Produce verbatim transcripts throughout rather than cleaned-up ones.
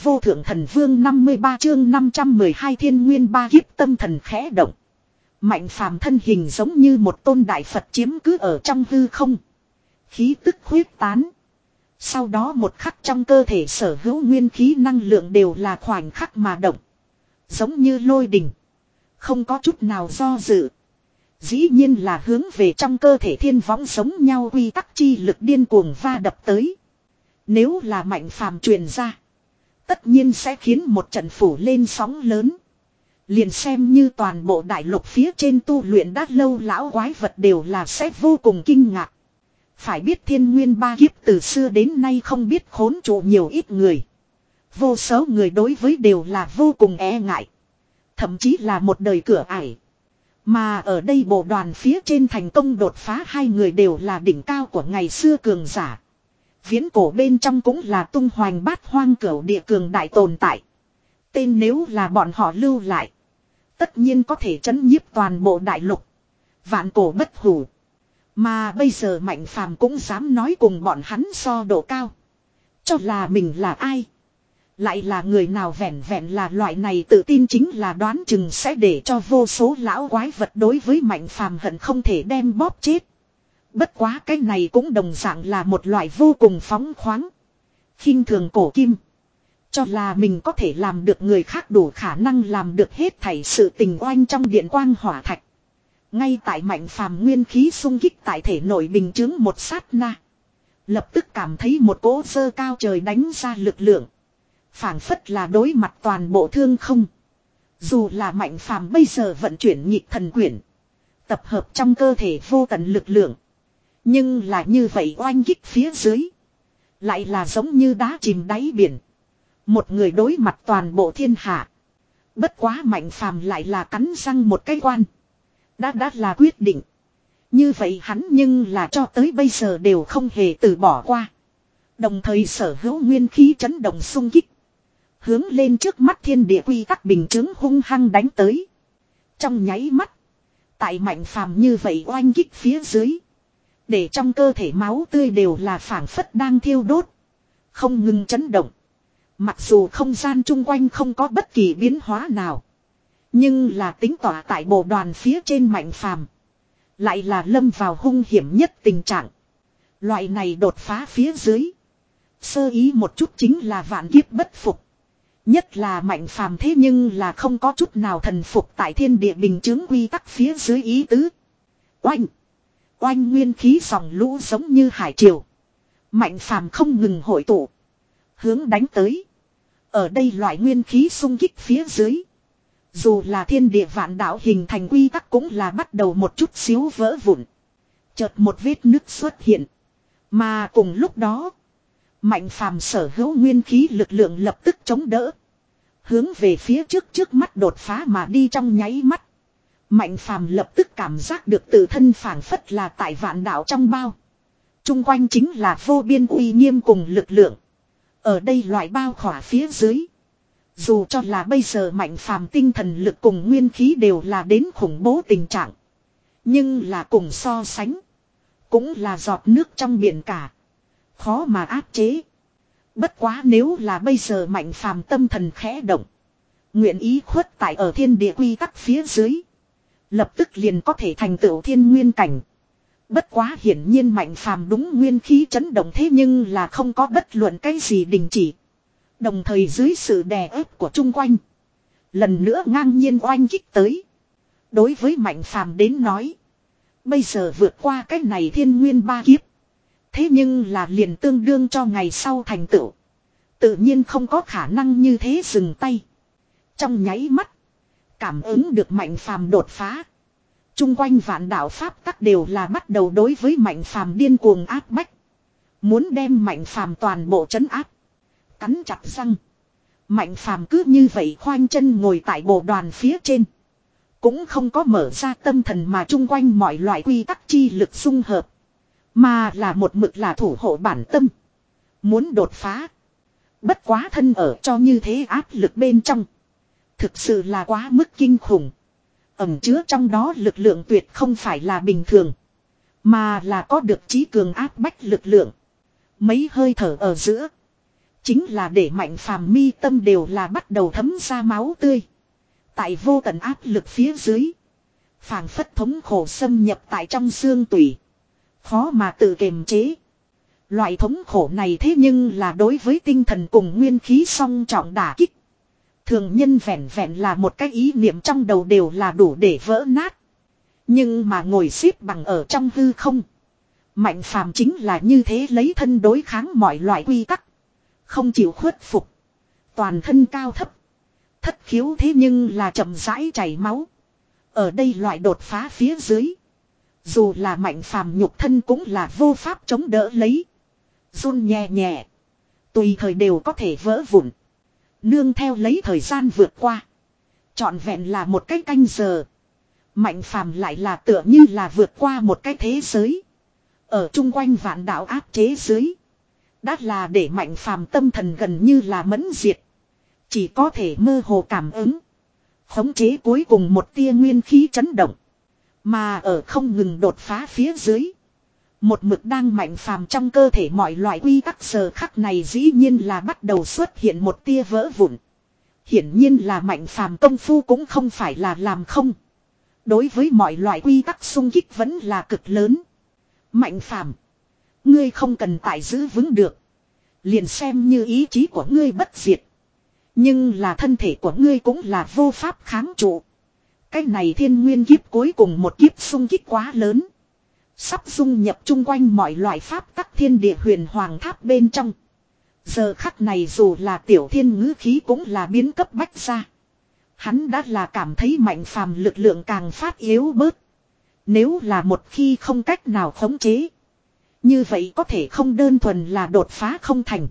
vô thượng thần vương năm mươi ba chương năm trăm mười hai thiên nguyên ba kiếp tâm thần khẽ động. Mạnh phàm thân hình giống như một tôn đại Phật chiếm cứ ở trong hư không. Khí tức huyết tán. Sau đó một khắc trong cơ thể sở hữu nguyên khí năng lượng đều là khoảnh khắc mà động. Giống như lôi đình. Không có chút nào do dự. Dĩ nhiên là hướng về trong cơ thể thiên võng giống nhau quy tắc chi lực điên cuồng va đập tới. Nếu là mạnh phàm truyền ra. Tất nhiên sẽ khiến một trận phủ lên sóng lớn. Liền xem như toàn bộ đại lục phía trên tu luyện đã lâu lão quái vật đều là sẽ vô cùng kinh ngạc. Phải biết thiên nguyên ba kiếp từ xưa đến nay không biết khốn trụ nhiều ít người. Vô số người đối với đều là vô cùng e ngại. Thậm chí là một đời cửa ải. Mà ở đây bộ đoàn phía trên thành công đột phá hai người đều là đỉnh cao của ngày xưa cường giả. Viễn cổ bên trong cũng là tung hoành bát hoang cửu địa cường đại tồn tại. Tên nếu là bọn họ lưu lại. Tất nhiên có thể chấn nhiếp toàn bộ đại lục. Vạn cổ bất hủ. Mà bây giờ mạnh phàm cũng dám nói cùng bọn hắn so độ cao. Cho là mình là ai. Lại là người nào vẻn vẹn là loại này tự tin chính là đoán chừng sẽ để cho vô số lão quái vật đối với mạnh phàm hận không thể đem bóp chết. Bất quá cái này cũng đồng dạng là một loại vô cùng phóng khoáng. Khinh thường cổ kim. Cho là mình có thể làm được người khác đủ khả năng làm được hết thảy sự tình oanh trong điện quang hỏa thạch. Ngay tại mạnh phàm nguyên khí xung kích tại thể nội bình chứng một sát na. Lập tức cảm thấy một cỗ dơ cao trời đánh ra lực lượng. Phảng phất là đối mặt toàn bộ thương không. Dù là mạnh phàm bây giờ vận chuyển nhịp thần quyển. Tập hợp trong cơ thể vô tận lực lượng. Nhưng là như vậy oanh kích phía dưới. Lại là giống như đá chìm đáy biển. Một người đối mặt toàn bộ thiên hạ. Bất quá mạnh phàm lại là cắn răng một cái quan. Đã đã là quyết định. Như vậy hắn nhưng là cho tới bây giờ đều không hề từ bỏ qua. Đồng thời sở hữu nguyên khí chấn động xung kích. Hướng lên trước mắt thiên địa quy tắc bình chứng hung hăng đánh tới. Trong nháy mắt. Tại mạnh phàm như vậy oanh kích phía dưới. Để trong cơ thể máu tươi đều là phảng phất đang thiêu đốt. Không ngừng chấn động. Mặc dù không gian chung quanh không có bất kỳ biến hóa nào. Nhưng là tính tỏa tại bộ đoàn phía trên mạnh phàm. Lại là lâm vào hung hiểm nhất tình trạng. Loại này đột phá phía dưới. Sơ ý một chút chính là vạn kiếp bất phục. Nhất là mạnh phàm thế nhưng là không có chút nào thần phục tại thiên địa bình chứng quy tắc phía dưới ý tứ. Oanh! Oanh nguyên khí dòng lũ giống như hải triều. Mạnh phàm không ngừng hội tụ. Hướng đánh tới. Ở đây loại nguyên khí xung kích phía dưới. Dù là thiên địa vạn đạo hình thành quy tắc cũng là bắt đầu một chút xíu vỡ vụn. Chợt một vết nứt xuất hiện. Mà cùng lúc đó. Mạnh phàm sở hữu nguyên khí lực lượng lập tức chống đỡ. Hướng về phía trước trước mắt đột phá mà đi trong nháy mắt. Mạnh phàm lập tức cảm giác được tự thân phảng phất là tại vạn đạo trong bao. Trung quanh chính là vô biên uy nghiêm cùng lực lượng. Ở đây loại bao khỏa phía dưới. Dù cho là bây giờ mạnh phàm tinh thần lực cùng nguyên khí đều là đến khủng bố tình trạng. Nhưng là cùng so sánh. Cũng là giọt nước trong biển cả. Khó mà áp chế. Bất quá nếu là bây giờ mạnh phàm tâm thần khẽ động. Nguyện ý khuất tại ở thiên địa quy tắc phía dưới. Lập tức liền có thể thành tựu thiên nguyên cảnh. Bất quá hiển nhiên mạnh phàm đúng nguyên khí chấn động thế nhưng là không có bất luận cái gì đình chỉ. Đồng thời dưới sự đè ép của chung quanh. Lần nữa ngang nhiên oanh kích tới. Đối với mạnh phàm đến nói. Bây giờ vượt qua cái này thiên nguyên ba kiếp. Thế nhưng là liền tương đương cho ngày sau thành tựu. Tự nhiên không có khả năng như thế dừng tay. Trong nháy mắt. Cảm ứng được mạnh phàm đột phá. Trung quanh vạn đạo pháp tắc đều là bắt đầu đối với mạnh phàm điên cuồng áp bách. Muốn đem mạnh phàm toàn bộ trấn áp. Cắn chặt răng. Mạnh phàm cứ như vậy khoanh chân ngồi tại bộ đoàn phía trên. Cũng không có mở ra tâm thần mà chung quanh mọi loại quy tắc chi lực xung hợp. Mà là một mực là thủ hộ bản tâm. Muốn đột phá. Bất quá thân ở cho như thế áp lực bên trong. Thực sự là quá mức kinh khủng. Ẩn chứa trong đó lực lượng tuyệt không phải là bình thường. Mà là có được trí cường áp bách lực lượng. Mấy hơi thở ở giữa. Chính là để Mạnh Phàm mi tâm đều là bắt đầu thấm ra máu tươi. Tại vô tận áp lực phía dưới. Phảng phất thống khổ xâm nhập tại trong xương tủy. Khó mà tự kiềm chế. Loại thống khổ này thế nhưng là đối với tinh thần cùng nguyên khí song trọng đả kích. Thường nhân vẹn vẹn là một cái ý niệm trong đầu đều là đủ để vỡ nát. Nhưng mà ngồi xếp bằng ở trong hư không. Mạnh Phàm chính là như thế lấy thân đối kháng mọi loại quy tắc. Không chịu khuất phục. Toàn thân cao thấp. Thất khiếu thế nhưng là chậm rãi chảy máu. Ở đây loại đột phá phía dưới. Dù là Mạnh Phàm nhục thân cũng là vô pháp chống đỡ lấy. Run nhẹ nhẹ. Tùy thời đều có thể vỡ vụn. Nương theo lấy thời gian vượt qua. Trọn vẹn là một cái canh giờ. Mạnh Phàm lại là tựa như là vượt qua một cái thế giới. Ở chung quanh vạn đạo áp chế dưới. Đã là để Mạnh Phàm tâm thần gần như là mẫn diệt. Chỉ có thể mơ hồ cảm ứng. Khống chế cuối cùng một tia nguyên khí chấn động. Mà ở không ngừng đột phá phía dưới. Một mực đang Mạnh Phàm trong cơ thể mọi loại quy tắc giờ khắc này dĩ nhiên là bắt đầu xuất hiện một tia vỡ vụn. Hiển nhiên là Mạnh Phàm công phu cũng không phải là làm không. Đối với mọi loại quy tắc xung kích vẫn là cực lớn. Mạnh Phàm, ngươi không cần tại giữ vững được. Liền xem như ý chí của ngươi bất diệt. Nhưng là thân thể của ngươi cũng là vô pháp kháng trụ. Cái này thiên nguyên kiếp cuối cùng một kiếp xung kích quá lớn. Sắp dung nhập chung quanh mọi loại pháp tắc thiên địa huyền hoàng tháp bên trong. Giờ khắc này dù là tiểu thiên ngữ khí cũng là biến cấp bách ra. Hắn đã là cảm thấy Mạnh Phàm lực lượng càng phát yếu bớt. Nếu là một khi không cách nào khống chế. Như vậy có thể không đơn thuần là đột phá không thành.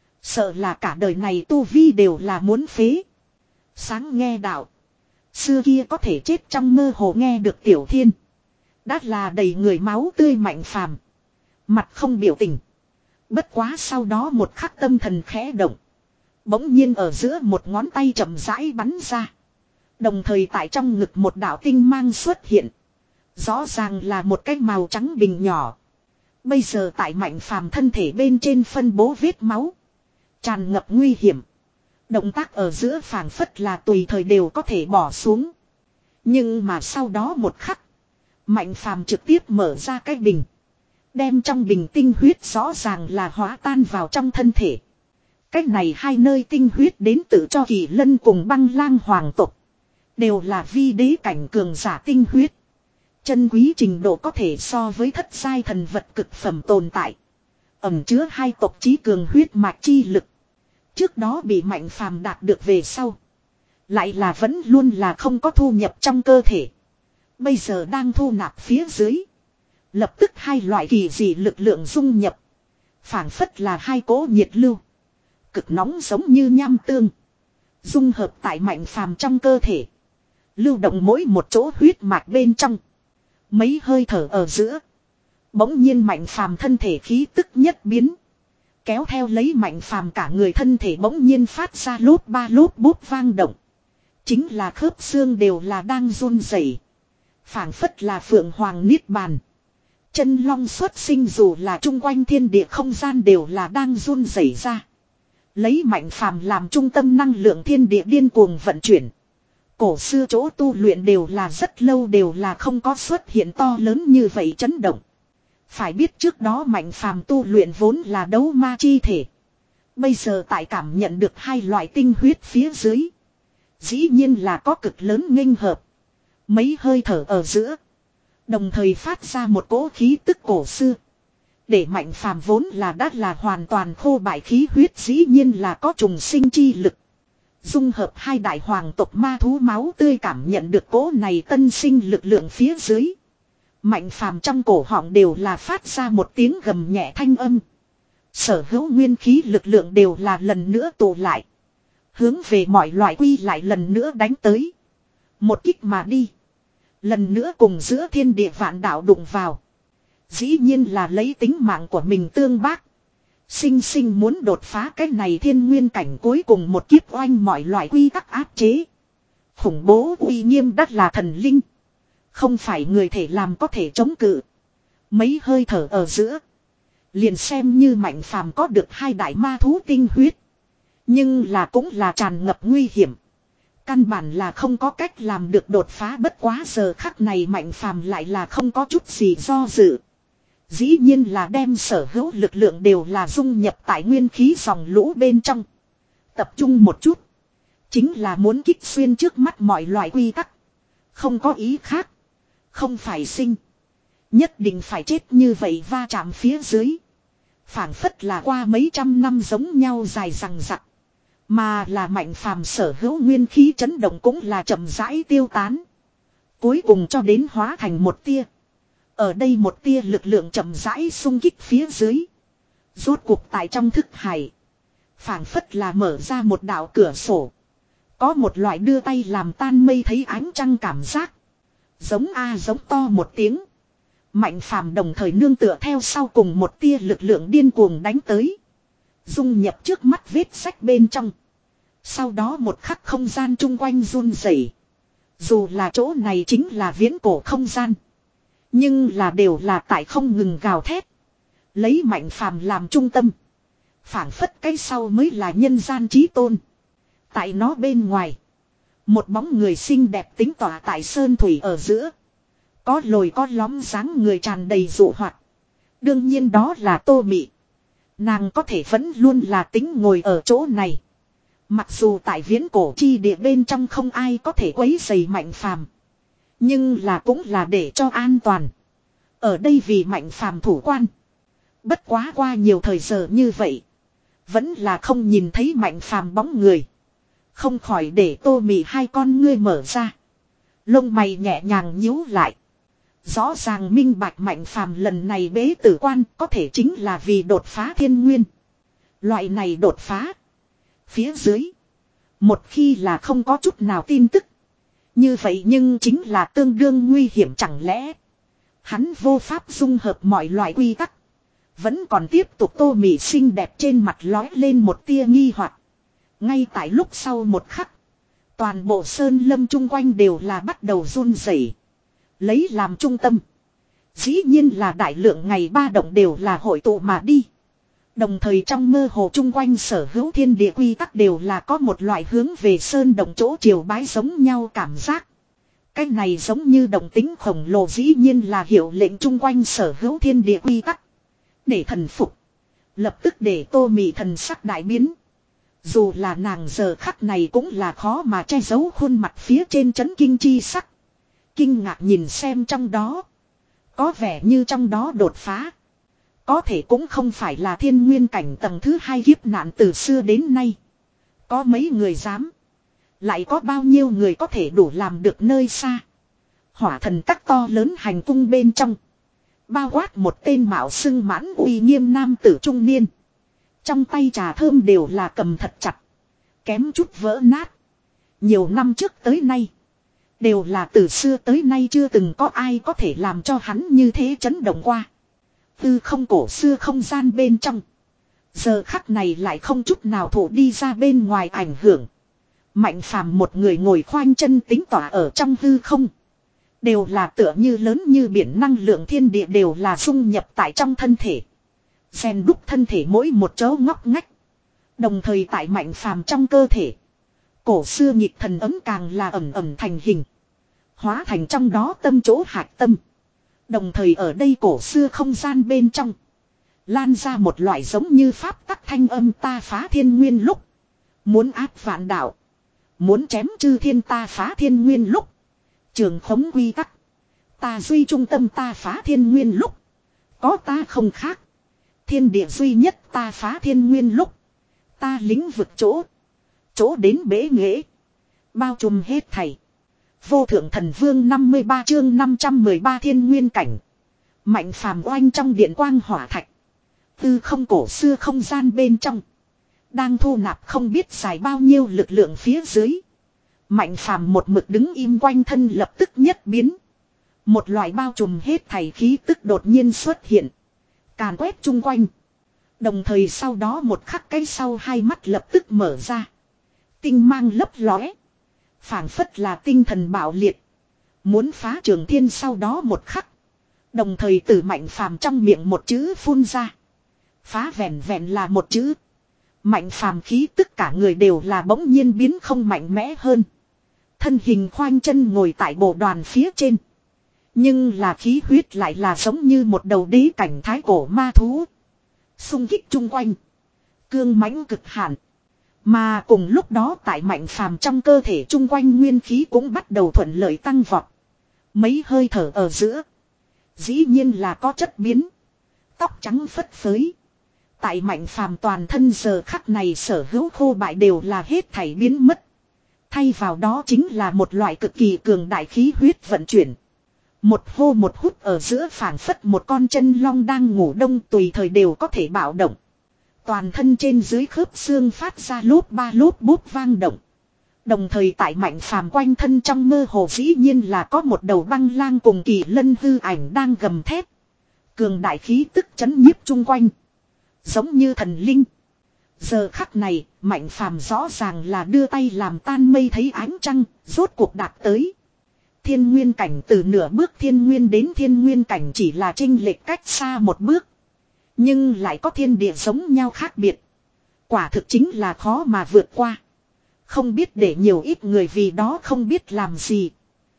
Sợ là cả đời này tu vi đều là muốn phế. Sáng nghe đạo. Xưa kia có thể chết trong mơ hồ nghe được tiểu thiên. Đã là đầy người máu tươi Mạnh Phàm. Mặt không biểu tình. Bất quá sau đó một khắc tâm thần khẽ động. Bỗng nhiên ở giữa một ngón tay chậm rãi bắn ra. Đồng thời tại trong ngực một đạo tinh mang xuất hiện. Rõ ràng là một cái màu trắng bình nhỏ. Bây giờ tại Mạnh Phàm thân thể bên trên phân bố vết máu. Tràn ngập nguy hiểm. Động tác ở giữa phảng phất là tùy thời đều có thể bỏ xuống. Nhưng mà sau đó một khắc. Mạnh Phàm trực tiếp mở ra cái bình. Đem trong bình tinh huyết rõ ràng là hóa tan vào trong thân thể. Cách này hai nơi tinh huyết đến tự cho Kỳ Lân cùng Băng Lang hoàng tộc. Đều là vi đế cảnh cường giả tinh huyết. Chân quý trình độ có thể so với thất giai thần vật cực phẩm tồn tại. Ẩm chứa hai tộc chí cường huyết mạch chi lực. Trước đó bị Mạnh Phàm đạt được về sau. Lại là vẫn luôn là không có thu nhập trong cơ thể. Bây giờ đang thu nạp phía dưới. Lập tức hai loại kỳ dị lực lượng dung nhập. Phảng phất là hai cỗ nhiệt lưu. Cực nóng giống như nham tương. Dung hợp tại Mạnh Phàm trong cơ thể. Lưu động mỗi một chỗ huyết mạch bên trong. Mấy hơi thở ở giữa. Bỗng nhiên Mạnh Phàm thân thể khí tức nhất biến. Kéo theo lấy Mạnh Phàm cả người thân thể bỗng nhiên phát ra lốp ba lốp bút vang động. Chính là khớp xương đều là đang run rẩy. Phảng phất là phượng hoàng niết bàn. Chân long xuất sinh dù là chung quanh thiên địa không gian đều là đang run rẩy ra. Lấy Mạnh Phàm làm trung tâm năng lượng thiên địa điên cuồng vận chuyển. Cổ xưa chỗ tu luyện đều là rất lâu đều là không có xuất hiện to lớn như vậy chấn động. Phải biết trước đó Mạnh Phàm tu luyện vốn là đấu ma chi thể. Bây giờ tại cảm nhận được hai loại tinh huyết phía dưới. Dĩ nhiên là có cực lớn nghênh hợp. Mấy hơi thở ở giữa. Đồng thời phát ra một cỗ khí tức cổ xưa. Để Mạnh Phàm vốn là đã là hoàn toàn khô bại khí huyết dĩ nhiên là có trùng sinh chi lực. Dung hợp hai đại hoàng tộc ma thú máu tươi cảm nhận được cỗ này tân sinh lực lượng phía dưới. Mạnh Phàm trong cổ họng đều là phát ra một tiếng gầm nhẹ thanh âm. Sở hữu nguyên khí lực lượng đều là lần nữa tụ lại. Hướng về mọi loại quy lại lần nữa đánh tới. Một kích mà đi. Lần nữa cùng giữa thiên địa vạn đạo đụng vào. Dĩ nhiên là lấy tính mạng của mình tương bác. Sinh sinh muốn đột phá cái này thiên nguyên cảnh cuối cùng một kiếp oanh mọi loại quy tắc áp chế. Khủng bố uy nghiêm đắt là thần linh. Không phải người thể làm có thể chống cự. Mấy hơi thở ở giữa. Liền xem như Mạnh Phàm có được hai đại ma thú tinh huyết. Nhưng là cũng là tràn ngập nguy hiểm. Căn bản là không có cách làm được đột phá, bất quá giờ khắc này Mạnh Phàm lại là không có chút gì do dự. Dĩ nhiên là đem sở hữu lực lượng đều là dung nhập tại nguyên khí dòng lũ bên trong. Tập trung một chút. Chính là muốn kích xuyên trước mắt mọi loại quy tắc. Không có ý khác. Không phải sinh. Nhất định phải chết như vậy va chạm phía dưới. Phảng phất là qua mấy trăm năm giống nhau dài dằng dặc. Mà là Mạnh Phàm sở hữu nguyên khí chấn động cũng là chậm rãi tiêu tán. Cuối cùng cho đến hóa thành một tia. Ở đây một tia lực lượng chậm rãi xung kích phía dưới. Rốt cuộc tại trong thức hải. Phảng phất là mở ra một đạo cửa sổ. Có một loại đưa tay làm tan mây thấy ánh trăng cảm giác. Giống a giống to một tiếng. Mạnh Phàm đồng thời nương tựa theo sau cùng một tia lực lượng điên cuồng đánh tới. Dung nhập trước mắt vết sách bên trong. Sau đó một khắc không gian chung quanh run rẩy. Dù là chỗ này chính là viễn cổ không gian. Nhưng là đều là tại không ngừng gào thét. Lấy Mạnh Phàm làm trung tâm. Phảng phất cái sau mới là nhân gian chí tôn. Tại nó bên ngoài. Một bóng người xinh đẹp tính tỏa tại sơn thủy ở giữa. Có lồi có lõm dáng người tràn đầy dụ hoạt. Đương nhiên đó là Tô Mị. Nàng có thể vẫn luôn là tính ngồi ở chỗ này. Mặc dù tại viễn cổ chi địa bên trong không ai có thể quấy rầy Mạnh Phàm, nhưng là cũng là để cho an toàn. Ở đây vì Mạnh Phàm thủ quan. Bất quá qua nhiều thời giờ như vậy. Vẫn là không nhìn thấy Mạnh Phàm bóng người. Không khỏi để Tô Mị hai con ngươi mở ra. Lông mày nhẹ nhàng nhíu lại. Rõ ràng minh bạch Mạnh Phàm lần này bế tử quan có thể chính là vì đột phá thiên nguyên. Loại này đột phá. Phía dưới. Một khi là không có chút nào tin tức. Như vậy nhưng chính là tương đương nguy hiểm, chẳng lẽ. Hắn vô pháp dung hợp mọi loại quy tắc. Vẫn còn tiếp tục. Tô Mị xinh đẹp trên mặt lói lên một tia nghi hoặc. Ngay tại lúc sau một khắc. Toàn bộ sơn lâm chung quanh đều là bắt đầu run rẩy. Lấy làm trung tâm. Dĩ nhiên là đại lượng ngày ba động đều là hội tụ mà đi. Đồng thời trong mơ hồ chung quanh sở hữu thiên địa quy tắc đều là có một loại hướng về sơn động chỗ triều bái giống nhau cảm giác. Cái này giống như động tính khổng lồ, dĩ nhiên là hiệu lệnh chung quanh sở hữu thiên địa quy tắc. Để thần phục. Lập tức để Tô Mị thần sắc đại biến. Dù là nàng giờ khắc này cũng là khó mà che giấu khuôn mặt phía trên chấn kinh chi sắc. Kinh ngạc nhìn xem trong đó. Có vẻ như trong đó đột phá. Có thể cũng không phải là thiên nguyên cảnh tầng thứ hai kiếp nạn từ xưa đến nay. Có mấy người dám. Lại có bao nhiêu người có thể đủ làm được nơi xa. Hỏa thần các to lớn hành cung bên trong. Bao quát một tên mạo xưng mãn uy nghiêm nam tử trung niên. Trong tay trà thơm đều là cầm thật chặt. Kém chút vỡ nát. Nhiều năm trước tới nay. Đều là từ xưa tới nay chưa từng có ai có thể làm cho hắn như thế chấn động qua. Tư không cổ xưa không gian bên trong. Giờ khắc này lại không chút nào thổ đi ra bên ngoài ảnh hưởng. Mạnh Phàm một người ngồi khoanh chân tính tỏa ở trong hư không. Đều là tựa như lớn như biển, năng lượng thiên địa đều là dung nhập tại trong thân thể. Rèn đúc thân thể mỗi một chỗ ngóc ngách. Đồng thời tại Mạnh Phàm trong cơ thể. Cổ xưa nhịp thần ấm càng là ẩm ẩm thành hình. Hóa thành trong đó tâm chỗ hạt tâm. Đồng thời ở đây cổ xưa không gian bên trong. Lan ra một loại giống như pháp tắc thanh âm, ta phá thiên nguyên lúc. Muốn áp vạn đạo. Muốn chém chư thiên, ta phá thiên nguyên lúc. Trường khống quy tắc. Ta duy trung tâm, ta phá thiên nguyên lúc. Có ta không khác. Thiên địa duy nhất, ta phá thiên nguyên lúc. Ta lĩnh vực chỗ. Chỗ đến bế nghệ. Bao trùm hết thảy. Vô thượng thần vương năm mươi ba chương năm trăm mười ba thiên nguyên cảnh. Mạnh Phàm oanh trong điện quang hỏa thạch. Tư không cổ xưa không gian bên trong. Đang thu nạp không biết dài bao nhiêu lực lượng phía dưới. Mạnh Phàm một mực đứng im, quanh thân lập tức nhất biến. Một loại bao trùm hết thảy khí tức đột nhiên xuất hiện. Càn quét chung quanh. Đồng thời sau đó một khắc cái sau hai mắt lập tức mở ra. Tinh mang lấp lóe. Phảng phất là tinh thần bạo liệt. Muốn phá trường thiên, sau đó một khắc. Đồng thời từ Mạnh Phàm trong miệng một chữ phun ra. Phá vẹn vẹn là một chữ. Mạnh phàm khí tất cả người đều là bỗng nhiên biến không mạnh mẽ hơn. Thân hình khoanh chân ngồi tại bộ đoàn phía trên. Nhưng là khí huyết lại là giống như một đầu đế cảnh thái cổ ma thú. Xung kích chung quanh. Cương mãnh cực hạn. Mà cùng lúc đó tại mạnh phàm trong cơ thể chung quanh nguyên khí cũng bắt đầu thuận lợi tăng vọt. Mấy hơi thở ở giữa. Dĩ nhiên là có chất biến. Tóc trắng phất phới. Tại mạnh phàm toàn thân giờ khắc này sở hữu khô bại đều là hết thảy biến mất. Thay vào đó chính là một loại cực kỳ cường đại khí huyết vận chuyển. Một hô một hút ở giữa phảng phất một con chân long đang ngủ đông tùy thời đều có thể bạo động. Toàn thân trên dưới khớp xương phát ra lốp ba lốp bút vang động. Đồng thời tại mạnh phàm quanh thân trong mơ hồ dĩ nhiên là có một đầu băng lang cùng kỳ lân hư ảnh đang gầm thét. Cường đại khí tức chấn nhiếp chung quanh. Giống như thần linh. Giờ khắc này, mạnh phàm rõ ràng là đưa tay làm tan mây thấy ánh trăng, rốt cuộc đạt tới. Thiên nguyên cảnh từ nửa bước thiên nguyên đến thiên nguyên cảnh chỉ là chênh lệch cách xa một bước. Nhưng lại có thiên địa giống nhau khác biệt. Quả thực chính là khó mà vượt qua. Không biết để nhiều ít người vì đó không biết làm gì.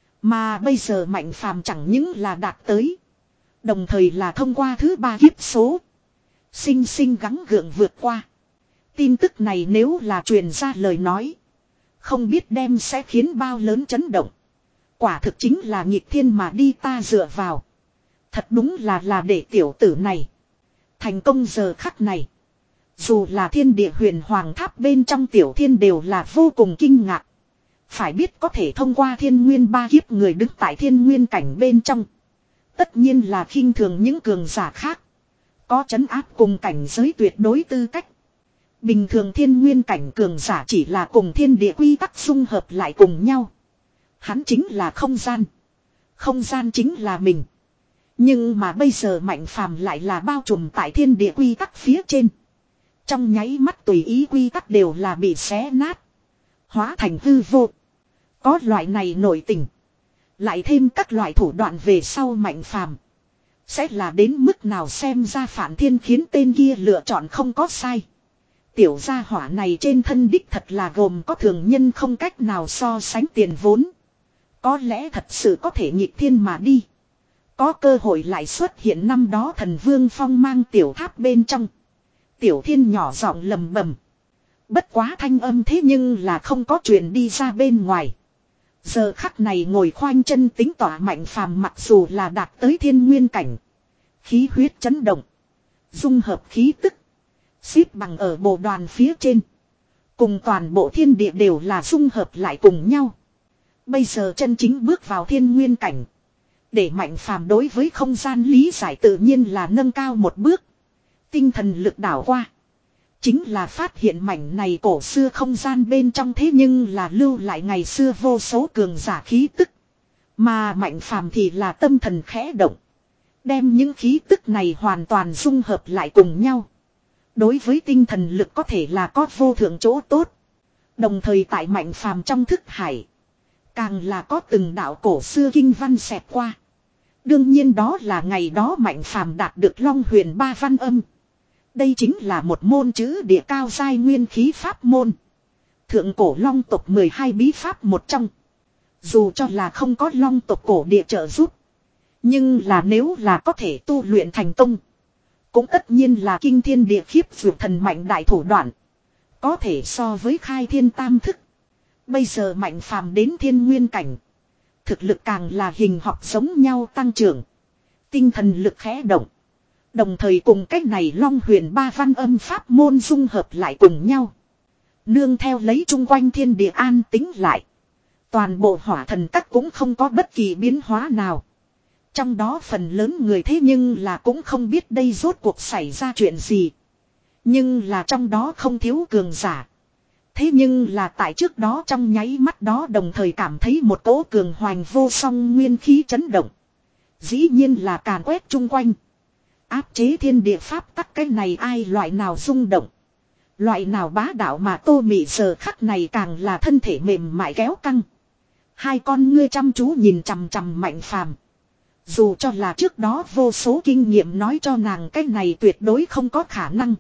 Mà bây giờ mạnh phàm chẳng những là đạt tới. Đồng thời là thông qua thứ ba kiếp số. Sinh sinh gắng gượng vượt qua. Tin tức này nếu là truyền ra lời nói. Không biết đem sẽ khiến bao lớn chấn động. Quả thực chính là nghịch thiên mà đi ta dựa vào. Thật đúng là là để tiểu tử này. Thành công giờ khắc này. Dù là thiên địa huyền hoàng tháp bên trong tiểu thiên đều là vô cùng kinh ngạc. Phải biết có thể thông qua thiên nguyên ba kiếp người đứng tại thiên nguyên cảnh bên trong. Tất nhiên là khinh thường những cường giả khác. Có trấn áp cùng cảnh giới tuyệt đối tư cách. Bình thường thiên nguyên cảnh cường giả chỉ là cùng thiên địa quy tắc xung hợp lại cùng nhau. Hắn chính là không gian. Không gian chính là mình. Nhưng mà bây giờ mạnh phàm lại là bao trùm tại thiên địa quy tắc phía trên. Trong nháy mắt tùy ý quy tắc đều là bị xé nát. Hóa thành hư vô. Có loại này nổi tình. Lại thêm các loại thủ đoạn về sau mạnh phàm. Sẽ là đến mức nào xem ra Phản Thiên khiến tên kia lựa chọn không có sai. Tiểu gia hỏa này trên thân đích thật là gồm có thường nhân không cách nào so sánh tiền vốn. Có lẽ thật sự có thể nghịch thiên mà đi. Có cơ hội lại xuất hiện năm đó thần vương phong mang tiểu tháp bên trong. Tiểu thiên nhỏ giọng lầm bầm. Bất quá thanh âm thế nhưng là không có chuyện đi ra bên ngoài. Giờ khắc này ngồi khoanh chân tính tỏa mạnh phàm mặc dù là đạt tới thiên nguyên cảnh. Khí huyết chấn động. Dung hợp khí tức. Xếp bằng ở bộ đoàn phía trên. Cùng toàn bộ thiên địa đều là dung hợp lại cùng nhau. Bây giờ chân chính bước vào thiên nguyên cảnh. Để mạnh phàm đối với không gian lý giải tự nhiên là nâng cao một bước. Tinh thần lực đảo qua. Chính là phát hiện mảnh này cổ xưa không gian bên trong thế nhưng là lưu lại ngày xưa vô số cường giả khí tức. Mà mạnh phàm thì là tâm thần khẽ động. Đem những khí tức này hoàn toàn dung hợp lại cùng nhau. Đối với tinh thần lực có thể là có vô thượng chỗ tốt. Đồng thời tại mạnh phàm trong thức hải. Càng là có từng đạo cổ xưa kinh văn xẹt qua. Đương nhiên đó là ngày đó mạnh phàm đạt được Long Huyền ba văn âm. Đây chính là một môn chữ địa cao giai nguyên khí pháp môn. Thượng cổ long tộc mười hai bí pháp một trong. Dù cho là không có long tộc cổ địa trợ giúp. Nhưng là nếu là có thể tu luyện thành công. Cũng tất nhiên là kinh thiên địa khiếp vượt thần mạnh đại thủ đoạn. Có thể so với khai thiên tam thức. Bây giờ mạnh phàm đến thiên nguyên cảnh. Thực lực càng là hình học giống nhau tăng trưởng. Tinh thần lực khẽ động. Đồng thời cùng cách này Long Huyền ba văn âm pháp môn dung hợp lại cùng nhau. Nương theo lấy chung quanh thiên địa an tính lại. Toàn bộ hỏa thần các cũng không có bất kỳ biến hóa nào. Trong đó phần lớn người thế nhưng là cũng không biết đây rốt cuộc xảy ra chuyện gì. Nhưng là trong đó không thiếu cường giả. Thế nhưng là tại trước đó trong nháy mắt đó đồng thời cảm thấy một cỗ cường hoành vô song nguyên khí chấn động. Dĩ nhiên là càn quét chung quanh. Áp chế thiên địa pháp tắc cái này ai loại nào rung động. Loại nào bá đạo mà Tô Mị giờ khắc này càng là thân thể mềm mại kéo căng. Hai con ngươi chăm chú nhìn chằm chằm mạnh phàm. Dù cho là trước đó vô số kinh nghiệm nói cho nàng cái này tuyệt đối không có khả năng.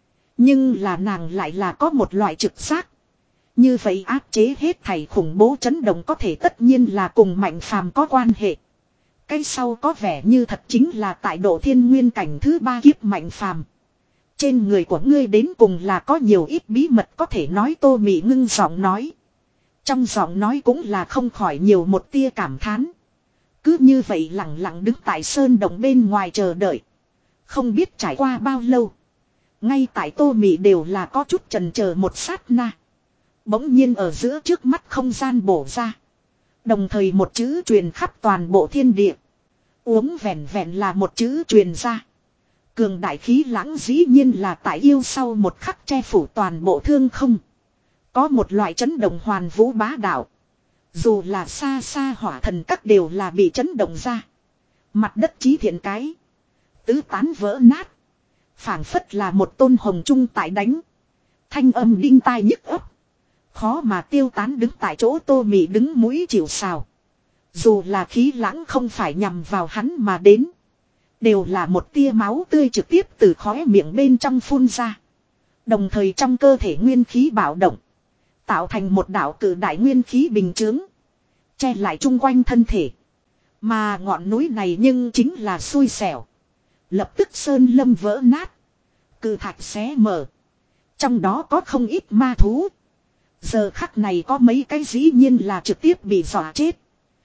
Nhưng là nàng lại là có một loại trực giác. Như vậy áp chế hết thảy khủng bố chấn động có thể tất nhiên là cùng Mạnh Phàm có quan hệ. Cái sau có vẻ như thật chính là tại độ thiên nguyên cảnh thứ ba kiếp Mạnh Phàm. Trên người của ngươi đến cùng là có nhiều ít bí mật có thể nói. Tô Mị ngưng giọng nói. Trong giọng nói cũng là không khỏi nhiều một tia cảm thán. Cứ như vậy lặng lặng đứng tại sơn động bên ngoài chờ đợi. Không biết trải qua bao lâu. Ngay tại Tô Mị đều là có chút chần chờ một sát na. Bỗng nhiên ở giữa trước mắt không gian bổ ra. Đồng thời một chữ truyền khắp toàn bộ thiên địa. Uống vẹn vẹn là một chữ truyền ra. Cường đại khí lãng dĩ nhiên là tại yêu sau một khắc che phủ toàn bộ thương không. Có một loại chấn động hoàn vũ bá đạo. Dù là xa xa hỏa thần các đều là bị chấn động ra. Mặt đất chí thiện cái. Tứ tán vỡ nát. Phảng phất là một tôn hồng trung tại đánh. Thanh âm đinh tai nhức ấp. Khó mà tiêu tán đứng tại chỗ Tô Mị đứng mũi chịu sào. Dù là khí lãng không phải nhằm vào hắn mà đến. Đều là một tia máu tươi trực tiếp từ khóe miệng bên trong phun ra. Đồng thời trong cơ thể nguyên khí bạo động. Tạo thành một đạo cử đại nguyên khí bình chướng. Che lại chung quanh thân thể. Mà ngọn núi này nhưng chính là xui xẻo. Lập tức sơn lâm vỡ nát. Cự thạch xé mở. Trong đó có không ít ma thú. Giờ khắc này có mấy cái dĩ nhiên là trực tiếp bị dọa chết.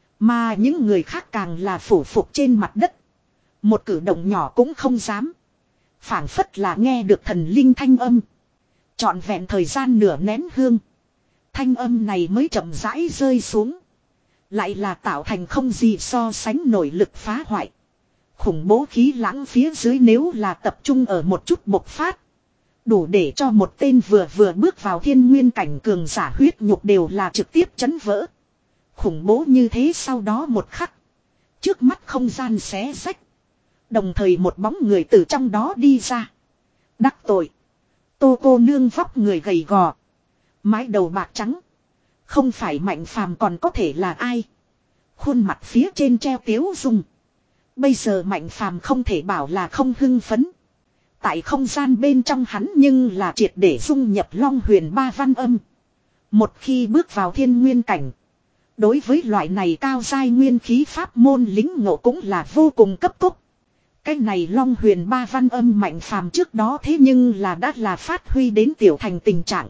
Mà những người khác càng là phủ phục trên mặt đất. Một cử động nhỏ cũng không dám. Phảng phất là nghe được thần linh thanh âm. Trọn vẹn thời gian nửa nén hương. Thanh âm này mới chậm rãi rơi xuống. Lại là tạo thành không gì so sánh nổi lực phá hoại. Khủng bố khí lãng phía dưới nếu là tập trung ở một chút bộc phát. Đủ để cho một tên vừa vừa bước vào thiên nguyên cảnh cường giả huyết nhục đều là trực tiếp chấn vỡ. Khủng bố như thế sau đó một khắc. Trước mắt không gian xé rách. Đồng thời một bóng người từ trong đó đi ra. Đắc tội. Tô cô nương vóc người gầy gò. Mái đầu bạc trắng. Không phải Mạnh Phàm còn có thể là ai. Khuôn mặt phía trên treo tiếu dung. Bây giờ Mạnh Phàm không thể bảo là không hưng phấn. Tại không gian bên trong hắn nhưng là triệt để dung nhập Long Huyền ba văn âm. Một khi bước vào thiên nguyên cảnh. Đối với loại này cao giai nguyên khí pháp môn lính ngộ cũng là vô cùng cấp tốc. Cái này Long Huyền ba văn âm Mạnh Phàm trước đó thế nhưng là đã là phát huy đến tiểu thành tình trạng.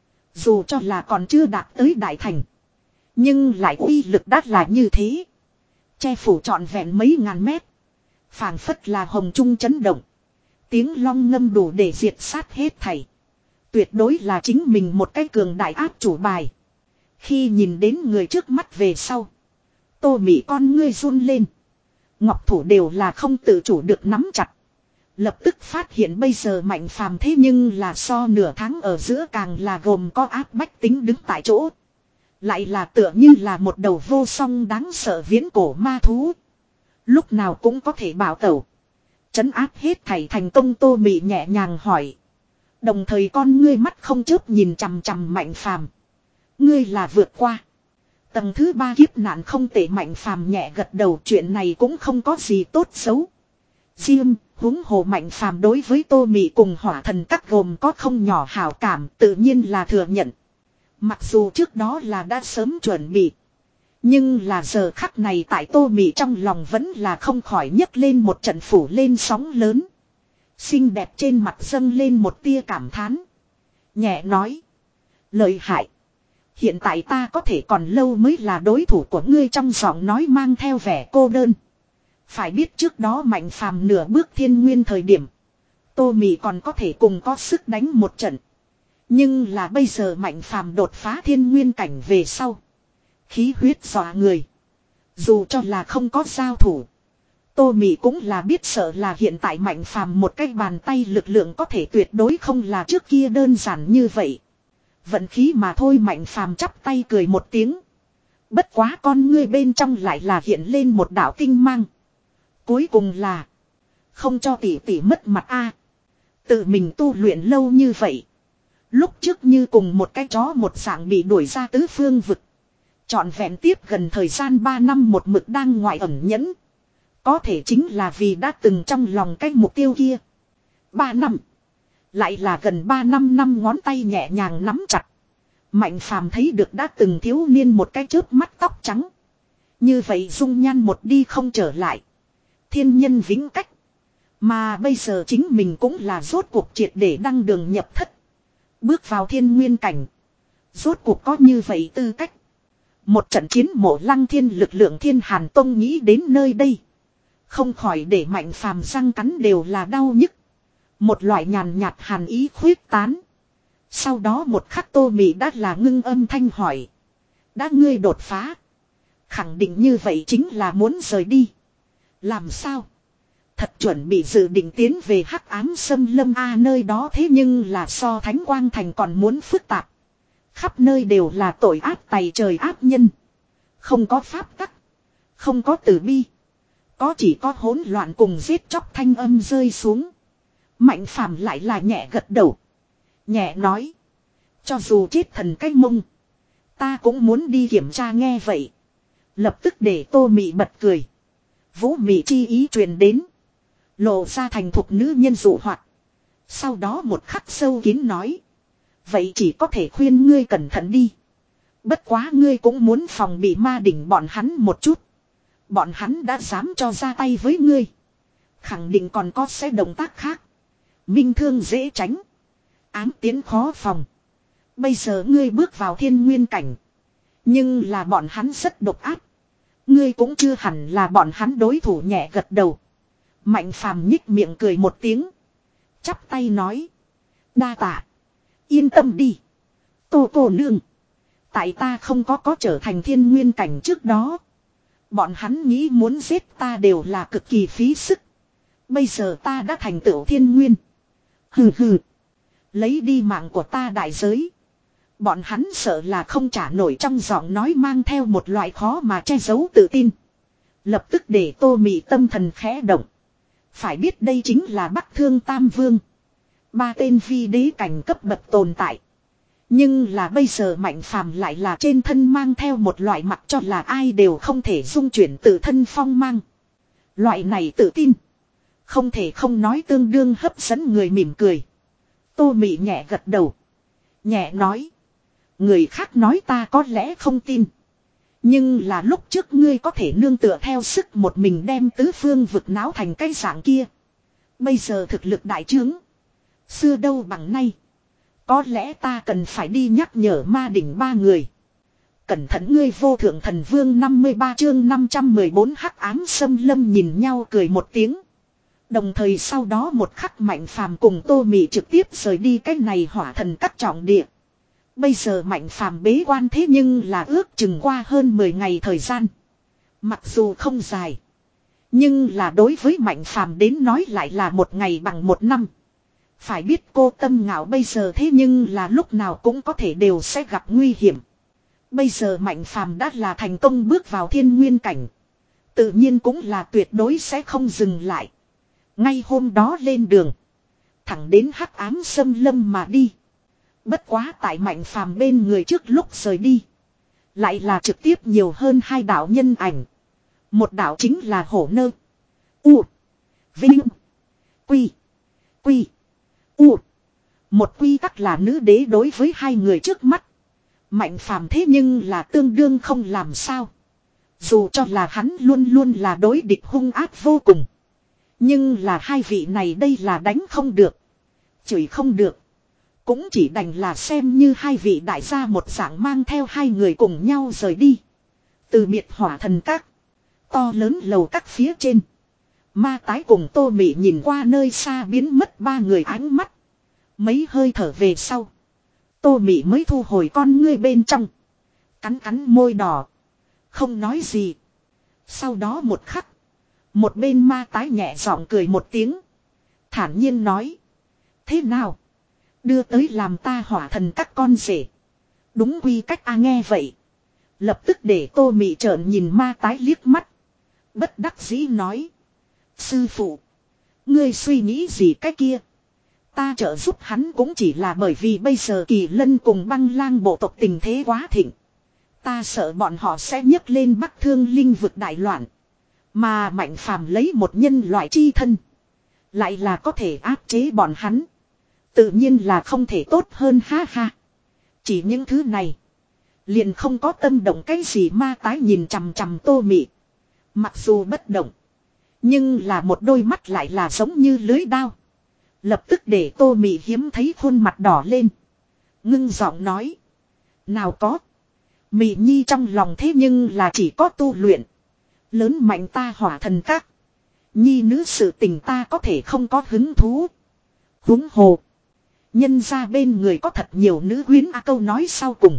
Dù cho là còn chưa đạt tới đại thành. Nhưng lại uy lực đã là như thế. Che phủ trọn vẹn mấy ngàn mét. Phảng phất là hồng trung chấn động. Tiếng long ngâm đủ để diệt sát hết thảy. Tuyệt đối là chính mình một cái cường đại áp chủ bài. Khi nhìn đến người trước mắt về sau. Tô Mị con ngươi run lên. Ngọc thủ đều là không tự chủ được nắm chặt. Lập tức phát hiện bây giờ Mạnh Phàm thế nhưng là so nửa tháng ở giữa càng là gồm có áp bách tính đứng tại chỗ. Lại là tựa như là một đầu vô song đáng sợ viễn cổ ma thú. Lúc nào cũng có thể bảo tẩu. Trấn áp hết thảy thành công Tô Mị nhẹ nhàng hỏi. Đồng thời con ngươi mắt không chớp nhìn chằm chằm Mạnh Phàm. Ngươi là vượt qua. Tầng thứ ba kiếp nạn không tệ Mạnh Phàm nhẹ gật đầu chuyện này cũng không có gì tốt xấu. Diêm, huống hồ Mạnh Phàm đối với Tô Mị cùng hỏa thần các gồm có không nhỏ hảo cảm tự nhiên là thừa nhận. Mặc dù trước đó là đã sớm chuẩn bị. Nhưng là giờ khắc này tại Tô Mị trong lòng vẫn là không khỏi nhấc lên một trận phủ lên sóng lớn. Xinh đẹp trên mặt dâng lên một tia cảm thán. Nhẹ nói. Lợi hại. Hiện tại ta có thể còn lâu mới là đối thủ của ngươi trong giọng nói mang theo vẻ cô đơn. Phải biết trước đó Mạnh Phàm nửa bước thiên nguyên thời điểm. Tô Mị còn có thể cùng có sức đánh một trận. Nhưng là bây giờ Mạnh Phàm đột phá thiên nguyên cảnh về sau. Khí huyết dọa người. Dù cho là không có giao thủ. Tô Mị cũng là biết sợ là hiện tại Mạnh Phàm một cái bàn tay lực lượng có thể tuyệt đối không là trước kia đơn giản như vậy. Vận khí mà thôi Mạnh Phàm chắp tay cười một tiếng. Bất quá con ngươi bên trong lại là hiện lên một đạo tinh mang. Cuối cùng là. Không cho tỷ tỷ mất mặt a. Tự mình tu luyện lâu như vậy. Lúc trước như cùng một cái chó một dạng bị đuổi ra tứ phương vực. Trọn vẹn tiếp gần thời gian ba năm một mực đang ngoại ẩn nhẫn. Có thể chính là vì đã từng trong lòng cái mục tiêu kia. Ba năm. Lại là gần ba năm năm ngón tay nhẹ nhàng nắm chặt. Mạnh phàm thấy được đã từng thiếu niên một cái chớp mắt tóc trắng. Như vậy dung nhan một đi không trở lại. Thiên nhân vĩnh cách. Mà bây giờ chính mình cũng là rốt cuộc triệt để đăng đường nhập thất. Bước vào thiên nguyên cảnh. Rốt cuộc có như vậy tư cách. Một trận chiến mộ lăng thiên lực lượng thiên hàn tông nghĩ đến nơi đây. Không khỏi để mạnh phàm răng cắn đều là đau nhức. Một loại nhàn nhạt hàn ý khuyết tán. Sau đó một khắc Tô Mị đã là ngưng âm thanh hỏi. Đã ngươi đột phá. Khẳng định như vậy chính là muốn rời đi. Làm sao? Thật chuẩn bị dự định tiến về hắc ám xâm lâm A nơi đó thế nhưng là so Thánh Quang Thành còn muốn phức tạp. Khắp nơi đều là tội ác tày trời ác nhân. Không có pháp tắc. Không có tử bi. Có chỉ có hỗn loạn cùng giết chóc thanh âm rơi xuống. Mạnh phàm lại là nhẹ gật đầu. Nhẹ nói. Cho dù chết thần cái mông. Ta cũng muốn đi kiểm tra nghe vậy. Lập tức để Tô Mị bật cười. Vũ mị chi ý truyền đến. Lộ ra thành thục nữ nhân dụ hoạt. Sau đó một khắc sâu kín nói. Vậy chỉ có thể khuyên ngươi cẩn thận đi. Bất quá ngươi cũng muốn phòng bị ma đỉnh bọn hắn một chút. Bọn hắn đã dám cho ra tay với ngươi. Khẳng định còn có sẽ động tác khác. Minh thương dễ tránh. Ám tiến khó phòng. Bây giờ ngươi bước vào thiên nguyên cảnh. Nhưng là bọn hắn rất độc ác. Ngươi cũng chưa hẳn là bọn hắn đối thủ nhẹ gật đầu. Mạnh phàm nhích miệng cười một tiếng. Chắp tay nói. Đa tạ. Yên tâm đi. Tô cô nương. Tại ta không có có trở thành thiên nguyên cảnh trước đó. Bọn hắn nghĩ muốn giết ta đều là cực kỳ phí sức. Bây giờ ta đã thành tựu thiên nguyên. Hừ hừ. Lấy đi mạng của ta đại giới. Bọn hắn sợ là không trả nổi trong giọng nói mang theo một loại khó mà che giấu tự tin. Lập tức để Tô Mị tâm thần khẽ động. Phải biết đây chính là Bắc Thương Tam Vương. Ba tên phi đế cảnh cấp bậc tồn tại. Nhưng là bây giờ mạnh phàm lại là trên thân mang theo một loại mặt cho là ai đều không thể dung chuyển tự thân phong mang. Loại này tự tin. Không thể không nói tương đương hấp dẫn người mỉm cười. Tô Mị nhẹ gật đầu. Nhẹ nói. Người khác nói ta có lẽ không tin. Nhưng là lúc trước ngươi có thể nương tựa theo sức một mình đem tứ phương vực náo thành cái dạng kia. Bây giờ thực lực đại trướng. Xưa đâu bằng nay. Có lẽ ta cần phải đi nhắc nhở ma đỉnh ba người. Cẩn thận ngươi vô thượng thần vương năm mươi ba chương năm trăm mười bốn hắc ám xâm lâm nhìn nhau cười một tiếng. Đồng thời sau đó một khắc mạnh phàm cùng Tô Mị trực tiếp rời đi cái này hỏa thần các trọng địa. Bây giờ mạnh phàm bế quan thế nhưng là ước chừng qua hơn mười ngày thời gian. Mặc dù không dài. Nhưng là đối với mạnh phàm đến nói lại là một ngày bằng một năm. Phải biết cô tâm ngạo bây giờ thế nhưng là lúc nào cũng có thể đều sẽ gặp nguy hiểm. Bây giờ mạnh phàm đã là thành công bước vào thiên nguyên cảnh. Tự nhiên cũng là tuyệt đối sẽ không dừng lại. Ngay hôm đó lên đường. Thẳng đến hắc ám xâm lâm mà đi. Bất quá tại mạnh phàm bên người trước lúc rời đi. Lại là trực tiếp nhiều hơn hai đạo nhân ảnh. Một đạo chính là Hổ Nơ. U. Vinh. Quy. Quy. U. Một quy tắc là nữ đế đối với hai người trước mắt. Mạnh phàm thế nhưng là tương đương không làm sao. Dù cho là hắn luôn luôn là đối địch hung ác vô cùng. Nhưng là hai vị này đây là đánh không được. Chửi không được. Cũng chỉ đành là xem như hai vị đại gia một dạng mang theo hai người cùng nhau rời đi. Từ biệt hỏa thần các. To lớn lầu các phía trên. Ma tái cùng Tô Mị nhìn qua nơi xa biến mất ba người ánh mắt. Mấy hơi thở về sau. Tô Mị mới thu hồi con ngươi bên trong. Cắn cắn môi đỏ. Không nói gì. Sau đó một khắc. Một bên ma tái nhẹ giọng cười một tiếng. Thản nhiên nói. Thế nào? Đưa tới làm ta hỏa thần các con rể. Đúng quy cách a nghe vậy. Lập tức để Tô Mị trợn nhìn ma tái liếc mắt. Bất đắc dĩ nói. Sư phụ. Ngươi suy nghĩ gì cái kia? Ta trợ giúp hắn cũng chỉ là bởi vì bây giờ Kỳ Lân cùng Băng Lang bộ tộc tình thế quá thịnh. Ta sợ bọn họ sẽ nhấc lên Bắc Thương linh vực đại loạn. Mà Mạnh Phàm lấy một nhân loại chi thân. Lại là có thể áp chế bọn hắn. Tự nhiên là không thể tốt hơn ha ha. Chỉ những thứ này. Liền không có tâm động cái gì ma tái nhìn chằm chằm Tô Mị. Mặc dù bất động. Nhưng là một đôi mắt lại là giống như lưới đao. Lập tức để Tô Mị hiếm thấy khuôn mặt đỏ lên. Ngưng giọng nói. Nào có. Mị nhi trong lòng thế nhưng là chỉ có tu luyện. Lớn mạnh ta hỏa thần các. Nhi nữ sự tình ta có thể không có hứng thú. Huống hồ. Nhân ra bên người có thật nhiều nữ quyến a câu nói sau cùng.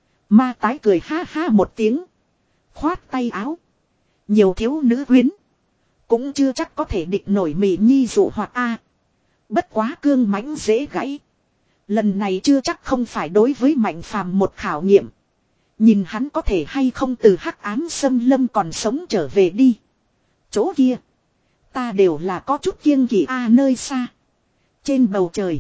Ma tái cười ha ha một tiếng. Khoát tay áo. Nhiều thiếu nữ quyến. Cũng chưa chắc có thể địch nổi Mị nhi dụ hoặc a. Bất quá cương mãnh dễ gãy. Lần này chưa chắc không phải đối với Mạnh Phàm một khảo nghiệm. Nhìn hắn có thể hay không từ hắc ám xâm lâm còn sống trở về đi. Chỗ kia. Ta đều là có chút kiêng kỵ a nơi xa. Trên bầu trời.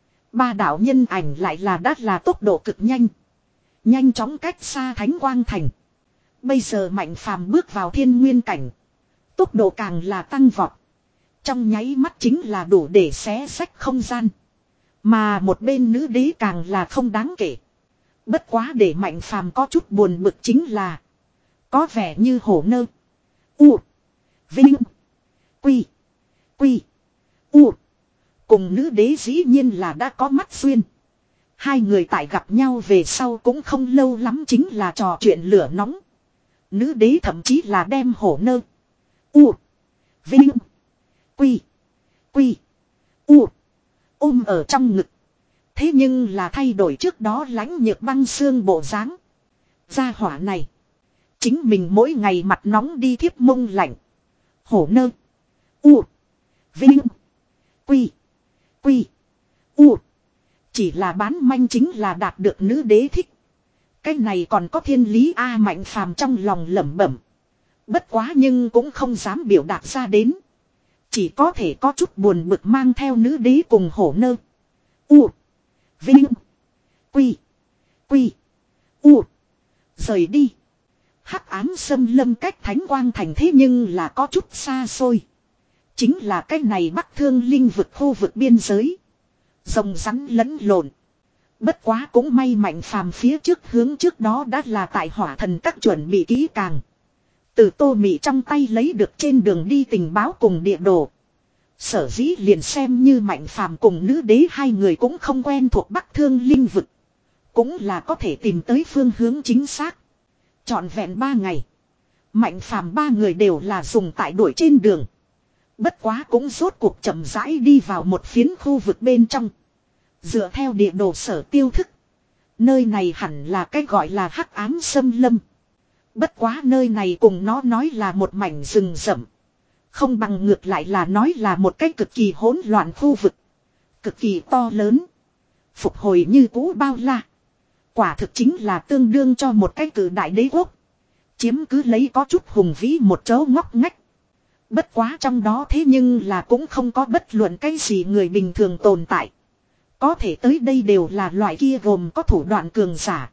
Ba đạo nhân ảnh lại là đắt là tốc độ cực nhanh. Nhanh chóng cách xa Thánh Quang Thành. Bây giờ Mạnh Phàm bước vào thiên nguyên cảnh. Tốc độ càng là tăng vọt. Trong nháy mắt chính là đủ để xé xách không gian. Mà một bên nữ đế càng là không đáng kể. Bất quá để Mạnh Phàm có chút buồn bực chính là. Có vẻ như hổ nơ. U. Vinh. Quy. Quy. U. Cùng nữ đế dĩ nhiên là đã có mắt xuyên. Hai người tại gặp nhau về sau cũng không lâu lắm chính là trò chuyện lửa nóng. Nữ đế thậm chí là đem hổ nơ. U. Vinh. Quy. Quy. U. Ôm ở trong ngực. Thế nhưng là thay đổi trước đó lãnh nhược băng xương bộ dáng. Gia hỏa này. Chính mình mỗi ngày mặt nóng đi thiếp mông lạnh. Hổ nơ. U. Vinh. Quy. Quy. U. Chỉ là bán manh chính là đạt được nữ đế thích. Cái này còn có thiên lý A Mạnh Phàm trong lòng lẩm bẩm. Bất quá nhưng cũng không dám biểu đạt ra đến. Chỉ có thể có chút buồn bực mang theo nữ đế cùng hổ nơ. U. Vinh. Quy. Quy. U. Rời đi. Hắc ám xâm lâm cách Thánh Quang Thành thế nhưng là có chút xa xôi. Chính là cái này Bắc Thương Linh vực khu vực biên giới. Rồng rắn lẫn lộn. Bất quá cũng may Mạnh Phàm phía trước hướng trước đó đã là tại hỏa thần các chuẩn bị kỹ càng. Từ Tô Mị trong tay lấy được trên đường đi tình báo cùng địa đồ. Sở dĩ liền xem như Mạnh Phàm cùng nữ đế hai người cũng không quen thuộc Bắc Thương Linh vực. Cũng là có thể tìm tới phương hướng chính xác. Trọn vẹn ba ngày. Mạnh Phàm ba người đều là dùng tại đuổi trên đường. Bất quá cũng rốt cuộc chậm rãi đi vào một phiến khu vực bên trong. Dựa theo địa đồ sở tiêu thức. Nơi này hẳn là cái gọi là hắc ám xâm lâm. Bất quá nơi này cùng nó nói là một mảnh rừng rậm. Không bằng ngược lại là nói là một cái cực kỳ hỗn loạn khu vực. Cực kỳ to lớn. Phục hồi như cũ bao la. Quả thực chính là tương đương cho một cái cử đại đế quốc. Chiếm cứ lấy có chút hùng vĩ một chỗ ngóc ngách. Bất quá trong đó thế nhưng là cũng không có bất luận cái gì người bình thường tồn tại. Có thể tới đây đều là loại kia gồm có thủ đoạn cường giả.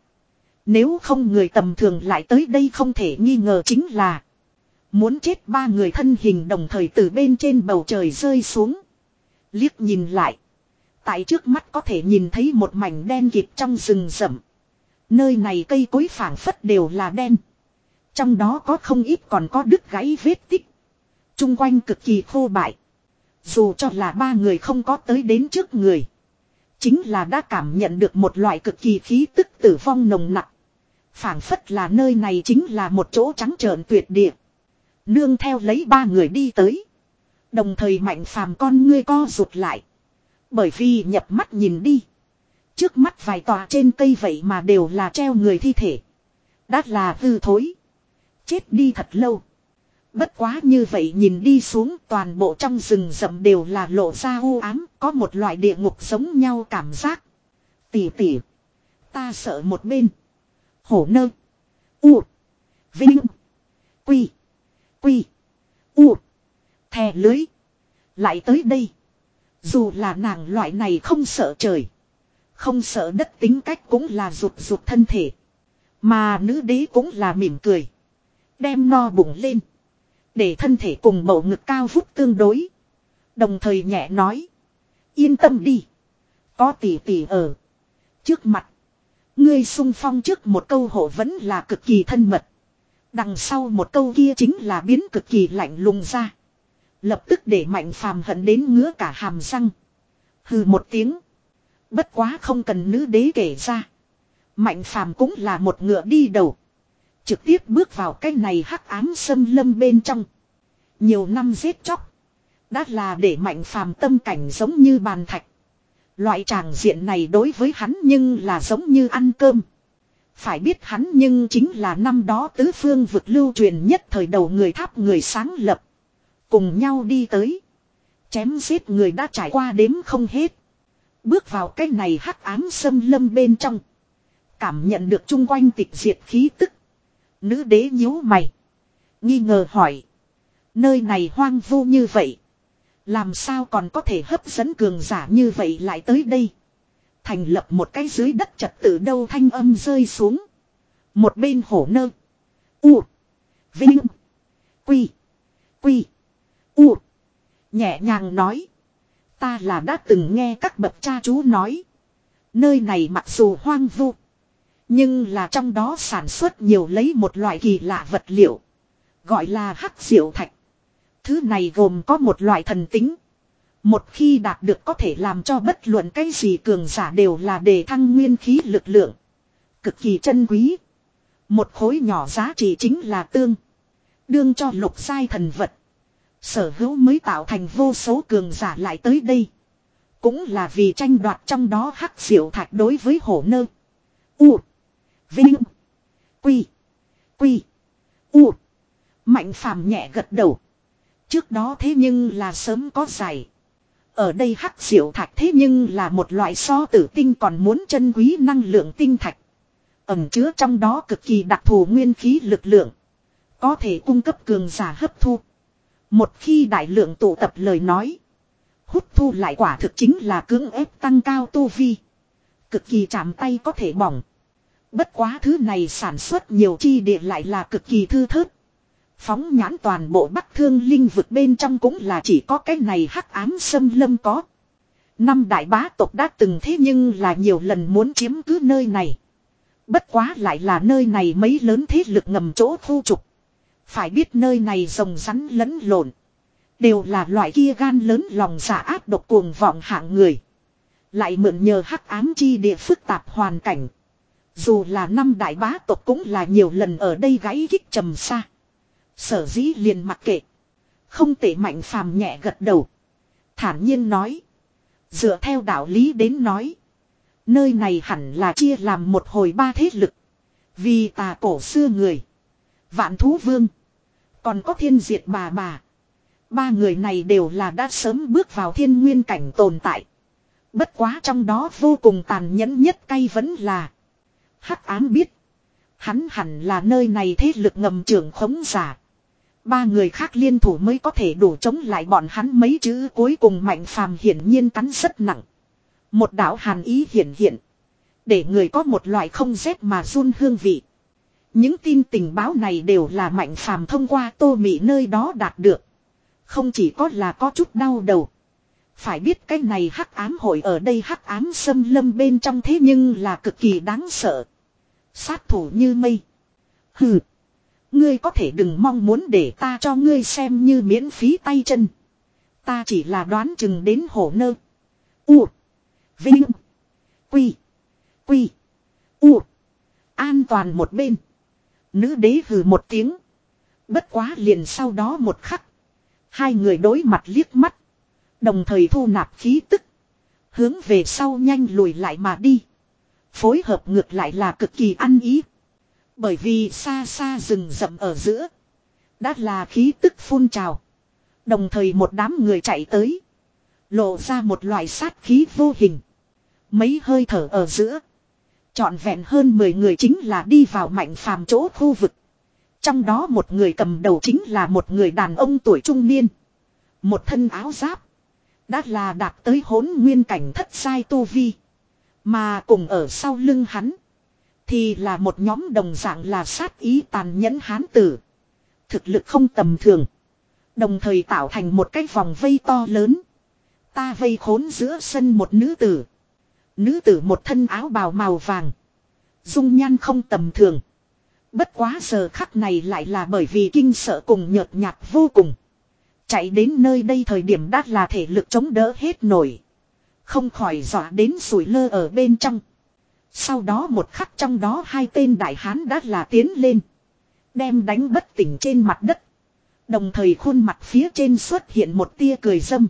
Nếu không người tầm thường lại tới đây không thể nghi ngờ chính là muốn chết ba người thân hình đồng thời từ bên trên bầu trời rơi xuống. Liếc nhìn lại. Tại trước mắt có thể nhìn thấy một mảnh đen kịt trong rừng rậm. Nơi này cây cối phảng phất đều là đen. Trong đó có không ít còn có đứt gãy vết tích. Trung quanh cực kỳ khô bại. Dù cho là ba người không có tới đến trước người. Chính là đã cảm nhận được một loại cực kỳ khí tức tử vong nồng nặc. Phảng phất là nơi này chính là một chỗ trắng trợn tuyệt địa. Nương theo lấy ba người đi tới. Đồng thời Mạnh Phàm con ngươi co rụt lại. Bởi vì nhập mắt nhìn đi. Trước mắt vài tòa trên cây vậy mà đều là treo người thi thể. Đã là hư thối. Chết đi thật lâu. Bất quá như vậy nhìn đi xuống toàn bộ trong rừng rậm đều là lộ ra u ám. Có một loại địa ngục giống nhau cảm giác. Tỉ tỉ. Ta sợ một bên. Hổ nơ. U. Vinh. Quy. Quy. U. Thè lưới. Lại tới đây. Dù là nàng loại này không sợ trời. Không sợ đất tính cách cũng là rụt rụt thân thể. Mà nữ đế cũng là mỉm cười. Đem no bụng lên. Để thân thể cùng bầu ngực cao vút tương đối. Đồng thời nhẹ nói. Yên tâm đi. Có tỷ tỷ ở. Trước mặt. Ngươi xung phong trước một câu hộ vẫn là cực kỳ thân mật. Đằng sau một câu kia chính là biến cực kỳ lạnh lùng ra. Lập tức để Mạnh Phàm hận đến ngứa cả hàm răng. Hừ một tiếng. Bất quá không cần nữ đế kể ra. Mạnh Phàm cũng là một ngựa đi đầu. Trực tiếp bước vào cái này hắc ám xâm lâm bên trong. Nhiều năm giết chóc. Đã là để Mạnh Phàm tâm cảnh giống như bàn thạch. Loại tràng diện này đối với hắn nhưng là giống như ăn cơm. Phải biết hắn nhưng chính là năm đó tứ phương vực lưu truyền nhất thời đầu người tháp người sáng lập. Cùng nhau đi tới. Chém giết người đã trải qua đếm không hết. Bước vào cái này hắc ám xâm lâm bên trong. Cảm nhận được chung quanh tịch diệt khí tức. Nữ đế nhíu mày. Nghi ngờ hỏi. Nơi này hoang vu như vậy. Làm sao còn có thể hấp dẫn cường giả như vậy lại tới đây. Thành lập một cái dưới đất trật tự đâu thanh âm rơi xuống. Một bên hổ nơ. U. Vinh. Quy. Quy. U. Nhẹ nhàng nói. Ta là đã từng nghe các bậc cha chú nói. Nơi này mặc dù hoang vu. Nhưng là trong đó sản xuất nhiều lấy một loại kỳ lạ vật liệu. Gọi là hắc diệu thạch. Thứ này gồm có một loại thần tính. Một khi đạt được có thể làm cho bất luận cái gì cường giả đều là đề thăng nguyên khí lực lượng. Cực kỳ chân quý. Một khối nhỏ giá trị chính là tương. Đương cho lục giai thần vật. Sở hữu mới tạo thành vô số cường giả lại tới đây. Cũng là vì tranh đoạt trong đó hắc diệu thạch đối với hổ nơ. U. Vinh. Quy. Quy. U. Mạnh Phàm nhẹ gật đầu. Trước đó thế nhưng là sớm có giải. Ở đây hắc diệu thạch thế nhưng là một loại so tử tinh còn muốn chân quý năng lượng tinh thạch. Ẩn chứa trong đó cực kỳ đặc thù nguyên khí lực lượng. Có thể cung cấp cường giả hấp thu. Một khi đại lượng tụ tập lời nói. Hút thu lại quả thực chính là cưỡng ép tăng cao tu vi. Cực kỳ chạm tay có thể bỏng. Bất quá thứ này sản xuất nhiều chi địa lại là cực kỳ thư thớt. Phóng nhãn toàn bộ Bắc Thương linh vực bên trong cũng là chỉ có cái này hắc ám xâm lâm có. Năm đại bá tộc đã từng thế nhưng là nhiều lần muốn chiếm cứ nơi này. Bất quá lại là nơi này mấy lớn thế lực ngầm chỗ khu trục. Phải biết nơi này rồng rắn lẫn lộn. Đều là loại kia gan lớn lòng dạ ác độc cuồng vọng hạng người. Lại mượn nhờ hắc ám chi địa phức tạp hoàn cảnh. Dù là năm đại bá tộc cũng là nhiều lần ở đây gãy kích trầm xa. Sở dĩ liền mặc kệ. Không tệ Mạnh Phàm nhẹ gật đầu. Thản nhiên nói. Dựa theo đạo lý đến nói. Nơi này hẳn là chia làm một hồi ba thế lực. Vì tà cổ xưa người. Vạn thú vương. Còn có thiên diệt bà bà. Ba người này đều là đã sớm bước vào thiên nguyên cảnh tồn tại. Bất quá trong đó vô cùng tàn nhẫn nhất cay vẫn là. Hắc ám biết. Hắn hẳn là nơi này thế lực ngầm trưởng khống giả. Ba người khác liên thủ mới có thể đủ chống lại bọn hắn mấy chữ cuối cùng Mạnh Phàm hiển nhiên cắn rất nặng. Một đạo hàn ý hiển hiện. Để người có một loại không rét mà run hương vị. Những tin tình báo này đều là Mạnh Phàm thông qua Tô Mị nơi đó đạt được. Không chỉ có là có chút đau đầu. Phải biết cái này hắc ám hội ở đây hắc ám xâm lâm bên trong thế nhưng là cực kỳ đáng sợ. Sát thủ như mây. Hừ. Ngươi có thể đừng mong muốn để ta cho ngươi xem như miễn phí tay chân. Ta chỉ là đoán chừng đến hổ nơ. U. Vinh. Quy. Quy. U. An toàn một bên. Nữ đế hừ một tiếng. Bất quá liền sau đó một khắc. Hai người đối mặt liếc mắt. Đồng thời thu nạp khí tức. Hướng về sau nhanh lùi lại mà đi. Phối hợp ngược lại là cực kỳ ăn ý. Bởi vì xa xa rừng rậm ở giữa. Đã là khí tức phun trào. Đồng thời một đám người chạy tới. Lộ ra một loại sát khí vô hình. Mấy hơi thở ở giữa. Trọn vẹn hơn mười người chính là đi vào Mạnh Phàm chỗ khu vực. Trong đó một người cầm đầu chính là một người đàn ông tuổi trung niên. Một thân áo giáp. Đã là đạt tới hỗn nguyên cảnh thất sai tu vi. Mà cùng ở sau lưng hắn. Thì là một nhóm đồng dạng là sát ý tàn nhẫn hán tử. Thực lực không tầm thường. Đồng thời tạo thành một cái vòng vây to lớn. Ta vây khốn giữa sân một nữ tử. Nữ tử một thân áo bào màu vàng. Dung nhan không tầm thường. Bất quá giờ khắc này lại là bởi vì kinh sợ cùng nhợt nhạt vô cùng. Chạy đến nơi đây thời điểm đã là thể lực chống đỡ hết nổi. Không khỏi dọa đến sủi lơ ở bên trong. Sau đó một khắc trong đó hai tên đại hán đã là tiến lên. Đem đánh bất tỉnh trên mặt đất. Đồng thời khuôn mặt phía trên xuất hiện một tia cười dâm.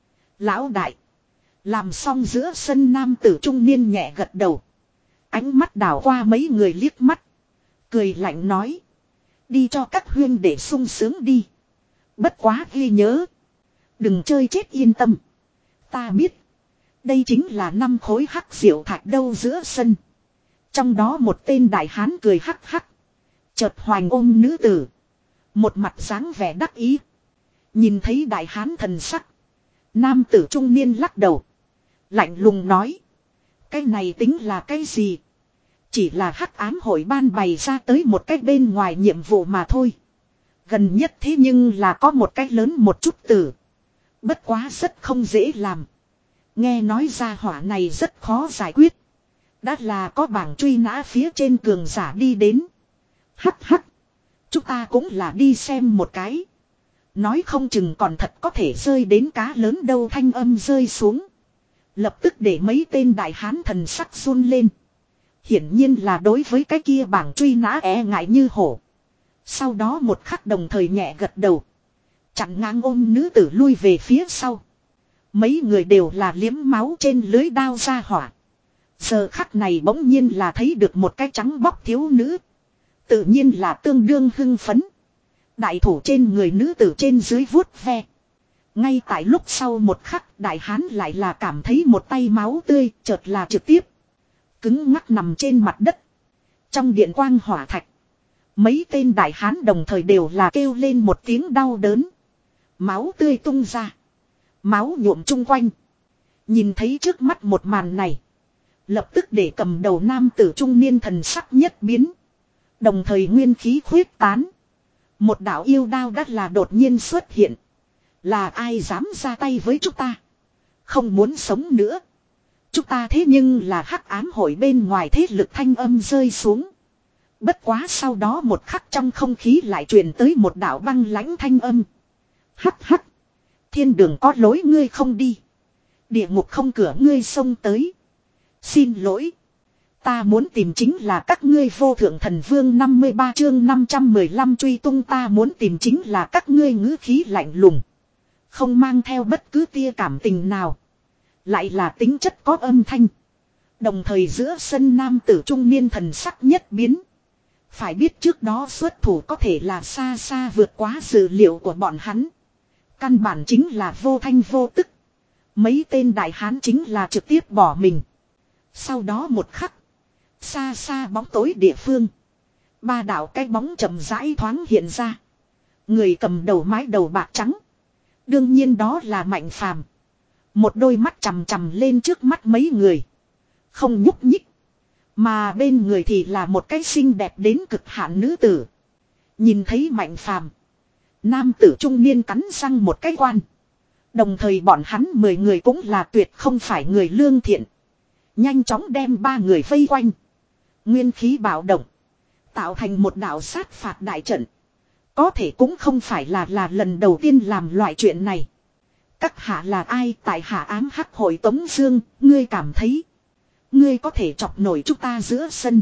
Lão đại. Làm xong giữa sân nam tử trung niên nhẹ gật đầu. Ánh mắt đảo qua mấy người liếc mắt. Cười lạnh nói. Đi cho các huyên để sung sướng đi. Bất quá ghi nhớ. Đừng chơi chết yên tâm. Ta biết. Đây chính là năm khối hắc diệu thạch đâu giữa sân. Trong đó một tên đại hán cười hắc hắc. Chợt hoành ôm nữ tử. Một mặt dáng vẻ đắc ý. Nhìn thấy đại hán thần sắc. Nam tử trung niên lắc đầu. Lạnh lùng nói. Cái này tính là cái gì? Chỉ là hắc ám hội ban bày ra tới một cách bên ngoài nhiệm vụ mà thôi. Gần nhất thế nhưng là có một cách lớn một chút tử. Bất quá rất không dễ làm. Nghe nói ra hỏa này rất khó giải quyết. Đã là có bảng truy nã phía trên cường giả đi đến. Hắc hắc. Chúng ta cũng là đi xem một cái. Nói không chừng còn thật có thể rơi đến cá lớn đâu thanh âm rơi xuống. Lập tức để mấy tên đại hán thần sắc run lên. Hiển nhiên là đối với cái kia bảng truy nã e ngại như hổ. Sau đó một khắc đồng thời nhẹ gật đầu. Chặn ngang ôm nữ tử lui về phía sau. Mấy người đều là liếm máu trên lưới đao ra hỏa. Giờ khắc này bỗng nhiên là thấy được một cái trắng bóc thiếu nữ. Tự nhiên là tương đương hưng phấn. Đại thủ trên người nữ tử trên dưới vuốt ve. Ngay tại lúc sau một khắc đại hán lại là cảm thấy một tay máu tươi chợt là trực tiếp. Cứng ngắc nằm trên mặt đất. Trong điện quang hỏa thạch. Mấy tên đại hán đồng thời đều là kêu lên một tiếng đau đớn. Máu tươi tung ra. Máu nhuộm chung quanh. Nhìn thấy trước mắt một màn này. Lập tức để cầm đầu nam tử trung niên thần sắc nhất biến. Đồng thời nguyên khí khuyết tán. Một đạo yêu đao đắt là đột nhiên xuất hiện. Là ai dám ra tay với chúng ta? Không muốn sống nữa. Chúng ta thế nhưng là hắc ám hội bên ngoài thế lực thanh âm rơi xuống. Bất quá sau đó một khắc trong không khí lại truyền tới một đạo băng lãnh thanh âm. Hắc hắc. Thiên đường có lối ngươi không đi. Địa ngục không cửa ngươi xông tới. Xin lỗi. Ta muốn tìm chính là các ngươi vô thượng thần vương năm mươi ba chương năm trăm mười lăm truy tung ta muốn tìm chính là các ngươi ngữ khí lạnh lùng. Không mang theo bất cứ tia cảm tình nào. Lại là tính chất có âm thanh. Đồng thời giữa sân nam tử trung niên thần sắc nhất biến. Phải biết trước đó xuất thủ có thể là xa xa vượt quá dự liệu của bọn hắn. Căn bản chính là vô thanh vô tức. Mấy tên đại hán chính là trực tiếp bỏ mình. Sau đó một khắc. Xa xa bóng tối địa phương. Ba đạo cái bóng chậm rãi thoáng hiện ra. Người cầm đầu mái đầu bạc trắng. Đương nhiên đó là Mạnh Phàm. Một đôi mắt chằm chằm lên trước mắt mấy người. Không nhúc nhích. Mà bên người thì là một cái xinh đẹp đến cực hạn nữ tử. Nhìn thấy Mạnh Phàm, nam tử trung niên cắn răng một cái quan. Đồng thời bọn hắn mười người cũng là tuyệt không phải người lương thiện. Nhanh chóng đem ba người vây quanh. Nguyên khí bạo động. Tạo thành một đạo sát phạt đại trận. Có thể cũng không phải là là lần đầu tiên làm loại chuyện này. Các hạ là ai tại hạ ám hắc hội Tống Dương, ngươi cảm thấy. Ngươi có thể chọc nổi chúng ta giữa sân.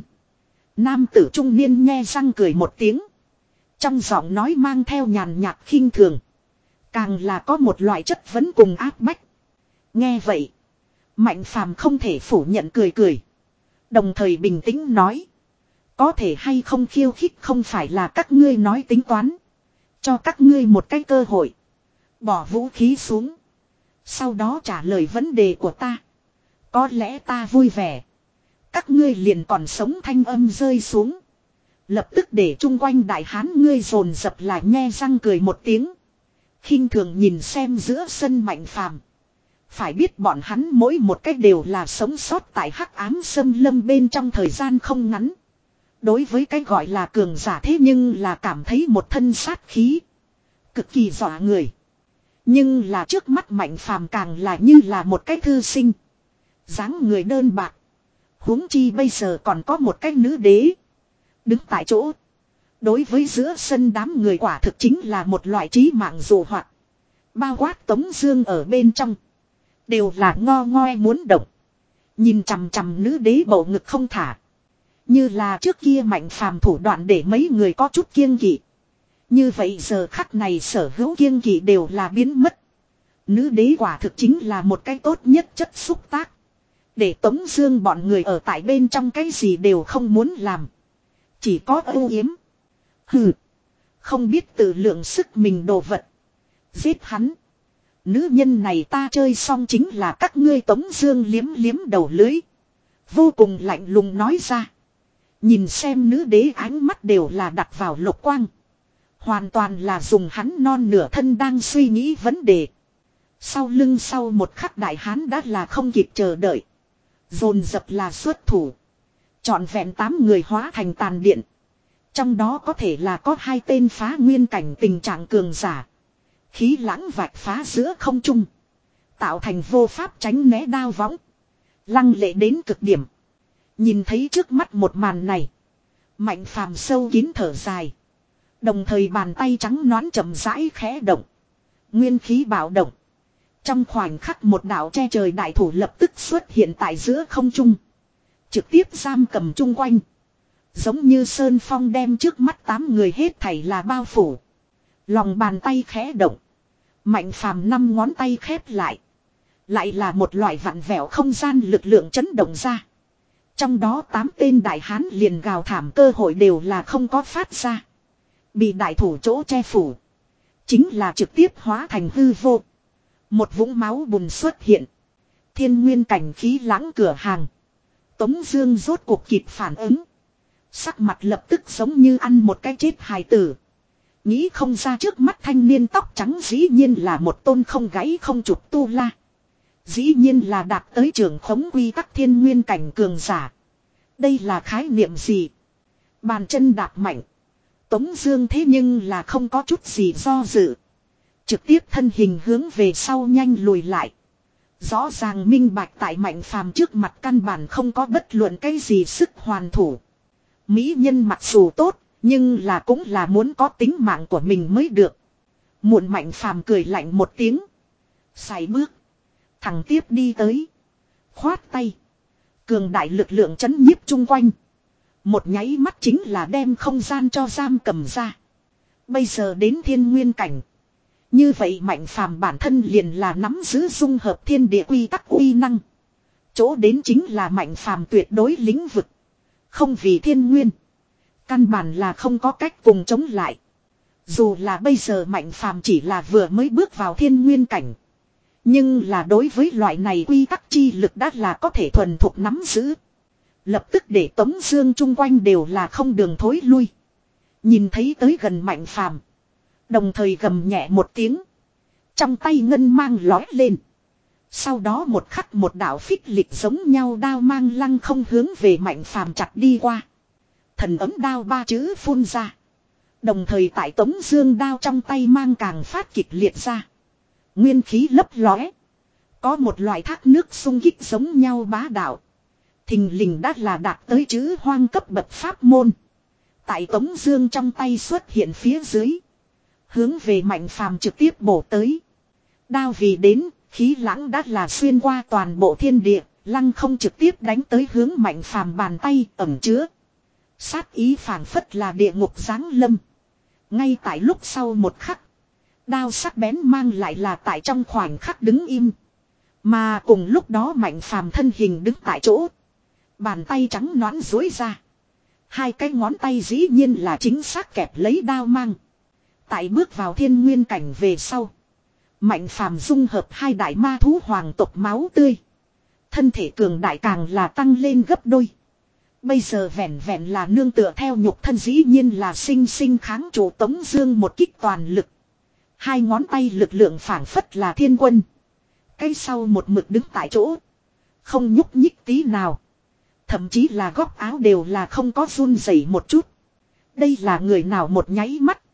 Nam tử trung niên nhe răng cười một tiếng. Trong giọng nói mang theo nhàn nhạt khinh thường. Càng là có một loại chất vấn cùng áp bách. Nghe vậy. Mạnh Phàm không thể phủ nhận cười cười. Đồng thời bình tĩnh nói. Có thể hay không khiêu khích không phải là các ngươi nói tính toán. Cho các ngươi một cái cơ hội. Bỏ vũ khí xuống. Sau đó trả lời vấn đề của ta. Có lẽ ta vui vẻ. Các ngươi liền còn sống thanh âm rơi xuống. Lập tức để chung quanh đại hán ngươi dồn dập lại nhe răng cười một tiếng. Khinh thường nhìn xem giữa sân Mạnh Phàm. Phải biết bọn hắn mỗi một cách đều là sống sót tại hắc ám xâm lâm bên trong thời gian không ngắn. Đối với cái gọi là cường giả thế nhưng là cảm thấy một thân sát khí. Cực kỳ dọa người. Nhưng là trước mắt Mạnh Phàm càng là như là một cái thư sinh. Dáng người đơn bạc. Huống chi bây giờ còn có một cái nữ đế. Đứng tại chỗ. Đối với giữa sân đám người quả thực chính là một loại trí mạng dụ hoạt. Bao quát Tống Dương ở bên trong. Đều là ngo ngoe muốn động. Nhìn chằm chằm nữ đế bầu ngực không thả. Như là trước kia Mạnh Phàm thủ đoạn để mấy người có chút kiêng kỵ. Như vậy giờ khắc này sở hữu kiêng kỵ đều là biến mất. Nữ đế quả thực chính là một cái tốt nhất chất xúc tác. Để Tống Dương bọn người ở tại bên trong cái gì đều không muốn làm. Chỉ có ưu yếm. Hừ. Không biết tự lượng sức mình đồ vật. Giết hắn. Nữ nhân này ta chơi xong chính là các ngươi. Tống Dương liếm liếm đầu lưới. Vô cùng lạnh lùng nói ra. Nhìn xem nữ đế ánh mắt đều là đặt vào lục quang. Hoàn toàn là dùng hắn non nửa thân đang suy nghĩ vấn đề. Sau lưng sau một khắc đại hán đã là không kịp chờ đợi. Dồn dập là xuất thủ. Trọn vẹn tám người hóa thành tàn điện. Trong đó có thể là có hai tên phá nguyên cảnh tình trạng cường giả. Khí lãng vạch phá giữa không trung. Tạo thành vô pháp tránh né đao võng. Lăng lệ đến cực điểm. Nhìn thấy trước mắt một màn này. Mạnh Phàm sâu kín thở dài. Đồng thời bàn tay trắng nõn chậm rãi khẽ động. Nguyên khí bạo động. Trong khoảnh khắc một đạo che trời đại thủ lập tức xuất hiện tại giữa không trung. Trực tiếp giam cầm chung quanh. Giống như sơn phong đem trước mắt tám người hết thảy là bao phủ. Lòng bàn tay khẽ động. Mạnh Phàm năm ngón tay khép lại. Lại là một loại vặn vẹo không gian lực lượng chấn động ra. Trong đó tám tên đại hán liền gào thảm cơ hội đều là không có phát ra. Bị đại thủ chỗ che phủ. Chính là trực tiếp hóa thành hư vô. Một vũng máu bùn xuất hiện. Thiên nguyên cảnh khí lãng cửa hàng. Tống Dương rốt cuộc kịp phản ứng. Sắc mặt lập tức giống như ăn một cái chết hài tử. Nghĩ không ra trước mắt thanh niên tóc trắng dĩ nhiên là một tôn không gáy không chụp tu la. Dĩ nhiên là đạt tới trường khống quy tắc thiên nguyên cảnh cường giả. Đây là khái niệm gì? Bàn chân đạp mạnh. Tống Dương thế nhưng là không có chút gì do dự. Trực tiếp thân hình hướng về sau nhanh lùi lại. Rõ ràng minh bạch tại Mạnh Phàm trước mặt căn bản không có bất luận cái gì sức hoàn thủ. Mỹ nhân mặc dù tốt, nhưng là cũng là muốn có tính mạng của mình mới được. Muộn Mạnh Phàm cười lạnh một tiếng. Sải bước. Thẳng tiếp đi tới. Khoát tay. Cường đại lực lượng chấn nhiếp chung quanh. Một nháy mắt chính là đem không gian cho giam cầm ra. Bây giờ đến thiên nguyên cảnh. Như vậy Mạnh Phàm bản thân liền là nắm giữ dung hợp thiên địa quy tắc uy năng. Chỗ đến chính là Mạnh Phàm tuyệt đối lĩnh vực. Không vì thiên nguyên. Căn bản là không có cách cùng chống lại. Dù là bây giờ Mạnh Phàm chỉ là vừa mới bước vào thiên nguyên cảnh. Nhưng là đối với loại này quy tắc chi lực đã là có thể thuần thục nắm giữ. Lập tức để Tống Dương chung quanh đều là không đường thối lui. Nhìn thấy tới gần Mạnh Phàm, đồng thời gầm nhẹ một tiếng. Trong tay ngân mang lói lên. Sau đó một khắc một đạo phích lịch giống nhau đao mang lăng không hướng về Mạnh Phàm chặt đi qua. Thần ấm đao ba chữ phun ra. Đồng thời tại Tống Dương đao trong tay mang càng phát kịch liệt ra. Nguyên khí lấp lóe. Có một loại thác nước xung kích giống nhau bá đạo. Thình lình đã là đạt tới chữ hoang cấp bậc pháp môn. Tại Tống Dương trong tay xuất hiện phía dưới. Hướng về Mạnh Phàm trực tiếp bổ tới. Đao vì đến, khí lãng đã là xuyên qua toàn bộ thiên địa, lăng không trực tiếp đánh tới hướng Mạnh Phàm bàn tay ẩn chứa. Sát ý phảng phất là địa ngục giáng lâm. Ngay tại lúc sau một khắc. Đao sắc bén mang lại là tại trong khoảnh khắc đứng im. Mà cùng lúc đó Mạnh Phàm thân hình đứng tại chỗ. Bàn tay trắng nõn duỗi ra. Hai cái ngón tay dĩ nhiên là chính xác kẹp lấy đao mang. Tại bước vào thiên nguyên cảnh về sau. Mạnh Phàm dung hợp hai đại ma thú hoàng tộc máu tươi. Thân thể cường đại càng là tăng lên gấp đôi. Bây giờ vẹn vẹn là nương tựa theo nhục thân dĩ nhiên là sinh sinh kháng trụ Tống Dương một kích toàn lực. Hai ngón tay lực lượng phảng phất là thiên quân. Cái sau một mực đứng tại chỗ. Không nhúc nhích tí nào. Thậm chí là góc áo đều là không có run rẩy một chút. Đây là người nào một nháy mắt.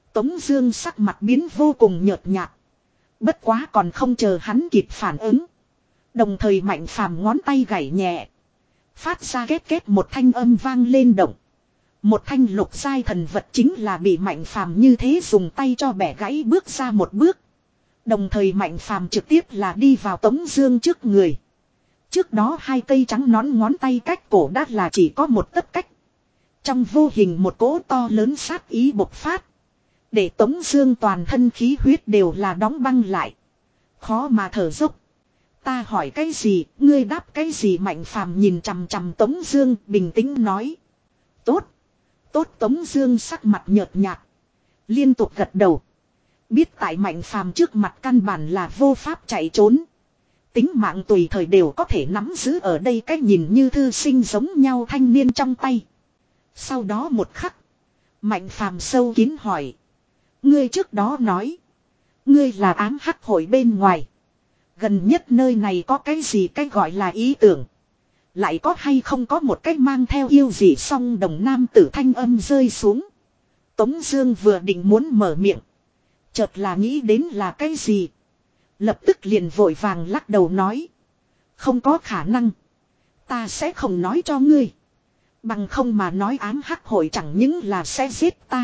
Tống Dương sắc mặt biến vô cùng nhợt nhạt. Bất quá còn không chờ hắn kịp phản ứng, đồng thời Mạnh Phàm ngón tay gảy nhẹ, phát ra két két một thanh âm vang lên động. Một thanh lục giai thần vật chính là bị Mạnh Phàm như thế dùng tay cho bẻ gãy bước ra một bước. Đồng thời Mạnh Phàm trực tiếp là đi vào Tống Dương trước người. Trước đó hai cây trắng nón ngón tay cách cổ đã là chỉ có một tấc cách. Trong vô hình một cỗ to lớn sát ý bộc phát, để Tống Dương toàn thân khí huyết đều là đóng băng lại, khó mà thở dốc. Ta hỏi cái gì, ngươi đáp cái gì? Mạnh Phàm nhìn chằm chằm Tống Dương, bình tĩnh nói. Tốt, tốt. Tống Dương sắc mặt nhợt nhạt, liên tục gật đầu. Biết tại Mạnh Phàm trước mặt căn bản là vô pháp chạy trốn, tính mạng tùy thời đều có thể nắm giữ ở đây cái nhìn như thư sinh giống nhau thanh niên trong tay. Sau đó một khắc, Mạnh Phàm sâu kín hỏi: ngươi trước đó nói, ngươi là ám hắc hội bên ngoài, gần nhất nơi này có cái gì cái gọi là ý tưởng? Lại có hay không có một cách mang theo yêu gì? Song đồng nam tử thanh âm rơi xuống. Tống Dương vừa định muốn mở miệng, chợt là nghĩ đến là cái gì, lập tức liền vội vàng lắc đầu nói: không có khả năng, ta sẽ không nói cho ngươi. Bằng không mà nói ám hắc hội chẳng những là sẽ giết ta,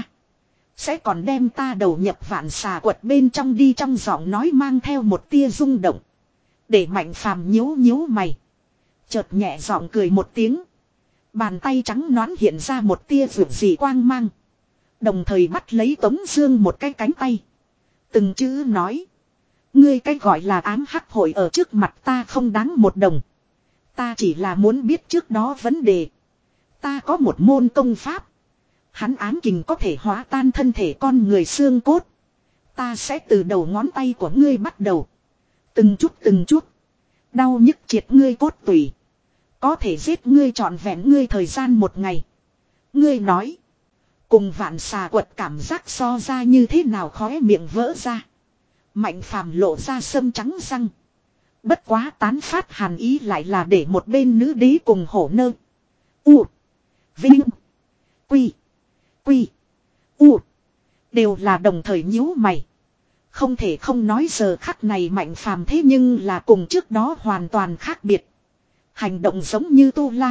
sẽ còn đem ta đầu nhập vạn xà quật bên trong đi. Trong giọng nói mang theo một tia rung động, để Mạnh Phàm nhíu nhíu mày, chợt nhẹ giọng cười một tiếng. Bàn tay trắng nõn hiện ra một tia rực dị quang mang, đồng thời bắt lấy Tống Dương một cái cánh tay, từng chữ nói: ngươi cái gọi là ám hắc hội ở trước mặt ta không đáng một đồng. Ta chỉ là muốn biết trước đó vấn đề. Ta có một môn công pháp, hắn ám kình có thể hóa tan thân thể con người xương cốt. Ta sẽ từ đầu ngón tay của ngươi bắt đầu, từng chút từng chút đau nhức triệt ngươi cốt tủy, có thể giết ngươi trọn vẹn ngươi thời gian một ngày. Ngươi nói, cùng vạn xà quật cảm giác so ra như thế nào? Khóe miệng vỡ ra, Mạnh Phàm lộ ra sâm trắng răng. Bất quá tán phát hàn ý lại là để một bên nữ đế cùng hổ nơ U Vinh Quy Quy U đều là đồng thời nhíu mày. Không thể không nói giờ khắc này Mạnh Phàm thế nhưng là cùng trước đó hoàn toàn khác biệt. Hành động giống như tu la,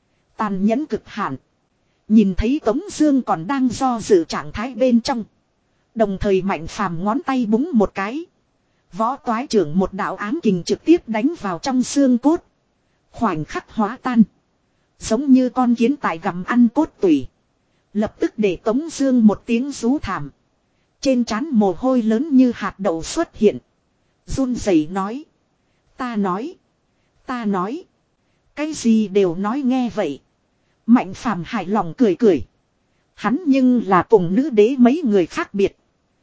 tàn nhẫn cực hạn. Nhìn thấy Tống Dương còn đang do dự trạng thái bên trong, đồng thời Mạnh Phàm ngón tay búng một cái, võ toái trưởng một đạo ám kình trực tiếp đánh vào trong xương cốt, khoảnh khắc hóa tan, giống như con kiến tại gặm ăn cốt tủy. Lập tức để Tống Dương một tiếng rú thảm, trên trán mồ hôi lớn như hạt đậu xuất hiện, run rẩy nói: ta nói, ta nói, cái gì đều nói. Nghe vậy, Mạnh Phàm hài lòng cười cười. Hắn nhưng là cùng nữ đế mấy người khác biệt,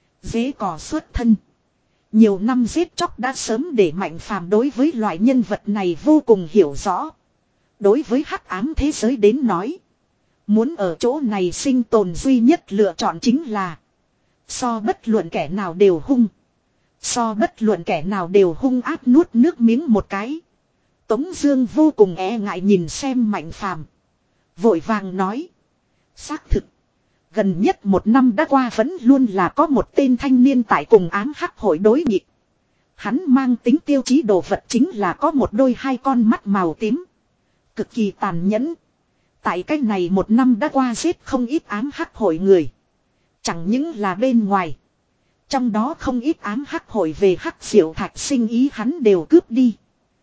dế cò xuất thân, nhiều năm giết chóc đã sớm để Mạnh Phàm đối với loại nhân vật này vô cùng hiểu rõ. Đối với hắc ám thế giới đến nói, muốn ở chỗ này sinh tồn duy nhất lựa chọn chính là so bất luận kẻ nào đều hung, so bất luận kẻ nào đều hung ác. Nuốt nước miếng một cái, Tống Dương vô cùng e ngại nhìn xem Mạnh Phàm, vội vàng nói: xác thực, gần nhất một năm đã qua vẫn luôn là có một tên thanh niên tại cùng ám hắc hội đối nghịch. Hắn mang tính tiêu chí đồ vật chính là có một đôi hai con mắt màu tím, cực kỳ tàn nhẫn. Tại cái này một năm đã qua giết không ít ám hắc hội người, chẳng những là bên ngoài, trong đó không ít ám hắc hội về hắc diệu thạch sinh ý hắn đều cướp đi.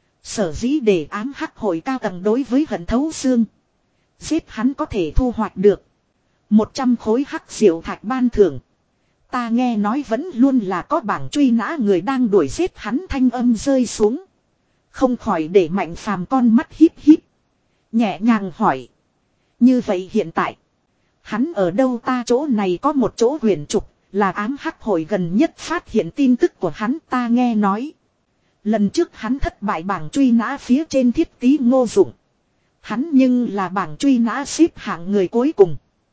Sở dĩ để ám hắc hội cao tầng đối với hận thấu xương, giết hắn có thể thu hoạch được một trăm khối hắc diệu thạch ban thưởng. Ta nghe nói vẫn luôn là có bảng truy nã người đang đuổi giết hắn. Thanh âm rơi xuống, không khỏi để Mạnh Phàm con mắt híp híp, nhẹ nhàng hỏi: như vậy hiện tại hắn ở đâu? Ta chỗ này có một chỗ huyền trục, là ám hắc hội gần nhất phát hiện tin tức của hắn. Ta nghe nói lần trước hắn thất bại bảng truy nã phía trên Thiết Tý Ngô Dụng, hắn nhưng là bảng truy nã xếp hạng người cuối cùng.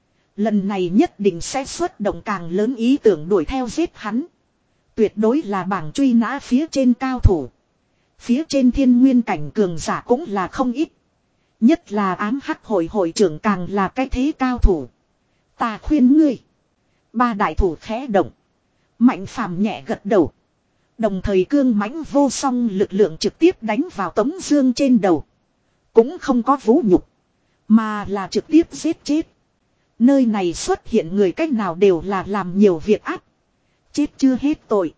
Lần này nhất định sẽ xuất động càng lớn ý tưởng đuổi theo giết hắn. Tuyệt đối là bảng truy nã phía trên cao thủ. Phía trên thiên nguyên cảnh cường giả cũng là không ít. Nhất là ám hắc hội hội trưởng càng là cái thế cao thủ. Ta khuyên ngươi, Ba đại thủ khẽ động. Mạnh phàm nhẹ gật đầu. Đồng thời cương mãnh vô song lực lượng trực tiếp đánh vào Tống Dương trên đầu. Cũng không có vũ nhục, mà là trực tiếp giết chết. Nơi này xuất hiện người cách nào đều là làm nhiều việc ác. Chết chưa hết tội.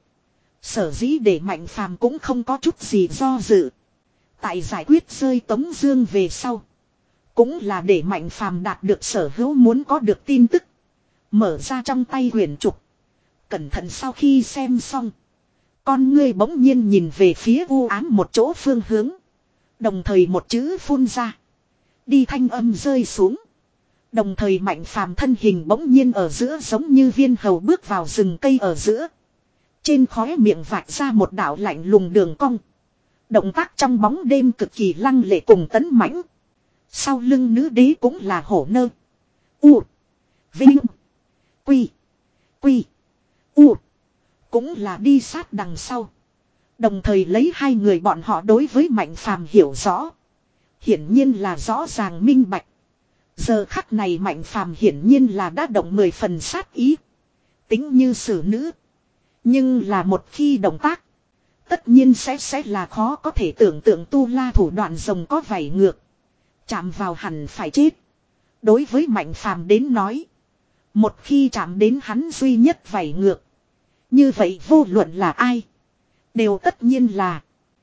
Sở dĩ để Mạnh phàm cũng không có chút gì do dự. Tại giải quyết rơi Tống Dương về sau, cũng là để Mạnh phàm đạt được sở hữu muốn có được tin tức. Mở ra trong tay quyển trục, cẩn thận sau khi xem xong, con ngươi bỗng nhiên nhìn về phía u ám một chỗ phương hướng. Đồng thời một chữ phun ra. Đi thanh âm rơi xuống. Đồng thời Mạnh phàm thân hình bỗng nhiên ở giữa giống như viên hầu bước vào rừng cây ở giữa. Trên khóe miệng vạch ra một đạo lạnh lùng đường cong. Động tác trong bóng đêm cực kỳ lăng lệ cùng tấn mãnh. Sau lưng nữ đế cũng là hổ nơ. U. Vinh. Quy. Quy. U. Cũng là đi sát đằng sau. Đồng thời lấy hai người bọn họ đối với Mạnh phàm hiểu rõ. Hiển nhiên là rõ ràng minh bạch. Giờ khắc này Mạnh phàm hiển nhiên là đã động mười phần sát ý. Tính như xử nữ. Nhưng là một khi động tác, tất nhiên sẽ sẽ là khó có thể tưởng tượng tu la thủ đoạn rồng có vảy ngược. Chạm vào hẳn phải chết. Đối với Mạnh phàm đến nói, một khi chạm đến hắn duy nhất vảy ngược, như vậy vô luận là ai, đều tất nhiên là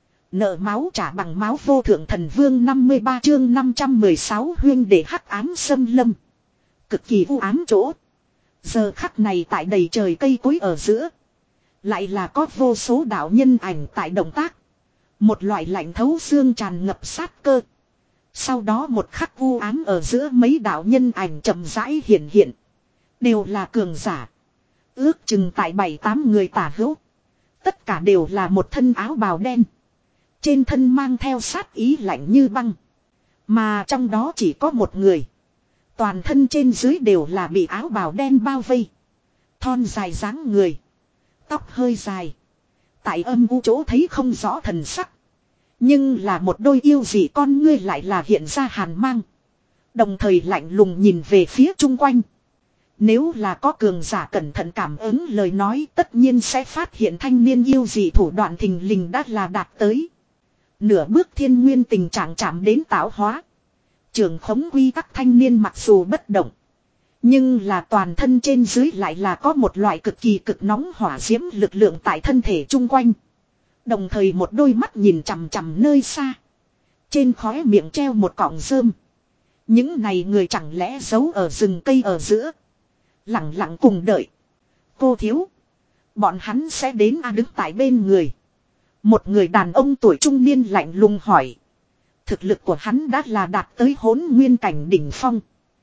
nợ máu trả bằng máu. Vô thượng thần vương năm mươi ba chương năm trăm mười sáu huyên để hắc ám xâm lâm. Cực kỳ u ám chỗ. Giờ khắc này tại đầy trời cây cối ở giữa, lại là có vô số đạo nhân ảnh tại động tác. Một loại lạnh thấu xương tràn ngập sát cơ. Sau đó một khắc u ám ở giữa mấy đạo nhân ảnh chậm rãi hiện hiện. Đều là cường giả. Ước chừng tại bảy tám người tả hữu. Tất cả đều là một thân áo bào đen. Trên thân mang theo sát ý lạnh như băng. Mà trong đó chỉ có một người. Toàn thân trên dưới đều là bị áo bào đen bao vây. Thon dài dáng người. Tóc hơi dài. Tại âm u chỗ thấy không rõ thần sắc. Nhưng là một đôi yêu dị con ngươi lại là hiện ra hàn mang. Đồng thời lạnh lùng nhìn về phía chung quanh. Nếu là có cường giả cẩn thận cảm ứng lời nói, tất nhiên sẽ phát hiện thanh niên yêu dị thủ đoạn thình lình đã là đạt tới. Nửa bước thiên nguyên tình trạng chạm đến tạo hóa. Trường khống quy tắc thanh niên mặc dù bất động, nhưng là toàn thân trên dưới lại là có một loại cực kỳ cực nóng hỏa diễm lực lượng tại thân thể chung quanh. Đồng thời một đôi mắt nhìn chằm chằm nơi xa. Trên khóe miệng treo một cọng rơm. Những này người chẳng lẽ giấu ở rừng cây ở giữa, lặng lặng cùng đợi. Cô thiếu, bọn hắn sẽ đến à? Đứng tại bên người, một người đàn ông tuổi trung niên lạnh lùng hỏi. Thực lực của hắn đã là đạt tới hỗn nguyên cảnh đỉnh phong.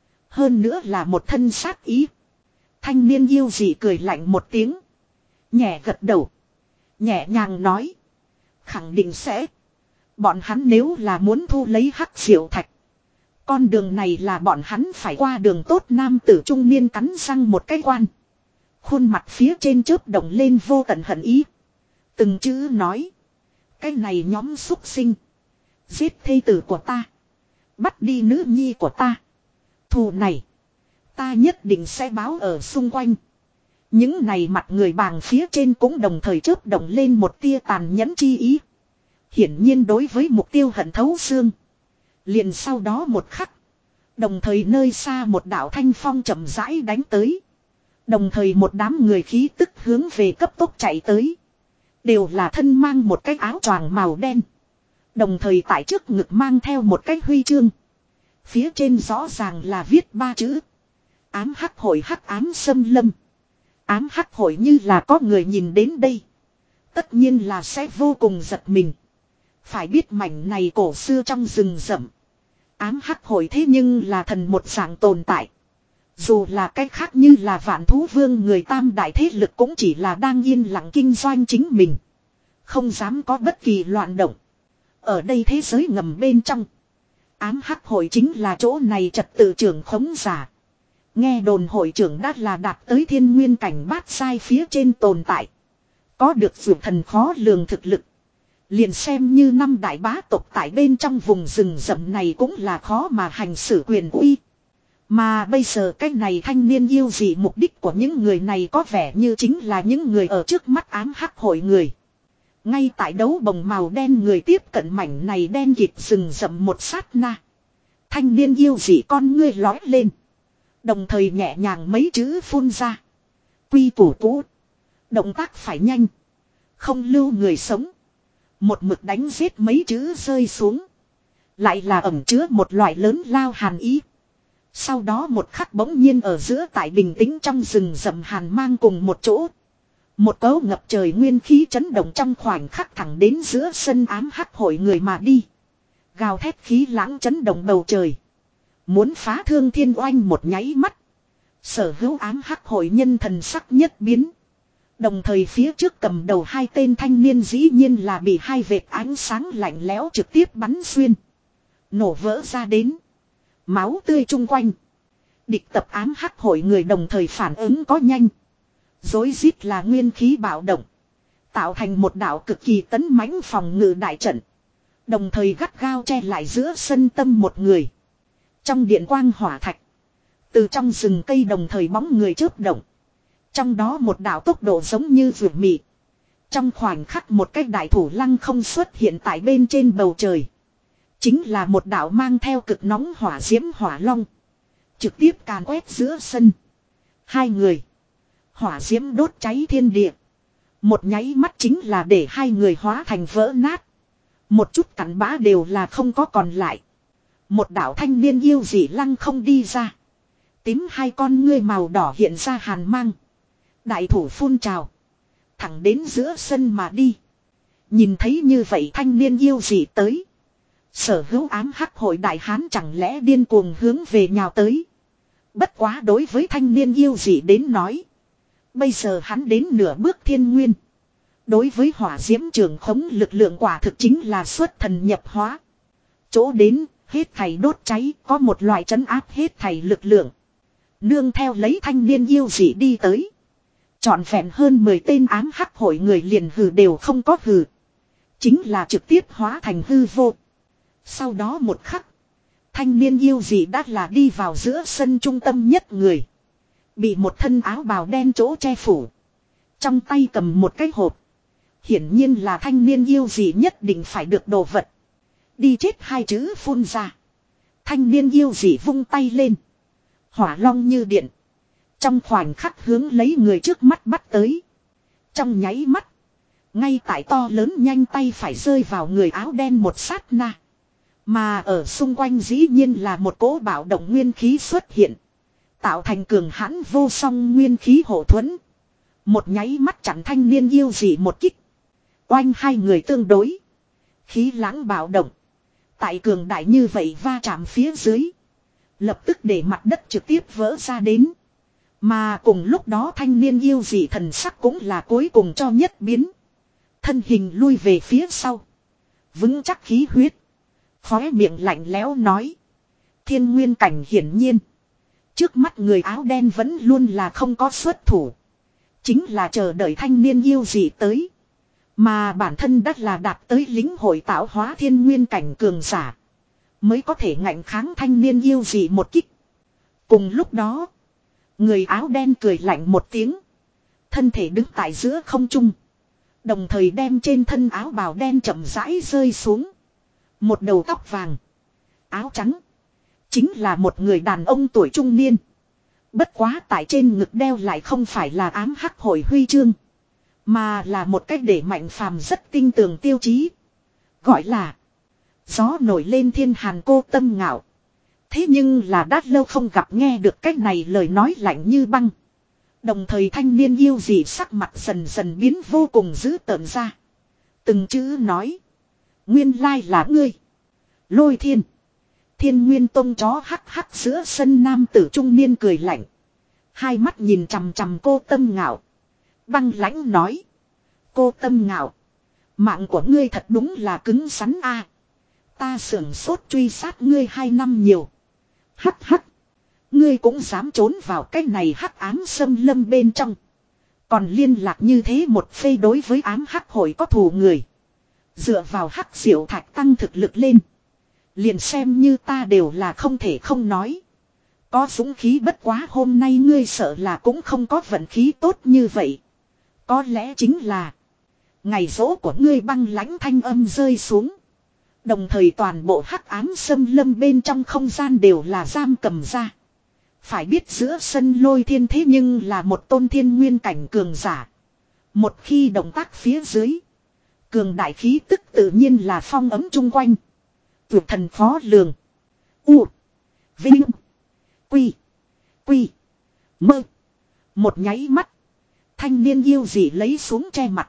Hơn nữa là một thân sát ý. Thanh niên yêu dị cười lạnh một tiếng. Nhẹ gật đầu. Nhẹ nhàng nói. Khẳng định sẽ. Bọn hắn nếu là muốn thu lấy hắc diệu thạch, con đường này là bọn hắn phải qua đường tốt. Nam tử trung niên cắn răng một cái quan. Khuôn mặt phía trên chớp động lên vô tận hận ý. Từng chữ nói. Cái này nhóm xúc sinh. Giết thê tử của ta. Bắt đi nữ nhi của ta. Thù này ta nhất định sẽ báo ở xung quanh. Những này mặt người bàng phía trên cũng đồng thời chớp động lên một tia tàn nhẫn chi ý. Hiển nhiên đối với mục tiêu hận thấu xương. Liền sau đó một khắc, đồng thời nơi xa một đạo thanh phong chậm rãi đánh tới. Đồng thời một đám người khí tức hướng về cấp tốc chạy tới. Đều là thân mang một cái áo choàng màu đen. Đồng thời tại trước ngực mang theo một cái huy chương. Phía trên rõ ràng là viết ba chữ. Ám hắc hội. Hắc ám xâm lâm. Ám hắc hội như là có người nhìn đến đây, tất nhiên là sẽ vô cùng giật mình. Phải biết mảnh này cổ xưa trong rừng rậm, ám hắc hội thế nhưng là thần một dạng tồn tại. Dù là cách khác như là Vạn Thú Vương người tam đại thế lực cũng chỉ là đang yên lặng kinh doanh chính mình, không dám có bất kỳ loạn động. Ở đây thế giới ngầm bên trong, ám hắc hội chính là chỗ này trật tự trưởng khống giả. Nghe đồn hội trưởng đã là đạt tới thiên nguyên cảnh bát sai phía trên tồn tại. Có được dụ thần khó lường thực lực. Liền xem như năm đại bá tộc tại bên trong vùng rừng rậm này cũng là khó mà hành xử quyền uy. Mà bây giờ cái này thanh niên yêu dị mục đích của những người này có vẻ như chính là những người ở trước mắt ám hắc hội người. Ngay tại đấu bồng màu đen người tiếp cận mảnh này đen kịt rừng rậm một sát na. Thanh niên yêu dị con ngươi lói lên. Đồng thời nhẹ nhàng mấy chữ phun ra. Quy củ cũ. Động tác phải nhanh. Không lưu người sống. Một mực đánh giết mấy chữ rơi xuống. Lại là ẩn chứa một loại lớn lao hàn ý. Sau đó một khắc bỗng nhiên ở giữa tại bình tĩnh trong rừng rậm hàn mang cùng một chỗ. Một cấu ngập trời nguyên khí chấn động trong khoảnh khắc thẳng đến giữa sân ám hắc hội người mà đi. Gào thét khí lãng chấn động bầu trời. Muốn phá thương thiên oanh một nháy mắt. Sở hữu ám hắc hội nhân thần sắc nhất biến. Đồng thời phía trước cầm đầu hai tên thanh niên dĩ nhiên là bị hai vệt ánh sáng lạnh lẽo trực tiếp bắn xuyên. Nổ vỡ ra đến. Máu tươi chung quanh. Địch tập ám hắc hội người đồng thời phản ứng có nhanh. Dối rít là nguyên khí bạo động. Tạo thành một đạo cực kỳ tấn mãnh phòng ngự đại trận. Đồng thời gắt gao che lại giữa sân tâm một người. Trong điện quang hỏa thạch. Từ trong rừng cây đồng thời bóng người chớp động. Trong đó một đạo tốc độ giống như vượt mị. Trong khoảnh khắc một cái đại thủ lăng không xuất hiện tại bên trên bầu trời. Chính là một đạo mang theo cực nóng hỏa diễm hỏa long. Trực tiếp càn quét giữa sân. Hai người. Hỏa diễm đốt cháy thiên địa. Một nháy mắt chính là để hai người hóa thành vỡ nát. Một chút cặn bã đều là không có còn lại. Một đạo thanh niên yêu dị lăng không đi ra. Tím hai con ngươi màu đỏ hiện ra hàn mang. Đại thủ phun trào. Thẳng đến giữa sân mà đi. Nhìn thấy như vậy thanh niên yêu dị tới. Sở hữu ám hắc hội đại hán chẳng lẽ điên cuồng hướng về nhào tới. Bất quá đối với thanh niên yêu dị đến nói. Bây giờ hắn đến nửa bước thiên nguyên. Đối với hỏa diễm trường khống lực lượng quả thực chính là xuất thần nhập hóa. Chỗ đến, hết thảy đốt cháy, có một loại trấn áp hết thảy lực lượng. Nương theo lấy thanh niên yêu dị đi tới. Trọn vẹn hơn mười tên ám hắc hội người liền hừ đều không có hừ. Chính là trực tiếp hóa thành hư vô. Sau đó một khắc. Thanh niên yêu dị đã là đi vào giữa sân trung tâm nhất người. Bị một thân áo bào đen chỗ che phủ. Trong tay cầm một cái hộp. Hiển nhiên là thanh niên yêu dị nhất định phải được đồ vật. Đi chết hai chữ phun ra. Thanh niên yêu dị vung tay lên. Hỏa long như điện. Trong khoảnh khắc hướng lấy người trước mắt bắt tới. Trong nháy mắt. Ngay tại to lớn nhanh tay phải rơi vào người áo đen một sát na. Mà ở xung quanh dĩ nhiên là một cỗ bạo động nguyên khí xuất hiện. Tạo thành cường hãn vô song nguyên khí hộ thuẫn. Một nháy mắt chặn thanh niên yêu dị một kích. Oanh hai người tương đối. Khí lãng bạo động. Tại cường đại như vậy va chạm phía dưới. Lập tức để mặt đất trực tiếp vỡ ra đến. Mà cùng lúc đó thanh niên yêu dị thần sắc cũng là cuối cùng cho nhất biến. Thân hình lui về phía sau. Vững chắc khí huyết. Khóe miệng lạnh lẽo nói. Thiên nguyên cảnh hiển nhiên. Trước mắt người áo đen vẫn luôn là không có xuất thủ. Chính là chờ đợi thanh niên yêu dị tới. Mà bản thân đất là đạt tới lính hội tạo hóa thiên nguyên cảnh cường giả. Mới có thể ngạnh kháng thanh niên yêu dị một kích. Cùng lúc đó. Người áo đen cười lạnh một tiếng. Thân thể đứng tại giữa không trung. Đồng thời đem trên thân áo bào đen chậm rãi rơi xuống. Một đầu tóc vàng. Áo trắng. Chính là một người đàn ông tuổi trung niên. Bất quá tại trên ngực đeo lại không phải là ám hắc hội huy chương. Mà là một cách để mạnh phàm rất tinh tường tiêu chí. Gọi là. Gió nổi lên thiên hàn cô tâm ngạo. Thế nhưng là đã lâu không gặp nghe được cách này lời nói lạnh như băng. Đồng thời thanh niên yêu dị sắc mặt dần dần biến vô cùng dữ tợn ra. Từng chữ nói. Nguyên lai là ngươi. Lôi thiên. Thiên nguyên tông chó hắc hắc giữa sân nam tử trung niên cười lạnh. Hai mắt nhìn chằm chằm cô tâm ngạo. Băng lãnh nói. Cô tâm ngạo. Mạng của ngươi thật đúng là cứng rắn a. Ta sưởng sốt truy sát ngươi hai năm nhiều. Hắc hắc. Ngươi cũng dám trốn vào cái này hắc ám xâm lâm bên trong. Còn liên lạc như thế một phê đối với ám hắc hội có thù người. Dựa vào hắc diệu thạch tăng thực lực lên. Liền xem như ta đều là không thể không nói. Có dũng khí bất quá hôm nay ngươi sợ là cũng không có vận khí tốt như vậy. Có lẽ chính là ngày rỗ của ngươi băng lãnh thanh âm rơi xuống. Đồng thời toàn bộ hắc ám xâm lâm bên trong không gian đều là giam cầm ra. Phải biết giữa sân Lôi Thiên thế nhưng là một tôn thiên nguyên cảnh cường giả. Một khi động tác phía dưới, cường đại khí tức tự nhiên là phong ấm chung quanh. Tuyệt thần khó lường. U. Vinh. Quy. Quy. Mơ. Một nháy mắt. Thanh niên yêu dị lấy xuống che mặt.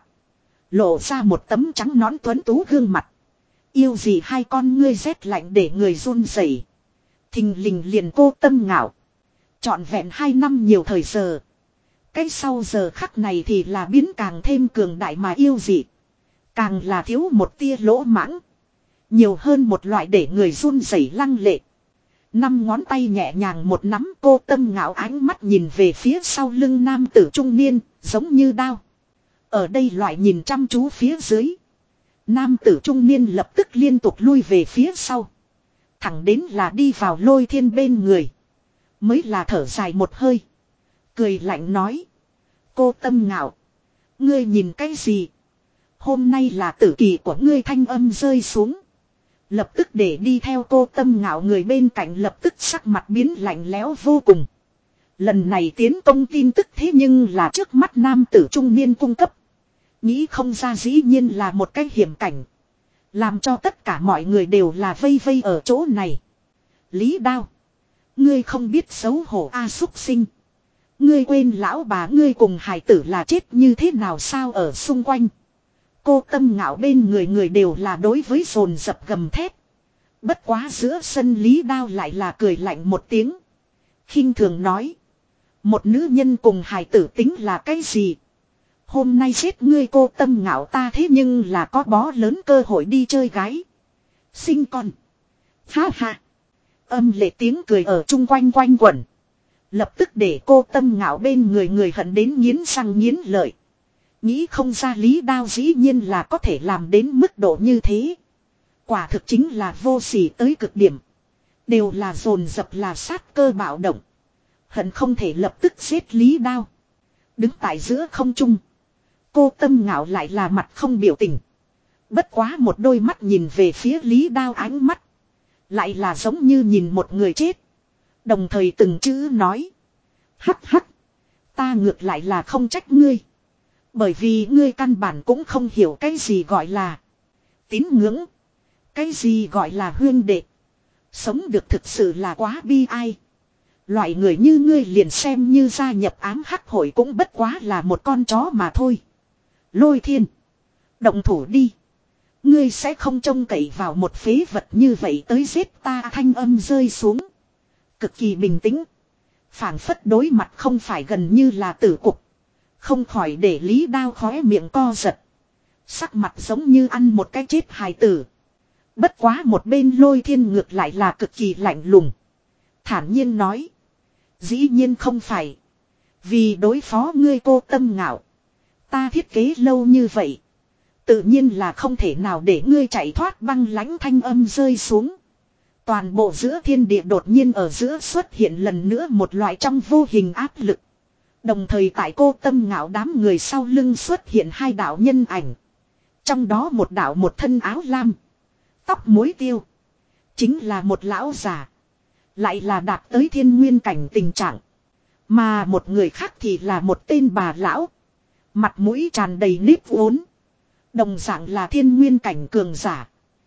Lộ ra một tấm trắng nõn tuấn tú gương mặt. Yêu dị hai con ngươi rét lạnh để người run rẩy. Thình lình liền Cô Tâm Ngạo. Trọn vẹn hai năm nhiều thời giờ. Cái sau giờ khắc này thì là biến càng thêm cường đại mà yêu dị. Càng là thiếu một tia lỗ mãng. Nhiều hơn một loại để người run rẩy lăng lệ. Năm ngón tay nhẹ nhàng một nắm, Cô Tâm Ngạo ánh mắt nhìn về phía sau lưng nam tử trung niên, giống như đao. Ở đây loại nhìn chăm chú phía dưới. Nam tử trung niên lập tức liên tục lui về phía sau. Thẳng đến là đi vào Lôi Thiên bên người. Mới là thở dài một hơi. Cười lạnh nói. Cô Tâm Ngạo. Ngươi nhìn cái gì? Hôm nay là tử kỳ của ngươi, thanh âm rơi xuống. Lập tức để đi theo Cô Tâm Ngạo người bên cạnh lập tức sắc mặt biến lạnh lẽo vô cùng. Lần này tiến công tin tức thế nhưng là trước mắt nam tử trung niên cung cấp. Nghĩ không ra dĩ nhiên là một cái hiểm cảnh. Làm cho tất cả mọi người đều là vây vây ở chỗ này. Lý Đao. Ngươi không biết xấu hổ a súc sinh. Ngươi quên lão bà ngươi cùng hài tử là chết như thế nào sao ở xung quanh. Cô Tâm Ngạo bên người người đều là đối với dồn dập gầm thét. Bất quá giữa sân Lý Đao lại là cười lạnh một tiếng. Khinh thường nói. Một nữ nhân cùng hài tử tính là cái gì? Hôm nay giết ngươi Cô Tâm Ngạo ta thế nhưng là có bó lớn cơ hội đi chơi gái. Sinh con. Ha ha. Âm lệ tiếng cười ở chung quanh quanh quẩn. Lập tức để Cô Tâm Ngạo bên người người hận đến nghiến răng nghiến lợi. Nghĩ không ra Lý Đao dĩ nhiên là có thể làm đến mức độ như thế. Quả thực chính là vô sỉ tới cực điểm. Đều là dồn dập là sát cơ bạo động. Hận không thể lập tức giết Lý Đao. Đứng tại giữa không trung. Cô Tâm Ngạo lại là mặt không biểu tình. Bất quá một đôi mắt nhìn về phía Lý Đao, ánh mắt lại là giống như nhìn một người chết. Đồng thời từng chữ nói. Hắc hắc. Ta ngược lại là không trách ngươi. Bởi vì ngươi căn bản cũng không hiểu cái gì gọi là tín ngưỡng. Cái gì gọi là huyên đệ. Sống được thực sự là quá bi ai. Loại người như ngươi liền xem như gia nhập ám hắc hội cũng bất quá là một con chó mà thôi. Lôi Thiên. Động thủ đi. Ngươi sẽ không trông cậy vào một phế vật như vậy tới giết ta, thanh âm rơi xuống. Cực kỳ bình tĩnh. Phảng phất đối mặt không phải gần như là tử cục. Không khỏi để Lý Đao khóe miệng co giật. Sắc mặt giống như ăn một cái chết hài tử. Bất quá một bên Lôi Thiên ngược lại là cực kỳ lạnh lùng. Thản nhiên nói. Dĩ nhiên không phải. Vì đối phó ngươi Cô Tâm Ngạo. Ta thiết kế lâu như vậy. Tự nhiên là không thể nào để ngươi chạy thoát, băng lãnh thanh âm rơi xuống. Toàn bộ giữa thiên địa đột nhiên ở giữa xuất hiện lần nữa một loại trong vô hình áp lực. Đồng thời tại Cô Tâm Ngạo đám người sau lưng xuất hiện hai đạo nhân ảnh. Trong đó một đạo một thân áo lam. Tóc muối tiêu. Chính là một lão già. Lại là đạt tới thiên nguyên cảnh tình trạng. Mà một người khác thì là một tên bà lão. Mặt mũi tràn đầy nếp uốn. Đồng dạng là thiên nguyên cảnh cường giả.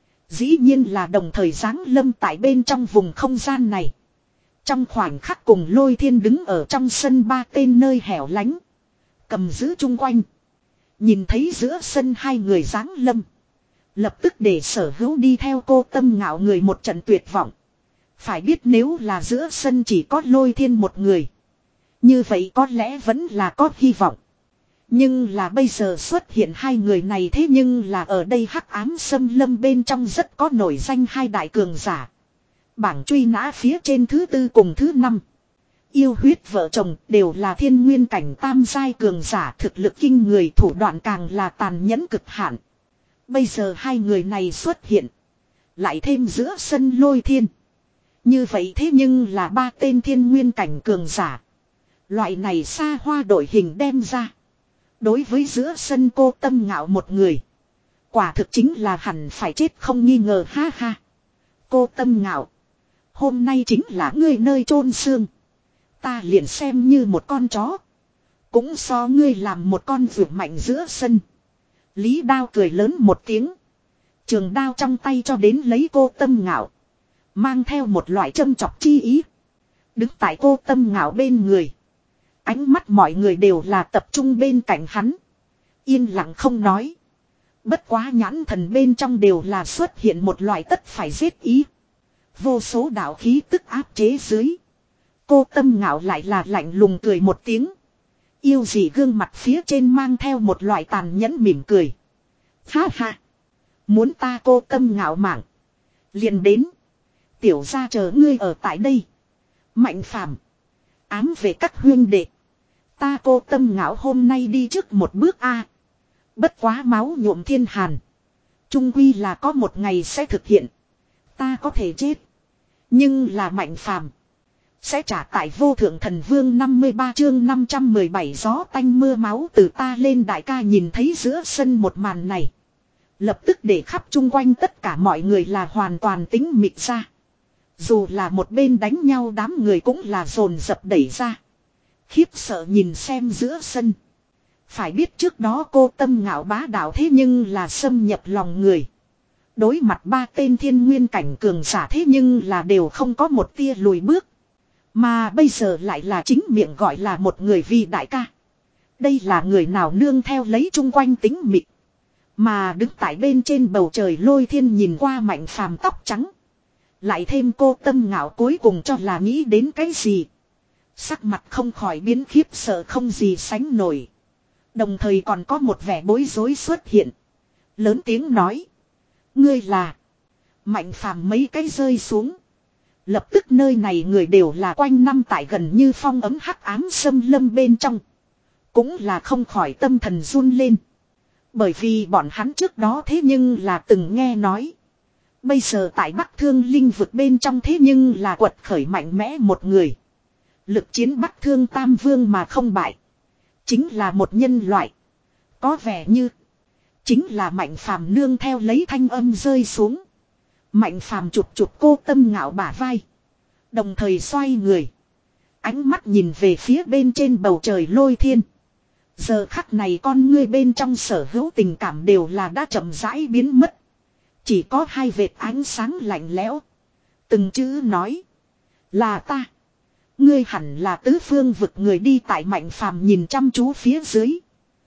Dĩ nhiên là đồng thời giáng lâm tại bên trong vùng không gian này. Trong khoảnh khắc cùng Lôi Thiên đứng ở trong sân ba tên nơi hẻo lánh. Cầm giữ chung quanh. Nhìn thấy giữa sân hai người giáng lâm. Lập tức để sở hữu đi theo Cô Tâm Ngạo người một trận tuyệt vọng. Phải biết nếu là giữa sân chỉ có Lôi Thiên một người. Như vậy có lẽ vẫn là có hy vọng. Nhưng là bây giờ xuất hiện hai người này, thế nhưng là ở đây hắc ám xâm lâm bên trong rất có nổi danh hai đại cường giả. Bảng truy nã phía trên thứ tư cùng thứ năm. Yêu huyết vợ chồng đều là thiên nguyên cảnh tam giai cường giả, thực lực kinh người, thủ đoạn càng là tàn nhẫn cực hạn. Bây giờ hai người này xuất hiện. Lại thêm giữa sân Lôi Thiên. Như vậy thế nhưng là ba tên thiên nguyên cảnh cường giả. Loại này xa hoa đội hình đem ra. Đối với giữa sân cô Tâm Ngạo một người. Quả thực chính là hẳn phải chết không nghi ngờ, ha ha. Cô Tâm Ngạo. Hôm nay chính là ngươi nơi chôn xương. Ta liền xem như một con chó. Cũng so ngươi làm một con vượt mạnh giữa sân. Lý Đao cười lớn một tiếng. Trường đao trong tay cho đến lấy cô Tâm Ngạo. Mang theo một loại châm chọc chi ý. Đứng tại cô Tâm Ngạo bên người. Ánh mắt mọi người đều là tập trung bên cạnh hắn. Yên lặng không nói. Bất quá nhãn thần bên trong đều là xuất hiện một loại tất phải giết ý. Vô số đạo khí tức áp chế dưới. Cô Tâm Ngạo lại là lạnh lùng cười một tiếng. Yêu dị gương mặt phía trên mang theo một loại tàn nhẫn mỉm cười. Ha ha. Muốn ta cô Tâm Ngạo mạng. Liền đến. Tiểu gia chờ ngươi ở tại đây. Mạnh Phàm, ám về các huyên đệ. Ta cô Tâm Ngạo hôm nay đi trước một bước a. Bất quá máu nhuộm thiên hàn. Trung quy là có một ngày sẽ thực hiện. Ta có thể chết. Nhưng là Mạnh Phàm sẽ trả tại vô thượng thần vương năm mươi ba chương năm trăm mười bảy gió tanh mưa máu từ ta lên. Đại ca nhìn thấy giữa sân một màn này. Lập tức để khắp chung quanh tất cả mọi người là hoàn toàn tính mịt ra. Dù là một bên đánh nhau đám người cũng là dồn dập đẩy ra. Khiếp sợ nhìn xem giữa sân. Phải biết trước đó cô Tâm Ngạo bá đạo thế nhưng là xâm nhập lòng người. Đối mặt ba tên thiên nguyên cảnh cường giả thế nhưng là đều không có một tia lùi bước. Mà bây giờ lại là chính miệng gọi là một người vì đại ca. Đây là người nào nương theo lấy chung quanh tính mịt. Mà đứng tại bên trên bầu trời Lôi Thiên nhìn qua Mạnh Phàm tóc trắng. Lại thêm cô Tâm Ngạo cuối cùng cho là nghĩ đến cái gì. Sắc mặt không khỏi biến khiếp sợ không gì sánh nổi. Đồng thời còn có một vẻ bối rối xuất hiện. Lớn tiếng nói. Ngươi là. Mạnh Phàm mấy cái rơi xuống. Lập tức nơi này người đều là quanh năm tại gần như phong ấm hắc ám xâm lâm bên trong. Cũng là không khỏi tâm thần run lên. Bởi vì bọn hắn trước đó thế nhưng là từng nghe nói. Bây giờ tại Bắc Thương linh vực bên trong thế nhưng là quật khởi mạnh mẽ một người. Lực chiến Bắc Thương Tam Vương mà không bại. Chính là một nhân loại. Có vẻ như. Chính là Mạnh Phàm nương theo lấy thanh âm rơi xuống. Mạnh Phàm chụp chụp cô Tâm Ngạo bả vai. Đồng thời xoay người. Ánh mắt nhìn về phía bên trên bầu trời Lôi Thiên. Giờ khắc này con ngươi bên trong sở hữu tình cảm đều là đã chậm rãi biến mất. Chỉ có hai vệt ánh sáng lạnh lẽo. Từng chữ nói. Là ta. Ngươi hẳn là tứ phương vực người đi tại Mạnh Phàm nhìn chăm chú phía dưới.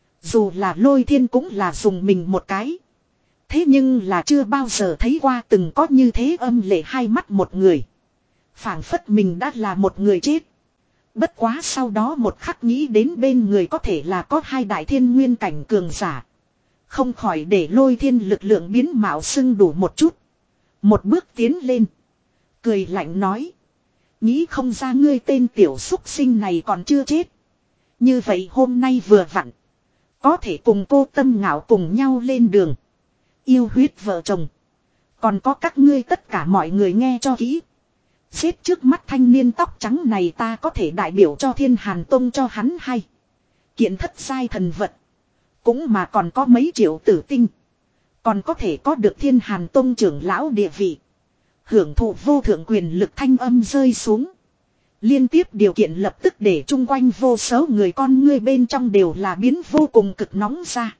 Dù là Lôi Thiên cũng là dùng mình một cái. Thế nhưng là chưa bao giờ thấy qua từng có như thế âm lệ hai mắt một người. Phảng phất mình đã là một người chết. Bất quá sau đó một khắc nghĩ đến bên người có thể là có hai đại thiên nguyên cảnh cường giả. Không khỏi để Lôi Thiên lực lượng biến mạo xưng đủ một chút. Một bước tiến lên. Cười lạnh nói. Nghĩ không ra ngươi tên tiểu súc sinh này còn chưa chết. Như vậy hôm nay vừa vặn. Có thể cùng cô Tâm Ngạo cùng nhau lên đường. Yêu huyết vợ chồng. Còn có các ngươi tất cả mọi người nghe cho kỹ. Giết trước mắt thanh niên tóc trắng này ta có thể đại biểu cho Thiên Hàn Tông cho hắn hay. Kiện thất sai thần vật. Cũng mà còn có mấy triệu tử tinh. Còn có thể có được Thiên Hàn Tông trưởng lão địa vị. Hưởng thụ vô thượng quyền lực thanh âm rơi xuống. Liên tiếp điều kiện lập tức để chung quanh vô số người con ngươi bên trong đều là biến vô cùng cực nóng ra.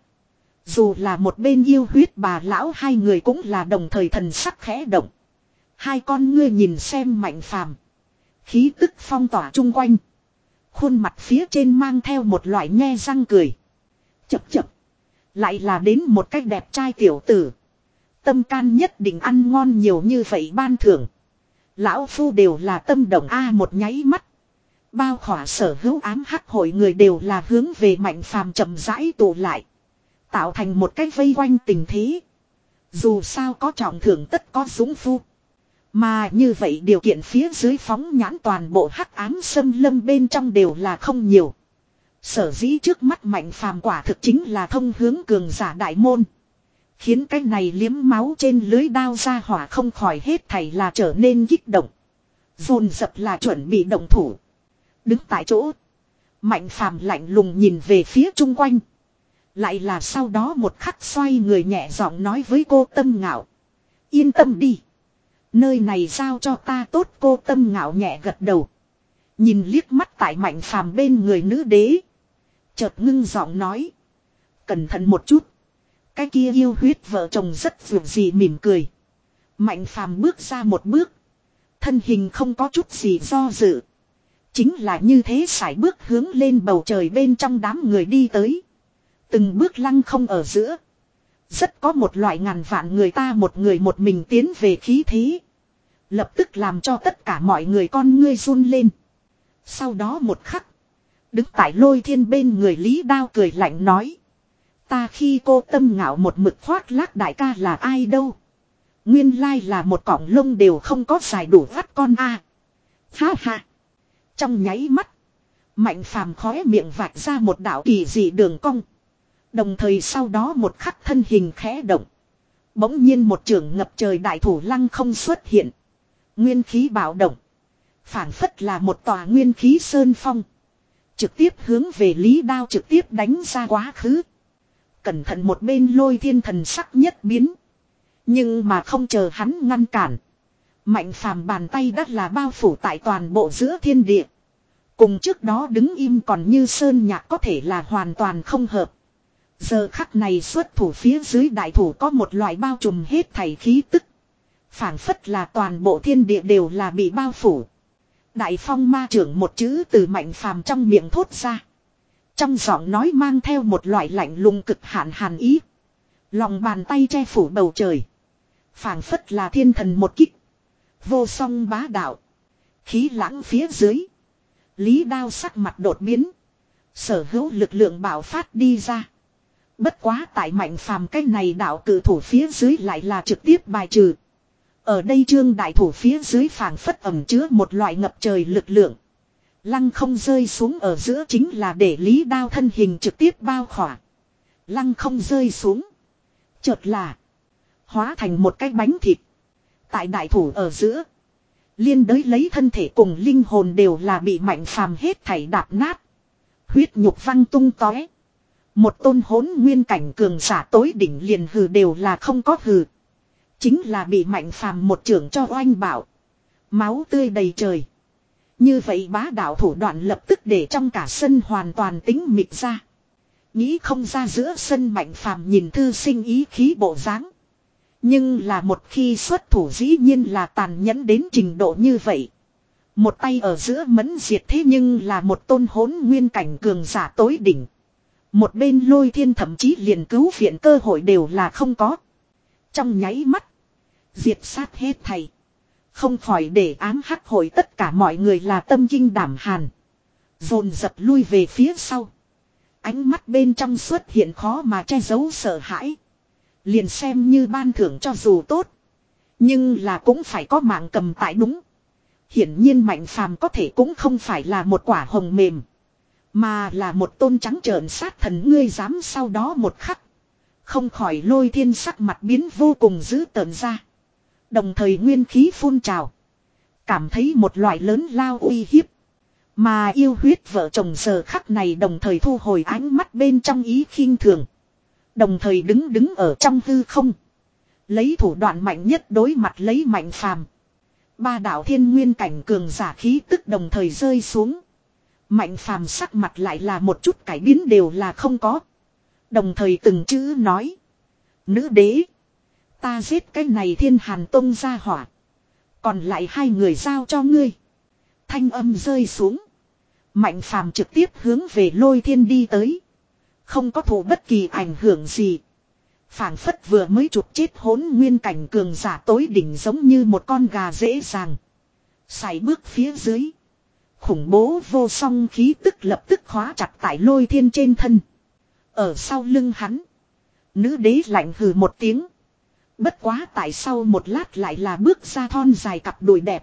Dù là một bên yêu huyết bà lão hai người cũng là đồng thời thần sắc khẽ động. Hai con ngươi nhìn xem Mạnh Phàm. Khí tức phong tỏa chung quanh. Khuôn mặt phía trên mang theo một loại nhe răng cười. Chập chập. Lại là đến một cách đẹp trai tiểu tử. Tâm can nhất định ăn ngon nhiều như vậy ban thưởng. Lão phu đều là tâm động A một nháy mắt. Bao khỏa sở hữu ám hắc hội người đều là hướng về Mạnh Phàm chậm rãi tụ lại. Tạo thành một cái vây quanh tình thế. Dù sao có trọng thưởng tất có dũng phu. Mà như vậy điều kiện phía dưới phóng nhãn toàn bộ hắc ám xâm lâm bên trong đều là không nhiều. Sở dĩ trước mắt Mạnh Phàm quả thực chính là thông hướng cường giả đại môn. Khiến cái này liếm máu trên lưới đao ra hỏa không khỏi hết thảy là trở nên kích động. Dồn dập là chuẩn bị động thủ. Đứng tại chỗ. Mạnh phàm lạnh lùng nhìn về phía chung quanh. Lại là sau đó một khắc xoay người nhẹ giọng nói với cô Tâm Ngạo. Yên tâm đi. Nơi này giao cho ta tốt, cô Tâm Ngạo nhẹ gật đầu. Nhìn liếc mắt tại Mạnh phàm bên người nữ đế. Chợt ngưng giọng nói. Cẩn thận một chút. Cái kia yêu huyết vợ chồng rất vượt gì mỉm cười. Mạnh phàm bước ra một bước. Thân hình không có chút gì do dự. Chính là như thế sải bước hướng lên bầu trời bên trong đám người đi tới. Từng bước lăng không ở giữa. Rất có một loại ngàn vạn người ta một người một mình tiến về khí thế. Lập tức làm cho tất cả mọi người con ngươi run lên. Sau đó một khắc. Đứng tại Lôi Thiên bên người Lý Đao cười lạnh nói. Ta khi cô Tâm Ngạo một mực khoác lác đại ca là ai đâu. Nguyên lai là một cọng lông đều không có dài đủ vắt con a. À. Ha ha. Trong nháy mắt. Mạnh phàm khóe miệng vạch ra một đạo kỳ dị đường cong. Đồng thời sau đó một khắc thân hình khẽ động. Bỗng nhiên một trường ngập trời đại thủ lăng không xuất hiện. Nguyên khí bạo động. Phản phất là một tòa nguyên khí sơn phong. Trực tiếp hướng về Lý Đao trực tiếp đánh ra quá khứ. Cẩn thận một bên Lôi Thiên thần sắc nhất biến. Nhưng mà không chờ hắn ngăn cản. Mạnh phàm bàn tay đã là bao phủ tại toàn bộ giữa thiên địa. Cùng trước đó đứng im còn như sơn nhạc có thể là hoàn toàn không hợp. Giờ khắc này xuất thủ phía dưới đại thủ có một loại bao trùm hết thảy khí tức. Phảng phất là toàn bộ thiên địa đều là bị bao phủ. Đại phong ma trưởng một chữ từ Mạnh phàm trong miệng thốt ra. Trong giọng nói mang theo một loại lạnh lùng cực hạn hàn ý. Lòng bàn tay che phủ bầu trời. Phảng phất là thiên thần một kích. Vô song bá đạo. Khí lãng phía dưới. Lý Đao sắc mặt đột biến. Sở hữu lực lượng bạo phát đi ra. Bất quá tại Mạnh phàm cái này đạo cử thủ phía dưới lại là trực tiếp bài trừ. Ở đây trương đại thủ phía dưới phảng phất ẩm chứa một loại ngập trời lực lượng. Lăng không rơi xuống ở giữa chính là để Lý Đao thân hình trực tiếp bao khỏa. Lăng không rơi xuống. Chợt là. Hóa thành một cái bánh thịt. Tại đại thủ ở giữa. Liên đới lấy thân thể cùng linh hồn đều là bị Mạnh phàm hết thảy đạp nát. Huyết nhục văng tung tóe. Một tôn hỗn nguyên cảnh cường giả tối đỉnh liền hừ đều là không có hừ. Chính là bị Mạnh phàm một trưởng cho oanh bảo. Máu tươi đầy trời. Như vậy bá đạo thủ đoạn lập tức để trong cả sân hoàn toàn tính mịt ra. Nghĩ không ra giữa sân Mạnh phàm nhìn thư sinh ý khí bộ dáng. Nhưng là một khi xuất thủ dĩ nhiên là tàn nhẫn đến trình độ như vậy. Một tay ở giữa mẫn diệt thế nhưng là một tôn hỗn nguyên cảnh cường giả tối đỉnh. Một bên Lôi Thiên thậm chí liền cứu viện cơ hội đều là không có. Trong nháy mắt. Diệt sát hết thầy. Không khỏi để ám hắc hội tất cả mọi người là tâm kinh đảm hàn. Dồn dập lui về phía sau. Ánh mắt bên trong xuất hiện khó mà che giấu sợ hãi. Liền xem như ban thưởng cho dù tốt. Nhưng là cũng phải có mạng cầm tại đúng. Hiển nhiên Mạnh phàm có thể cũng không phải là một quả hồng mềm. Mà là một tôn trắng trợn sát thần, ngươi dám sau đó một khắc. Không khỏi Lôi Thiên sắc mặt biến vô cùng dữ tợn ra. Đồng thời nguyên khí phun trào. Cảm thấy một loại lớn lao uy hiếp. Mà yêu huyết vợ chồng giờ khắc này đồng thời thu hồi ánh mắt bên trong ý khinh thường. Đồng thời đứng đứng ở trong hư không. Lấy thủ đoạn mạnh nhất đối mặt lấy Mạnh phàm. Ba đạo thiên nguyên cảnh cường giả khí tức đồng thời rơi xuống. Mạnh phàm sắc mặt lại là một chút cải biến đều là không có. Đồng thời từng chữ nói. Nữ đế. Ta giết cái này Thiên Hàn Tông ra hỏa. Còn lại hai người giao cho ngươi. Thanh âm rơi xuống. Mạnh phàm trực tiếp hướng về Lôi Thiên đi tới. Không có thụ bất kỳ ảnh hưởng gì. Phảng phất vừa mới chụp chết hỗn nguyên cảnh cường giả tối đỉnh giống như một con gà dễ dàng. Sải bước phía dưới. Khủng bố vô song khí tức lập tức khóa chặt tại Lôi Thiên trên thân. Ở sau lưng hắn. Nữ đế lạnh hừ một tiếng. Bất quá tại sau một lát lại là bước ra thon dài cặp đùi đẹp.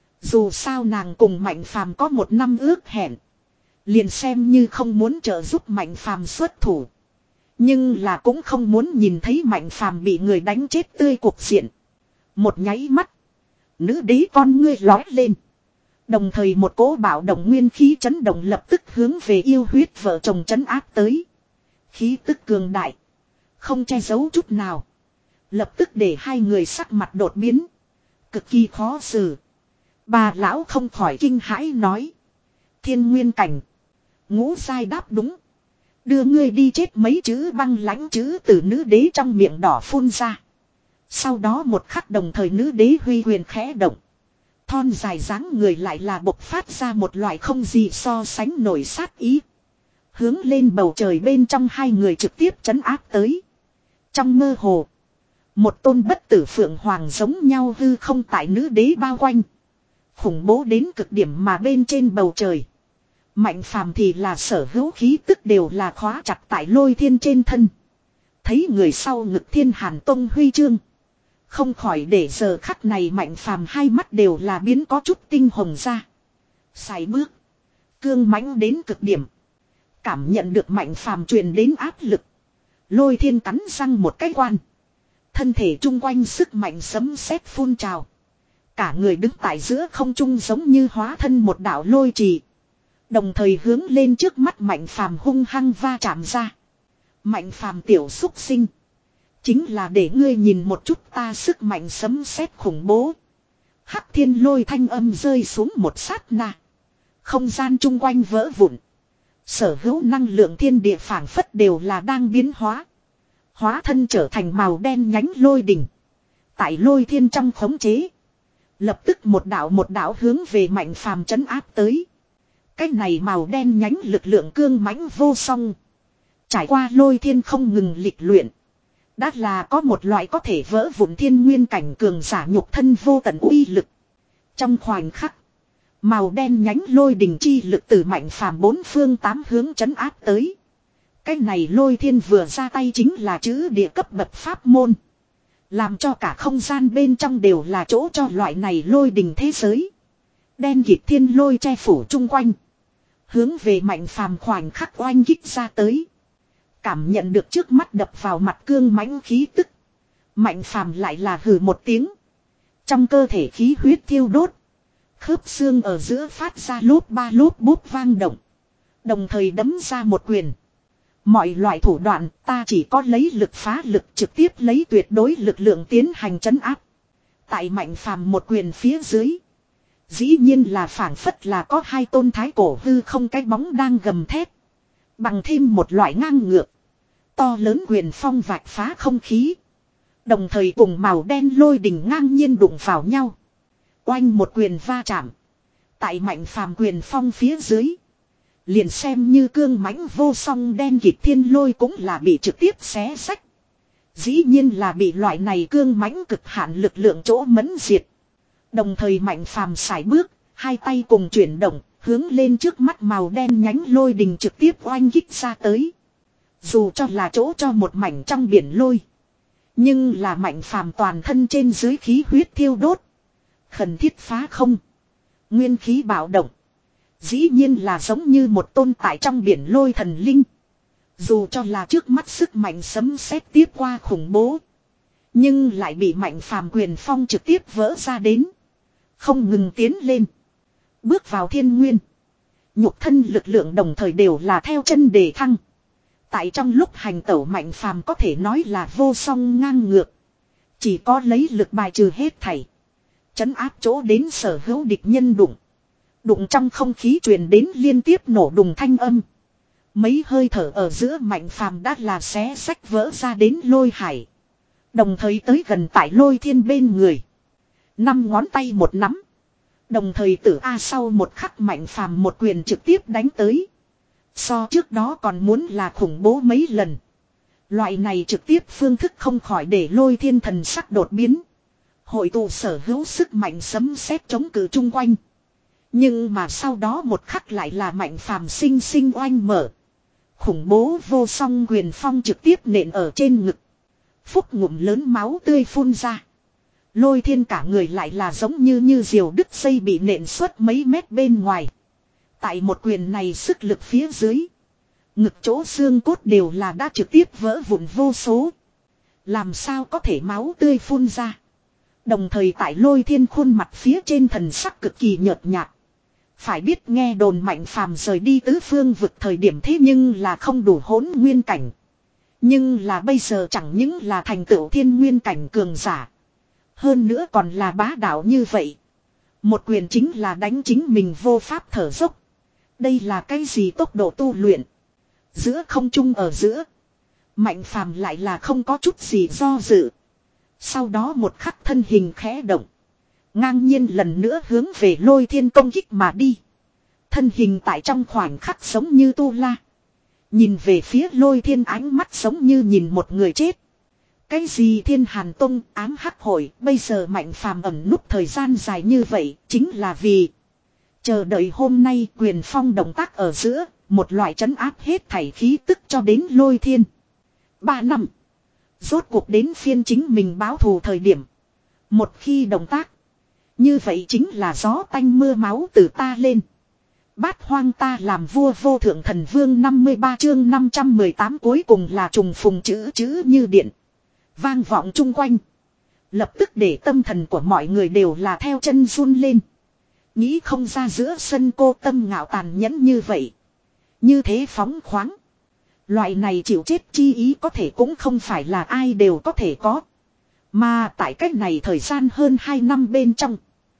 Dù sao nàng cùng Mạnh phàm có một năm ước hẹn. Liền xem như không muốn trợ giúp Mạnh phàm xuất thủ. Nhưng là cũng không muốn nhìn thấy Mạnh phàm bị người đánh chết tươi cuộc diện. Một nháy mắt. Nữ đế con ngươi lói lên. Đồng thời một cỗ bạo động nguyên khí chấn động lập tức hướng về yêu huyết vợ chồng chấn áp tới. Khí tức cường đại. Không che giấu chút nào. Lập tức để hai người sắc mặt đột biến. Cực kỳ khó xử. Bà lão không khỏi kinh hãi nói. Thiên nguyên cảnh. Ngũ sai đáp đúng. Đưa ngươi đi chết mấy chữ băng lãnh chữ từ nữ đế trong miệng đỏ phun ra. Sau đó một khắc đồng thời nữ đế huy huyền khẽ động. Thon dài dáng người lại là bộc phát ra một loại không gì so sánh nổi sát ý. Hướng lên bầu trời bên trong hai người trực tiếp trấn áp tới. Trong mơ hồ. Một tôn bất tử phượng hoàng giống nhau hư không tại nữ đế bao quanh. Khủng bố đến cực điểm mà bên trên bầu trời. Mạnh phàm thì là sở hữu khí tức đều là khóa chặt tại lôi thiên trên thân. Thấy người sau ngực thiên hàn tông huy chương. Không khỏi để giờ khắc này mạnh phàm hai mắt đều là biến có chút tinh hồng ra. Sải bước. Cương mãnh đến cực điểm. Cảm nhận được mạnh phàm truyền đến áp lực. Lôi thiên cắn răng một cái quan. Thân thể chung quanh sức mạnh sấm sét phun trào. Cả người đứng tại giữa không trung giống như hóa thân một đạo lôi trì. Đồng thời hướng lên trước mắt mạnh phàm hung hăng va chạm ra. Mạnh phàm tiểu xúc sinh. Chính là để ngươi nhìn một chút ta sức mạnh sấm sét khủng bố. Hắc thiên lôi thanh âm rơi xuống một sát na. Không gian chung quanh vỡ vụn. Sở hữu năng lượng thiên địa phảng phất đều là đang biến hóa. Hóa thân trở thành màu đen nhánh lôi đỉnh. Tại lôi thiên trong khống chế. Lập tức một đạo một đạo hướng về mạnh phàm trấn áp tới. Cái này màu đen nhánh lực lượng cương mãnh vô song. Trải qua lôi thiên không ngừng lịch luyện. Đã là có một loại có thể vỡ vụn thiên nguyên cảnh cường giả nhục thân vô tận uy lực. Trong khoảnh khắc. Màu đen nhánh lôi đình chi lực từ mạnh phàm bốn phương tám hướng trấn áp tới. Cái này lôi thiên vừa ra tay chính là chữ địa cấp bậc pháp môn. Làm cho cả không gian bên trong đều là chỗ cho loại này lôi đình thế giới. Đen kịt thiên lôi che phủ chung quanh. Hướng về mạnh phàm khoảnh khắc oanh kích ra tới. Cảm nhận được trước mắt đập vào mặt cương mãnh khí tức. Mạnh phàm lại là hừ một tiếng. Trong cơ thể khí huyết thiêu đốt. Khớp xương ở giữa phát ra lốp ba lốp bốp vang động. Đồng thời đấm ra một quyền. Mọi loại thủ đoạn ta chỉ có lấy lực phá lực trực tiếp lấy tuyệt đối lực lượng tiến hành trấn áp. Tại mạnh phàm một quyền phía dưới. Dĩ nhiên là phảng phất là có hai tôn thái cổ hư không cái bóng đang gầm thét. Bằng thêm một loại ngang ngược. To lớn quyền phong vạch phá không khí. Đồng thời cùng màu đen lôi đình ngang nhiên đụng vào nhau. Oanh một quyền va chạm. Tại mạnh phàm quyền phong phía dưới. Liền xem như cương mãnh vô song đen kịt thiên lôi cũng là bị trực tiếp xé sách. Dĩ nhiên là bị loại này cương mãnh cực hạn lực lượng chỗ mẫn diệt. Đồng thời mạnh phàm sải bước, hai tay cùng chuyển động, hướng lên trước mắt màu đen nhánh lôi đình trực tiếp oanh kích ra tới. Dù cho là chỗ cho một mảnh trong biển lôi. Nhưng là mạnh phàm toàn thân trên dưới khí huyết thiêu đốt. Khẩn thiết phá không. Nguyên khí bạo động. Dĩ nhiên là giống như một tôn tại trong biển lôi thần linh. Dù cho là trước mắt sức mạnh sấm sét tiếp qua khủng bố. Nhưng lại bị mạnh phàm quyền phong trực tiếp vỡ ra đến. Không ngừng tiến lên. Bước vào thiên nguyên. Nhục thân lực lượng đồng thời đều là theo chân đề thăng. Tại trong lúc hành tẩu mạnh phàm có thể nói là vô song ngang ngược. Chỉ có lấy lực bài trừ hết thảy. Trấn áp chỗ đến sở hữu địch nhân đụng. Đụng trong không khí truyền đến liên tiếp nổ đùng thanh âm. Mấy hơi thở ở giữa mạnh phàm đã là xé sách vỡ ra đến lôi hải. Đồng thời tới gần tại lôi thiên bên người. Năm ngón tay một nắm. Đồng thời tử A sau một khắc mạnh phàm một quyền trực tiếp đánh tới. So trước đó còn muốn là khủng bố mấy lần. Loại này trực tiếp phương thức không khỏi để lôi thiên thần sắc đột biến. Hội tụ sở hữu sức mạnh sấm sét chống cự chung quanh. Nhưng mà sau đó một khắc lại là mạnh phàm sinh sinh oanh mở. Khủng bố vô song quyền phong trực tiếp nện ở trên ngực. Phúc ngụm lớn máu tươi phun ra. Lôi thiên cả người lại là giống như như diều đứt dây bị nện suốt mấy mét bên ngoài. Tại một quyền này sức lực phía dưới. Ngực chỗ xương cốt đều là đã trực tiếp vỡ vụn vô số. Làm sao có thể máu tươi phun ra. Đồng thời tại lôi thiên khuôn mặt phía trên thần sắc cực kỳ nhợt nhạt. Phải biết nghe đồn Mạnh Phàm rời đi tứ phương vực thời điểm thế nhưng là không đủ hỗn nguyên cảnh. Nhưng là bây giờ chẳng những là thành tựu thiên nguyên cảnh cường giả. Hơn nữa còn là bá đạo như vậy. Một quyền chính là đánh chính mình vô pháp thở dốc. Đây là cái gì tốc độ tu luyện. Giữa không trung ở giữa. Mạnh Phàm lại là không có chút gì do dự. Sau đó một khắc thân hình khẽ động. Ngang nhiên lần nữa hướng về Lôi Thiên công kích mà đi. Thân hình tại trong khoảnh khắc giống như tu la. Nhìn về phía Lôi Thiên ánh mắt giống như nhìn một người chết. Cái gì Thiên Hàn Tông ám hắc hội bây giờ Mạnh Phàm ẩn núp thời gian dài như vậy chính là vì chờ đợi hôm nay quyền phong động tác ở giữa một loại trấn áp hết thảy khí tức cho đến Lôi Thiên. Ba năm. Rốt cuộc đến phiên chính mình báo thù thời điểm. Một khi động tác. Như vậy chính là gió tanh mưa máu từ ta lên. Bát hoang ta làm vua vô thượng thần vương năm mươi ba chương năm trăm mười tám cuối cùng là trùng phùng chữ chữ như điện. Vang vọng chung quanh. Lập tức để tâm thần của mọi người đều là theo chân run lên. Nghĩ không ra giữa sân cô Tâm Ngạo tàn nhẫn như vậy. Như thế phóng khoáng. Loại này chịu chết chi ý có thể cũng không phải là ai đều có thể có. Mà tại cách này thời gian hơn hai năm bên trong.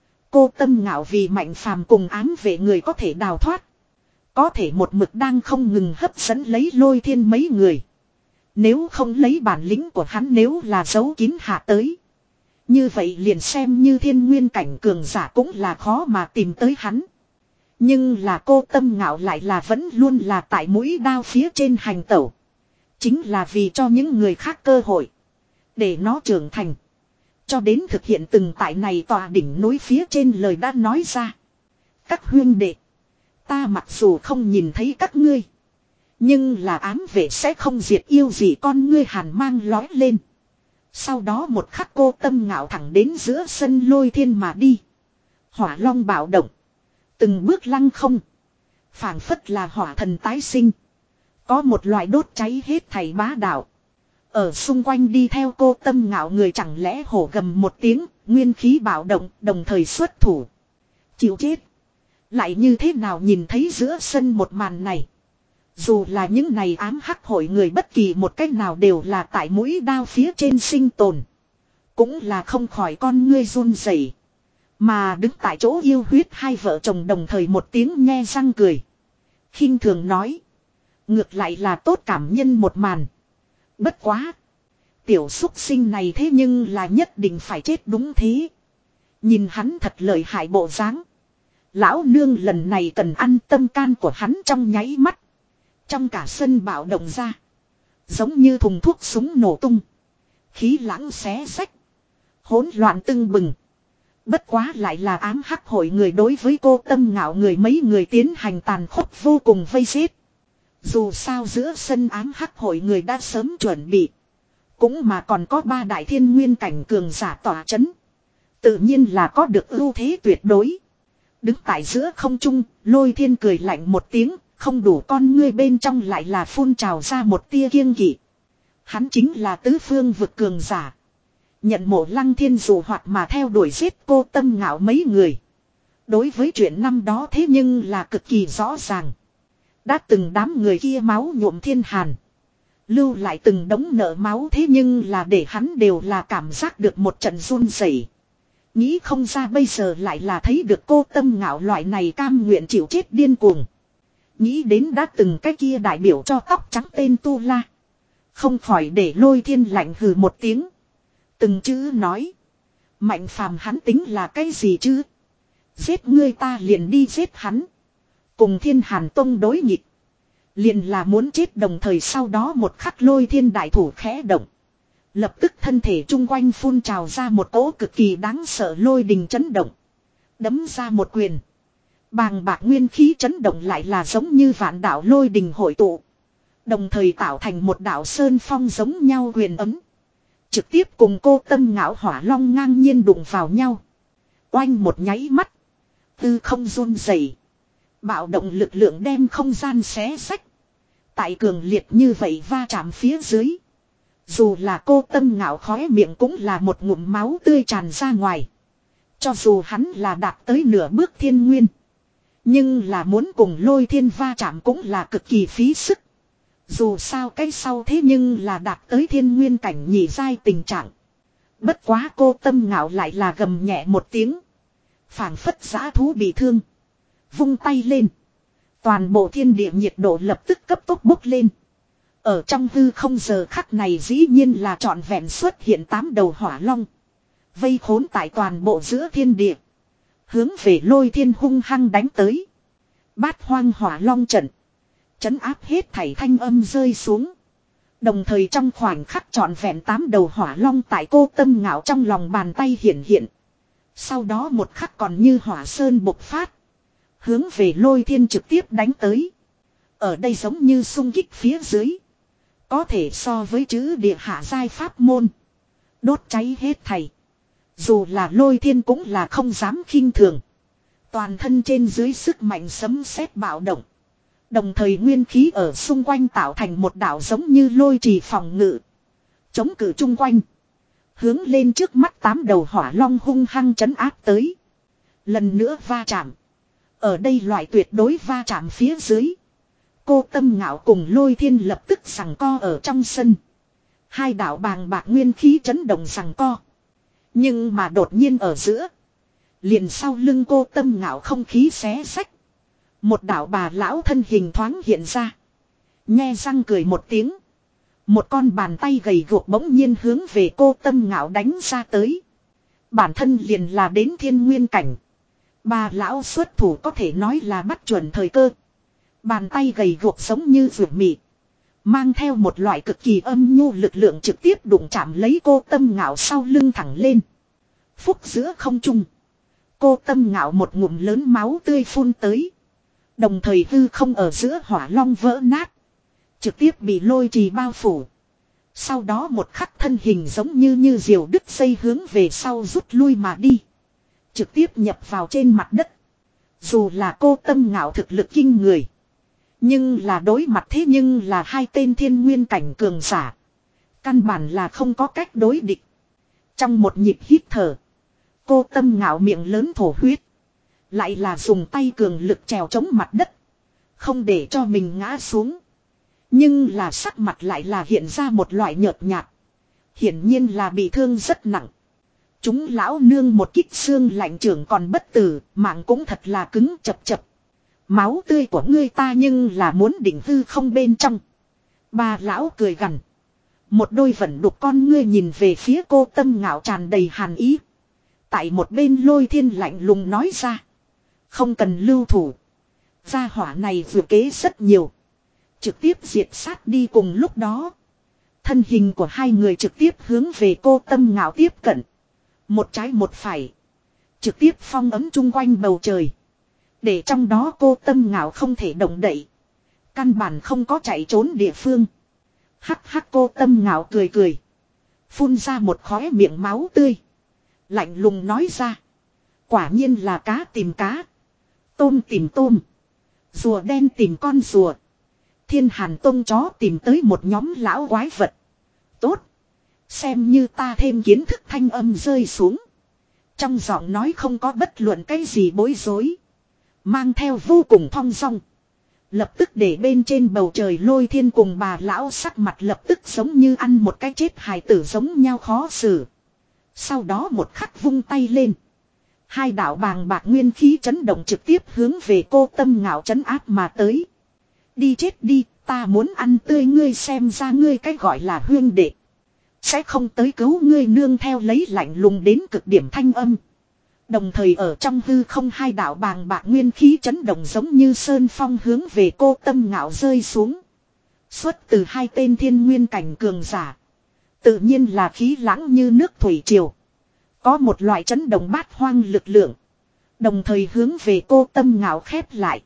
Cô Tâm Ngạo vì Mạnh Phàm cùng ám vệ người có thể đào thoát. Có thể một mực đang không ngừng hấp dẫn lấy Lôi Thiên mấy người. Nếu không lấy bản lĩnh của hắn nếu là giấu kín hạ tới. Như vậy liền xem như thiên nguyên cảnh cường giả cũng là khó mà tìm tới hắn. Nhưng là cô Tâm Ngạo lại là vẫn luôn là tại mũi đao phía trên hành tẩu. Chính là vì cho những người khác cơ hội. Để nó trưởng thành. Cho đến thực hiện từng tại này tòa đỉnh núi phía trên lời đã nói ra. Các huyên đệ. Ta mặc dù không nhìn thấy các ngươi. Nhưng là ám vệ sẽ không diệt yêu gì con ngươi hàn mang lói lên. Sau đó một khắc cô Tâm Ngạo thẳng đến giữa sân Lôi Thiên mà đi. Hỏa long bạo động. Từng bước lăng không. Phảng phất là hỏa thần tái sinh. Có một loại đốt cháy hết thảy bá đạo. Ở xung quanh đi theo cô Tâm Ngạo người chẳng lẽ hổ gầm một tiếng, nguyên khí bạo động, đồng thời xuất thủ. Chịu chết. Lại như thế nào nhìn thấy giữa sân một màn này. Dù là những này ám hắc hội người bất kỳ một cách nào đều là tại mũi đao phía trên sinh tồn. Cũng là không khỏi con ngươi run rẩy. Mà đứng tại chỗ yêu huyết hai vợ chồng đồng thời một tiếng nhe răng cười. Khinh thường nói. Ngược lại là tốt cảm nhân một màn. Bất quá. Tiểu xúc sinh này thế nhưng là nhất định phải chết đúng thế. Nhìn hắn thật lợi hại bộ dáng. Lão nương lần này cần ăn tâm can của hắn trong nháy mắt. Trong cả sân bạo động ra. Giống như thùng thuốc súng nổ tung. Khí lãng xé xách. Hỗn loạn tưng bừng. Bất quá lại là ám hắc hội người đối với cô Tâm Ngạo người mấy người tiến hành tàn khốc vô cùng vây giết. Dù sao giữa sân ám hắc hội người đã sớm chuẩn bị. Cũng mà còn có ba đại thiên nguyên cảnh cường giả tỏa chấn. Tự nhiên là có được ưu thế tuyệt đối. Đứng tại giữa không trung, Lôi Thiên cười lạnh một tiếng, không đủ con ngươi bên trong lại là phun trào ra một tia kiêng kỵ. Hắn chính là tứ phương vực cường giả. Nhận mộ Lăng Thiên dù hoạt mà theo đuổi giết cô Tâm Ngạo mấy người. Đối với chuyện năm đó thế nhưng là cực kỳ rõ ràng. Đã từng đám người kia máu nhuộm thiên hàn. Lưu lại từng đống nợ máu thế nhưng là để hắn đều là cảm giác được một trận run rẩy. Nghĩ không ra bây giờ lại là thấy được cô Tâm Ngạo loại này cam nguyện chịu chết điên cuồng. Nghĩ đến đã từng cái kia đại biểu cho tóc trắng tên Tu La. Không khỏi để Lôi Thiên lạnh hừ một tiếng. Từng chữ nói. Mạnh Phàm hắn tính là cái gì chứ? Giết ngươi ta liền đi giết hắn. Cùng Thiên Hàn Tông đối nghịch. Liền là muốn chết đồng thời sau đó một khắc Lôi Thiên đại thủ khẽ động. Lập tức thân thể chung quanh phun trào ra một cỗ cực kỳ đáng sợ lôi đình chấn động. Đấm ra một quyền. Bàng bạc nguyên khí chấn động lại là giống như vạn đạo lôi đình hội tụ. Đồng thời tạo thành một đạo sơn phong giống nhau quyền ấm. Trực tiếp cùng cô Tâm Ngạo hỏa long ngang nhiên đụng vào nhau. Oanh một nháy mắt. Tư không run rẩy. Bạo động lực lượng đem không gian xé sách. Tại cường liệt như vậy va chạm phía dưới. Dù là cô Tâm Ngạo khóe miệng cũng là một ngụm máu tươi tràn ra ngoài. Cho dù hắn là đạt tới nửa bước thiên nguyên. Nhưng là muốn cùng Lôi Thiên va chạm cũng là cực kỳ phí sức. Dù sao cái sau thế nhưng là đạt tới thiên nguyên cảnh nhị giai tình trạng. Bất quá cô Tâm Ngạo lại là gầm nhẹ một tiếng. Phảng phất giã thú bị thương. Vung tay lên. Toàn bộ thiên địa nhiệt độ lập tức cấp tốc bốc lên. Ở trong hư không giờ khắc này dĩ nhiên là trọn vẹn xuất hiện tám đầu hỏa long. Vây khốn tại toàn bộ giữa thiên địa. Hướng về Lôi Thiên hung hăng đánh tới. Bát hoang hỏa long trận. Chấn áp hết thảy thanh âm rơi xuống. Đồng thời trong khoảnh khắc trọn vẹn tám đầu hỏa long tại cô Tâm Ngạo trong lòng bàn tay hiện hiện. Sau đó một khắc còn như hỏa sơn bộc phát. Hướng về Lôi Thiên trực tiếp đánh tới. Ở đây giống như xung kích phía dưới. Có thể so với chữ địa hạ giai pháp môn. Đốt cháy hết thảy. Dù là Lôi Thiên cũng là không dám khinh thường. Toàn thân trên dưới sức mạnh sấm sét bạo động. Đồng thời nguyên khí ở xung quanh tạo thành một đảo giống như lôi trì phòng ngự. Chống cự chung quanh. Hướng lên trước mắt tám đầu hỏa long hung hăng chấn áp tới. Lần nữa va chạm. Ở đây loại tuyệt đối va chạm phía dưới. Cô Tâm Ngạo cùng Lôi Thiên lập tức giằng co ở trong sân. Hai đạo bàng bạc nguyên khí chấn động giằng co. Nhưng mà đột nhiên ở giữa. Liền sau lưng cô Tâm Ngạo không khí xé xách. Một đạo bà lão thân hình thoáng hiện ra. Nhe răng cười một tiếng. Một con bàn tay gầy guộc bỗng nhiên hướng về cô Tâm Ngạo đánh ra tới. Bản thân liền là đến thiên nguyên cảnh. Bà lão xuất thủ có thể nói là bắt chuẩn thời cơ. Bàn tay gầy guộc giống như ruột mị. Mang theo một loại cực kỳ âm nhu lực lượng trực tiếp đụng chạm lấy cô Tâm Ngạo sau lưng thẳng lên. Phúc giữa không trung. Cô Tâm Ngạo một ngụm lớn máu tươi phun tới. Đồng thời hư không ở giữa hỏa long vỡ nát. Trực tiếp bị lôi trì bao phủ. Sau đó một khắc thân hình giống như như diều đứt dây hướng về sau rút lui mà đi. Trực tiếp nhập vào trên mặt đất. Dù là cô Tâm Ngạo thực lực kinh người. Nhưng là đối mặt thế nhưng là hai tên thiên nguyên cảnh cường giả. Căn bản là không có cách đối địch. Trong một nhịp hít thở. Cô Tâm Ngạo miệng lớn thổ huyết. Lại là dùng tay cường lực trèo chống mặt đất. Không để cho mình ngã xuống. Nhưng là sắc mặt lại là hiện ra một loại nhợt nhạt. Hiển nhiên là bị thương rất nặng. Chúng lão nương một kích xương lạnh trưởng còn bất tử. Mạng cũng thật là cứng chập chập. Máu tươi của ngươi ta nhưng là muốn định hư không bên trong. Bà lão cười gằn. Một đôi vẫn đục con ngươi nhìn về phía cô Tâm Ngạo tràn đầy hàn ý. Tại một bên Lôi Thiên lạnh lùng nói ra. Không cần lưu thủ. Gia hỏa này vừa kế rất nhiều. Trực tiếp diệt sát đi cùng lúc đó. Thân hình của hai người trực tiếp hướng về cô Tâm Ngạo tiếp cận. Một trái một phải. Trực tiếp phong ấm chung quanh bầu trời. Để trong đó cô Tâm Ngạo không thể động đậy. Căn bản không có chạy trốn địa phương. Hắc hắc cô Tâm Ngạo cười cười. Phun ra một khóe miệng máu tươi. Lạnh lùng nói ra. Quả nhiên là cá tìm cá. Tôm tìm tôm. Rùa đen tìm con rùa. Thiên Hàn Tông chó tìm tới một nhóm lão quái vật. Tốt. Xem như ta thêm kiến thức thanh âm rơi xuống. Trong giọng nói không có bất luận cái gì bối rối. Mang theo vô cùng thong dong. Lập tức để bên trên bầu trời Lôi Thiên cùng bà lão sắc mặt lập tức giống như ăn một cái chết hài tử giống nhau khó xử. Sau đó một khắc vung tay lên. Hai đạo bàng bạc nguyên khí chấn động trực tiếp hướng về cô Tâm Ngạo chấn áp mà tới. Đi chết đi, ta muốn ăn tươi ngươi xem ra ngươi cái gọi là huyên đệ. Sẽ không tới cứu ngươi nương theo lấy lạnh lùng đến cực điểm thanh âm. Đồng thời ở trong hư không hai đạo bàng bạc nguyên khí chấn động giống như sơn phong hướng về cô Tâm Ngạo rơi xuống. Xuất từ hai tên thiên nguyên cảnh cường giả. Tự nhiên là khí lãng như nước thủy triều. Có một loại chấn động bát hoang lực lượng. Đồng thời hướng về cô Tâm Ngạo khép lại.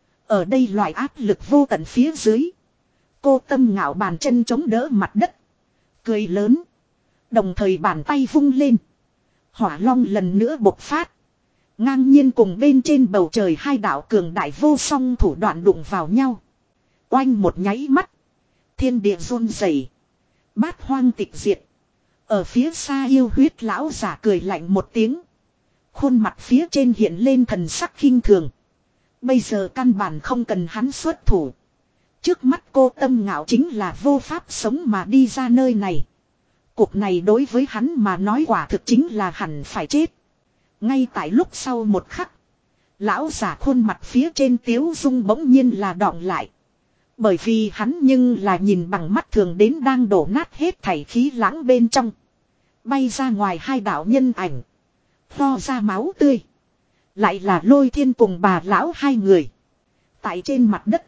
Ở đây loại áp lực vô tận phía dưới. Cô Tâm Ngạo bàn chân chống đỡ mặt đất. Cười lớn. Đồng thời bàn tay vung lên. Hỏa long lần nữa bộc phát. Ngang nhiên cùng bên trên bầu trời hai đạo cường đại vô song thủ đoạn đụng vào nhau. Oanh một nháy mắt. Thiên địa run rẩy. Bát hoang tịch diệt. Ở phía xa yêu huyết lão giả cười lạnh một tiếng. Khuôn mặt phía trên hiện lên thần sắc khinh thường. Bây giờ căn bản không cần hắn xuất thủ. Trước mắt cô Tâm Ngạo chính là vô pháp sống mà đi ra nơi này. Cuộc này đối với hắn mà nói quả thực chính là hẳn phải chết. Ngay tại lúc sau một khắc. Lão giả khuôn mặt phía trên tiếu dung bỗng nhiên là đọng lại. Bởi vì hắn nhưng là nhìn bằng mắt thường đến đang đổ nát hết thảy khí lãng bên trong. Bay ra ngoài hai đạo nhân ảnh. Pho ra máu tươi. Lại là Lôi Thiên cùng bà lão hai người. Tại trên mặt đất.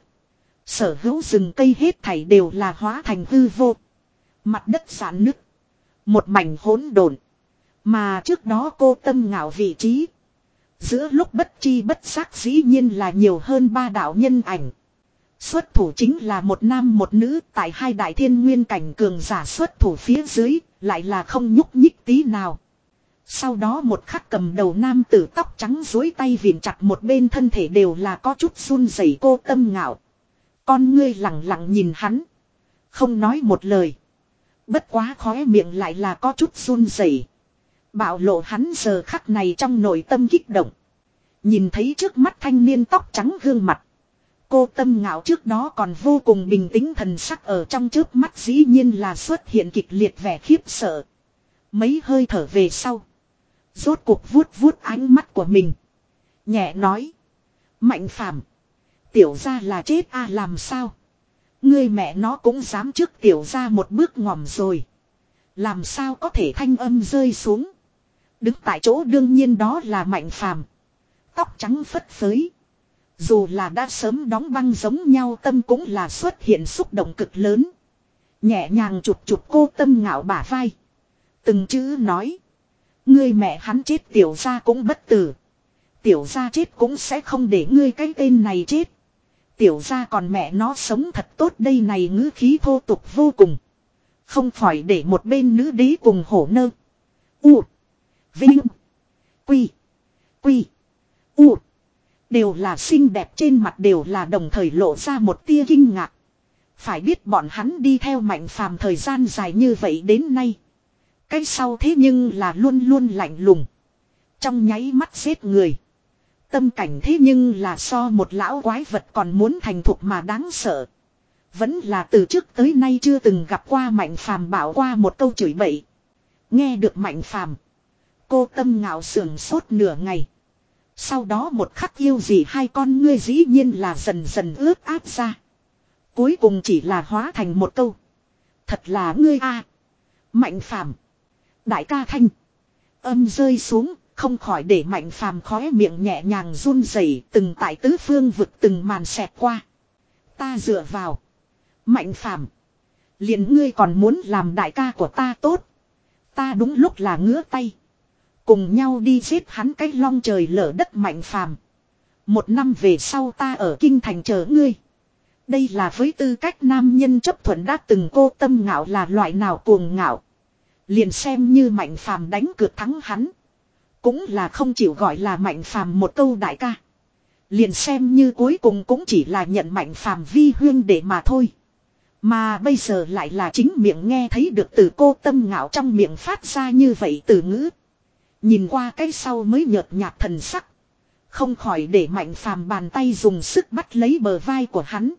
Sở hữu rừng cây hết thảy đều là hóa thành hư vô. Mặt đất giãn nứt. Một mảnh hỗn độn. Mà trước đó cô Tâm Ngạo vị trí. Giữa lúc bất chi bất giác dĩ nhiên là nhiều hơn ba đạo nhân ảnh. Xuất thủ chính là một nam một nữ, tại hai đại thiên nguyên cảnh cường giả xuất thủ phía dưới, lại là không nhúc nhích tí nào. Sau đó một khắc cầm đầu nam tử tóc trắng duỗi tay vịn chặt một bên thân thể đều là có chút run rẩy cô Tâm Ngạo. Con ngươi lặng lặng nhìn hắn. Không nói một lời. Bất quá khóe miệng lại là có chút run rẩy. Bạo lộ hắn giờ khắc này trong nội tâm kích động. Nhìn thấy trước mắt thanh niên tóc trắng gương mặt. Cô Tâm Ngạo trước đó còn vô cùng bình tĩnh thần sắc ở trong trước mắt dĩ nhiên là xuất hiện kịch liệt vẻ khiếp sợ. Mấy hơi thở về sau. Rốt cuộc vuốt vuốt ánh mắt của mình. Nhẹ nói. Mạnh Phàm, tiểu gia là chết à làm sao? Ngươi mẹ nó cũng dám trước tiểu gia một bước ngòm rồi. Làm sao có thể thanh âm rơi xuống. Đứng tại chỗ đương nhiên đó là Mạnh Phàm. Tóc trắng phất phới. Dù là đã sớm đóng băng giống nhau tâm cũng là xuất hiện xúc động cực lớn. Nhẹ nhàng chụp chụp cô Tâm Ngạo bả vai. Từng chữ nói. Ngươi mẹ hắn chết tiểu gia cũng bất tử. Tiểu gia chết cũng sẽ không để ngươi cái tên này chết. Tiểu gia còn mẹ nó sống thật tốt đây này ngữ khí thô tục vô cùng. Không khỏi để một bên nữ đế cùng hổ nơ. U. Vinh. Quy. Quy. U. Đều là xinh đẹp trên mặt đều là đồng thời lộ ra một tia kinh ngạc. Phải biết bọn hắn đi theo Mạnh Phàm thời gian dài như vậy đến nay. Cái sau thế nhưng là luôn luôn lạnh lùng. Trong nháy mắt giết người. Tâm cảnh thế nhưng là so một lão quái vật còn muốn thành thục mà đáng sợ. Vẫn là từ trước tới nay chưa từng gặp qua Mạnh Phàm bảo qua một câu chửi bậy. Nghe được Mạnh Phàm, cô Tâm Ngạo sườn sốt nửa ngày. Sau đó một khắc yêu gì hai con ngươi dĩ nhiên là dần dần ướt áp ra. Cuối cùng chỉ là hóa thành một câu. Thật là ngươi a, Mạnh Phàm. Đại ca thanh. Âm rơi xuống, không khỏi để Mạnh Phàm khóe miệng nhẹ nhàng run rẩy, từng tại tứ phương vực từng màn xẹt qua. Ta dựa vào. Mạnh Phàm, liền ngươi còn muốn làm đại ca của ta tốt. Ta đúng lúc là ngứa tay. Cùng nhau đi giết hắn cái long trời lở đất Mạnh Phàm. Một năm về sau ta ở kinh thành chờ ngươi. Đây là với tư cách nam nhân chấp thuận đã từng cô Tâm Ngạo là loại nào cuồng ngạo. Liền xem như Mạnh Phàm đánh cược thắng hắn. Cũng là không chịu gọi là Mạnh Phàm một câu đại ca. Liền xem như cuối cùng cũng chỉ là nhận Mạnh Phàm vi huyên để mà thôi. Mà bây giờ lại là chính miệng nghe thấy được từ cô Tâm Ngạo trong miệng phát ra như vậy từ ngữ. Nhìn qua cái sau mới nhợt nhạt thần sắc. Không khỏi để Mạnh Phàm bàn tay dùng sức bắt lấy bờ vai của hắn.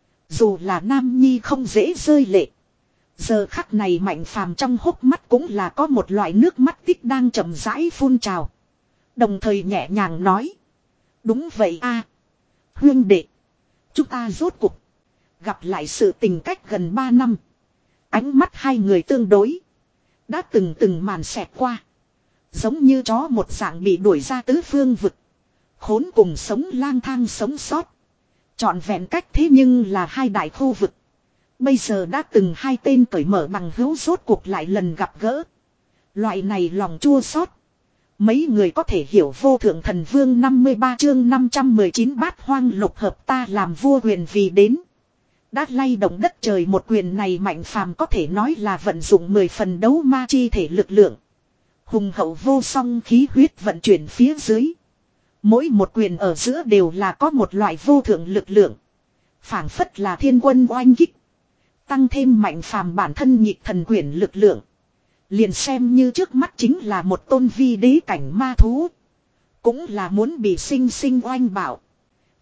Dù là nam nhi không dễ rơi lệ. Giờ khắc này Mạnh Phàm trong hốc mắt cũng là có một loại nước mắt tích đang chậm rãi phun trào. Đồng thời nhẹ nhàng nói. Đúng vậy a, huyên đệ. Chúng ta rốt cuộc gặp lại sự tình cách gần ba năm. Ánh mắt hai người tương đối. Đã từng từng màn xẹt qua. Giống như chó một dạng bị đuổi ra tứ phương vực. Khốn cùng sống lang thang sống sót. Trọn vẹn cách thế nhưng là hai đại khu vực. Bây giờ đã từng hai tên cởi mở bằng hữu rốt cuộc lại lần gặp gỡ. Loại này lòng chua xót. Mấy người có thể hiểu vô thượng thần vương năm mươi ba chương năm trăm mười chín bát hoang lục hợp ta làm vua quyền vì đến. Đã lay động đất trời một quyền này Mạnh Phàm có thể nói là vận dụng mười phần đấu ma chi thể lực lượng. Hùng hậu vô song khí huyết vận chuyển phía dưới. Mỗi một quyền ở giữa đều là có một loại vô thượng lực lượng. Phảng phất là thiên quân oanh kích. Tăng thêm Mạnh Phàm bản thân nhịp thần quyền lực lượng. Liền xem như trước mắt chính là một tôn vi đế cảnh ma thú. Cũng là muốn bị sinh sinh oanh bảo.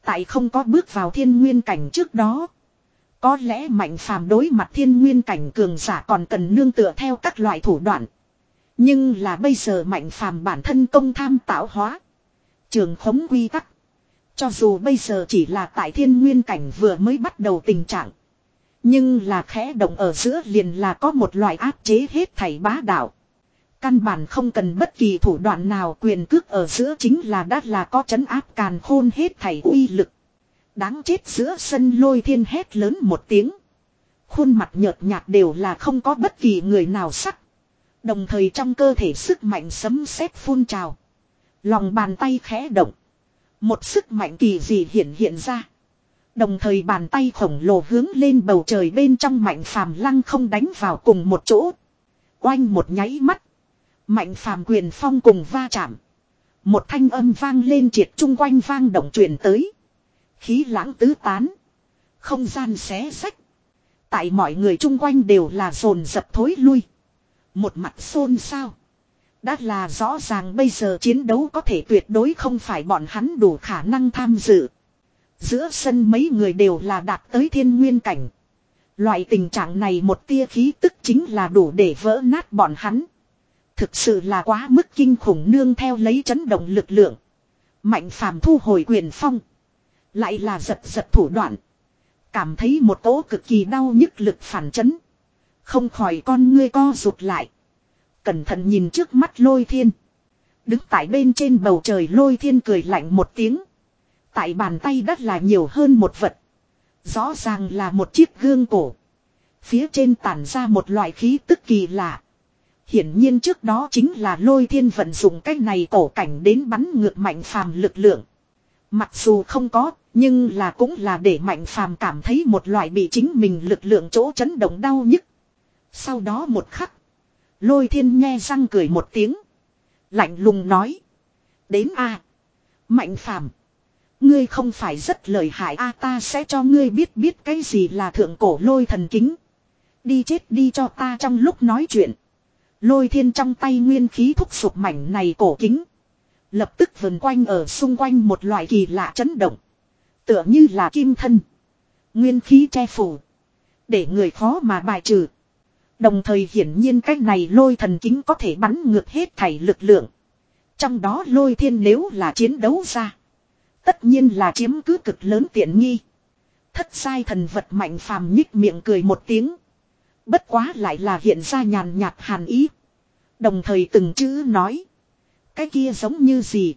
Tại không có bước vào thiên nguyên cảnh trước đó. Có lẽ Mạnh Phàm đối mặt thiên nguyên cảnh cường giả còn cần nương tựa theo các loại thủ đoạn. Nhưng là bây giờ Mạnh Phàm bản thân công tham tạo hóa. Trường khống quy tắc. Cho dù bây giờ chỉ là tại thiên nguyên cảnh vừa mới bắt đầu tình trạng. Nhưng là khẽ động ở giữa liền là có một loại áp chế hết thảy bá đạo. Căn bản không cần bất kỳ thủ đoạn nào, quyền cước ở giữa chính là đã là có trấn áp càn khôn hết thảy uy lực. Đáng chết, giữa sân Lôi Thiên hét lớn một tiếng. Khuôn mặt nhợt nhạt đều là không có bất kỳ người nào sắc. Đồng thời trong cơ thể sức mạnh sấm sét phun trào. Lòng bàn tay khẽ động. Một sức mạnh kỳ dị hiện hiện ra. Đồng thời bàn tay khổng lồ hướng lên bầu trời bên trong Mạnh Phàm lăng không đánh vào cùng một chỗ. Oanh một nháy mắt. Mạnh Phàm quyền phong cùng va chạm. Một thanh âm vang lên triệt chung quanh vang động truyền tới. Khí lãng tứ tán. Không gian xé sách. Tại mọi người chung quanh đều là dồn dập thối lui. Một mặt xôn xao. Đã là rõ ràng bây giờ chiến đấu có thể tuyệt đối không phải bọn hắn đủ khả năng tham dự. Giữa sân mấy người đều là đạt tới thiên nguyên cảnh. Loại tình trạng này một tia khí tức chính là đủ để vỡ nát bọn hắn. Thực sự là quá mức kinh khủng, nương theo lấy chấn động lực lượng. Mạnh Phàm thu hồi quyền phong. Lại là giật giật thủ đoạn. Cảm thấy một cỗ cực kỳ đau nhức lực phản chấn. Không khỏi con ngươi co rụt lại. Cẩn thận nhìn trước mắt Lôi Thiên. Đứng tại bên trên bầu trời Lôi Thiên cười lạnh một tiếng. Tại bàn tay đất là nhiều hơn một vật. Rõ ràng là một chiếc gương cổ. Phía trên tản ra một loại khí tức kỳ lạ. Hiển nhiên trước đó chính là Lôi Thiên vận dụng cái này cổ cảnh đến bắn ngược Mạnh Phàm lực lượng. Mặc dù không có, nhưng là cũng là để Mạnh Phàm cảm thấy một loại bị chính mình lực lượng chỗ chấn động đau nhức. Sau đó một khắc, Lôi Thiên nhe răng cười một tiếng. Lạnh lùng nói. Đến a Mạnh Phàm, ngươi không phải rất lợi hại a ta sẽ cho ngươi biết biết cái gì là thượng cổ lôi thần kính. Đi chết đi cho ta. Trong lúc nói chuyện, Lôi Thiên trong tay nguyên khí thúc sụp mảnh này cổ kính. Lập tức vần quanh ở xung quanh một loại kỳ lạ chấn động. Tựa như là kim thân. Nguyên khí che phủ. Để người khó mà bài trừ. Đồng thời hiển nhiên cách này lôi thần kính có thể bắn ngược hết thảy lực lượng. Trong đó Lôi Thiên nếu là chiến đấu ra, tất nhiên là chiếm cứ cực lớn tiện nghi. Thất sai thần vật Mạnh Phàm nhích miệng cười một tiếng. Bất quá lại là hiện ra nhàn nhạt hàn ý. Đồng thời từng chữ nói. Cái kia giống như gì?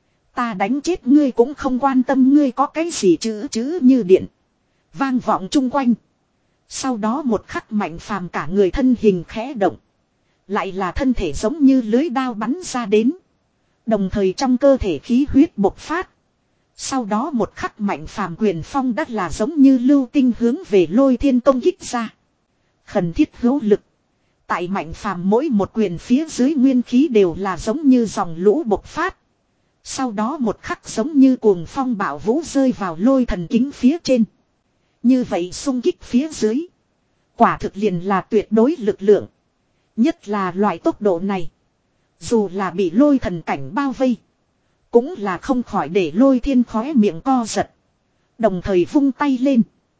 Ta đánh chết ngươi cũng không quan tâm ngươi có cái gì chữ chữ như điện. Vang vọng chung quanh. Sau đó một khắc Mạnh Phàm cả người thân hình khẽ động. Lại là thân thể giống như lưới đao bắn ra đến. Đồng thời trong cơ thể khí huyết bộc phát. Sau đó một khắc Mạnh Phàm quyền phong đất là giống như lưu tinh hướng về Lôi Thiên công kích ra. Khẩn thiết hữu lực. Tại Mạnh Phàm mỗi một quyền phía dưới nguyên khí đều là giống như dòng lũ bộc phát. Sau đó một khắc giống như cuồng phong bạo vũ rơi vào lôi thần kính phía trên. Như vậy xung kích phía dưới. Quả thực liền là tuyệt đối lực lượng. Nhất là loại tốc độ này. Dù là bị lôi thần cảnh bao vây. Cũng là không khỏi để Lôi Thiên khóe miệng co giật. Đồng thời vung tay lên.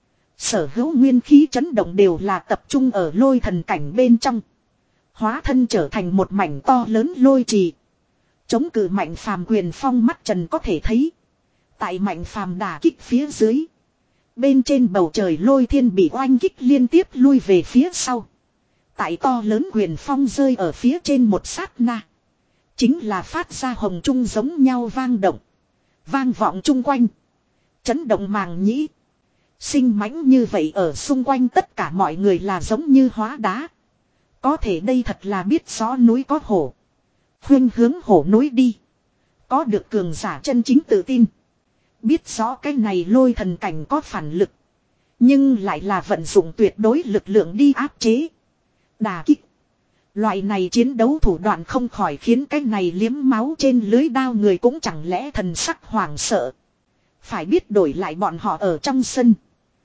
Sở hữu nguyên khí chấn động đều là tập trung ở lôi thần cảnh bên trong. Hóa thân trở thành một mảnh to lớn lôi trì. Chống cự Mạnh Phàm quyền phong mắt trần có thể thấy. Tại Mạnh Phàm đả kích phía dưới. Bên trên bầu trời Lôi Thiên bị oanh kích liên tiếp lui về phía sau. Tại to lớn quyền phong rơi ở phía trên một sát na. Chính là phát ra hồng trung giống nhau vang động. Vang vọng chung quanh. Chấn động màng nhĩ. Sinh mãnh như vậy ở xung quanh tất cả mọi người là giống như hóa đá. Có thể đây thật là biết rõ núi có hổ. Khuyên hướng hổ núi đi. Có được cường giả chân chính tự tin. Biết rõ cái này lôi thần cảnh có phản lực. Nhưng lại là vận dụng tuyệt đối lực lượng đi áp chế. Đà kích. Loại này chiến đấu thủ đoạn không khỏi khiến cái này liếm máu trên lưới đao người cũng chẳng lẽ thần sắc hoảng sợ. Phải biết đổi lại bọn họ ở trong sân.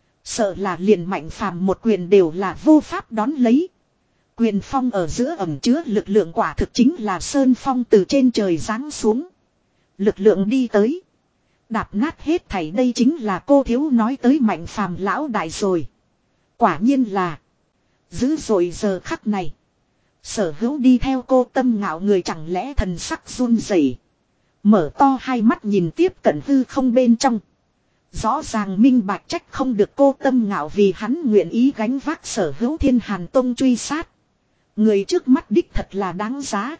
Sợ là liền Mạnh Phàm một quyền đều là vô pháp đón lấy. Quyền phong ở giữa ẩm chứa lực lượng quả thực chính là sơn phong từ trên trời giáng xuống. Lực lượng đi tới. Đạp nát hết thảy đây chính là cô thiếu nói tới Mạnh Phàm lão đại rồi. Quả nhiên là. Dữ dội giờ khắc này. Sở Hữu đi theo cô Tâm Ngạo người chẳng lẽ thần sắc run rẩy, mở to hai mắt nhìn tiếp cận hư không bên trong. Rõ ràng minh bạch trách không được cô Tâm Ngạo vì hắn nguyện ý gánh vác Sở Hữu Thiên Hàn Tông truy sát. Người trước mắt đích thật là đáng giá.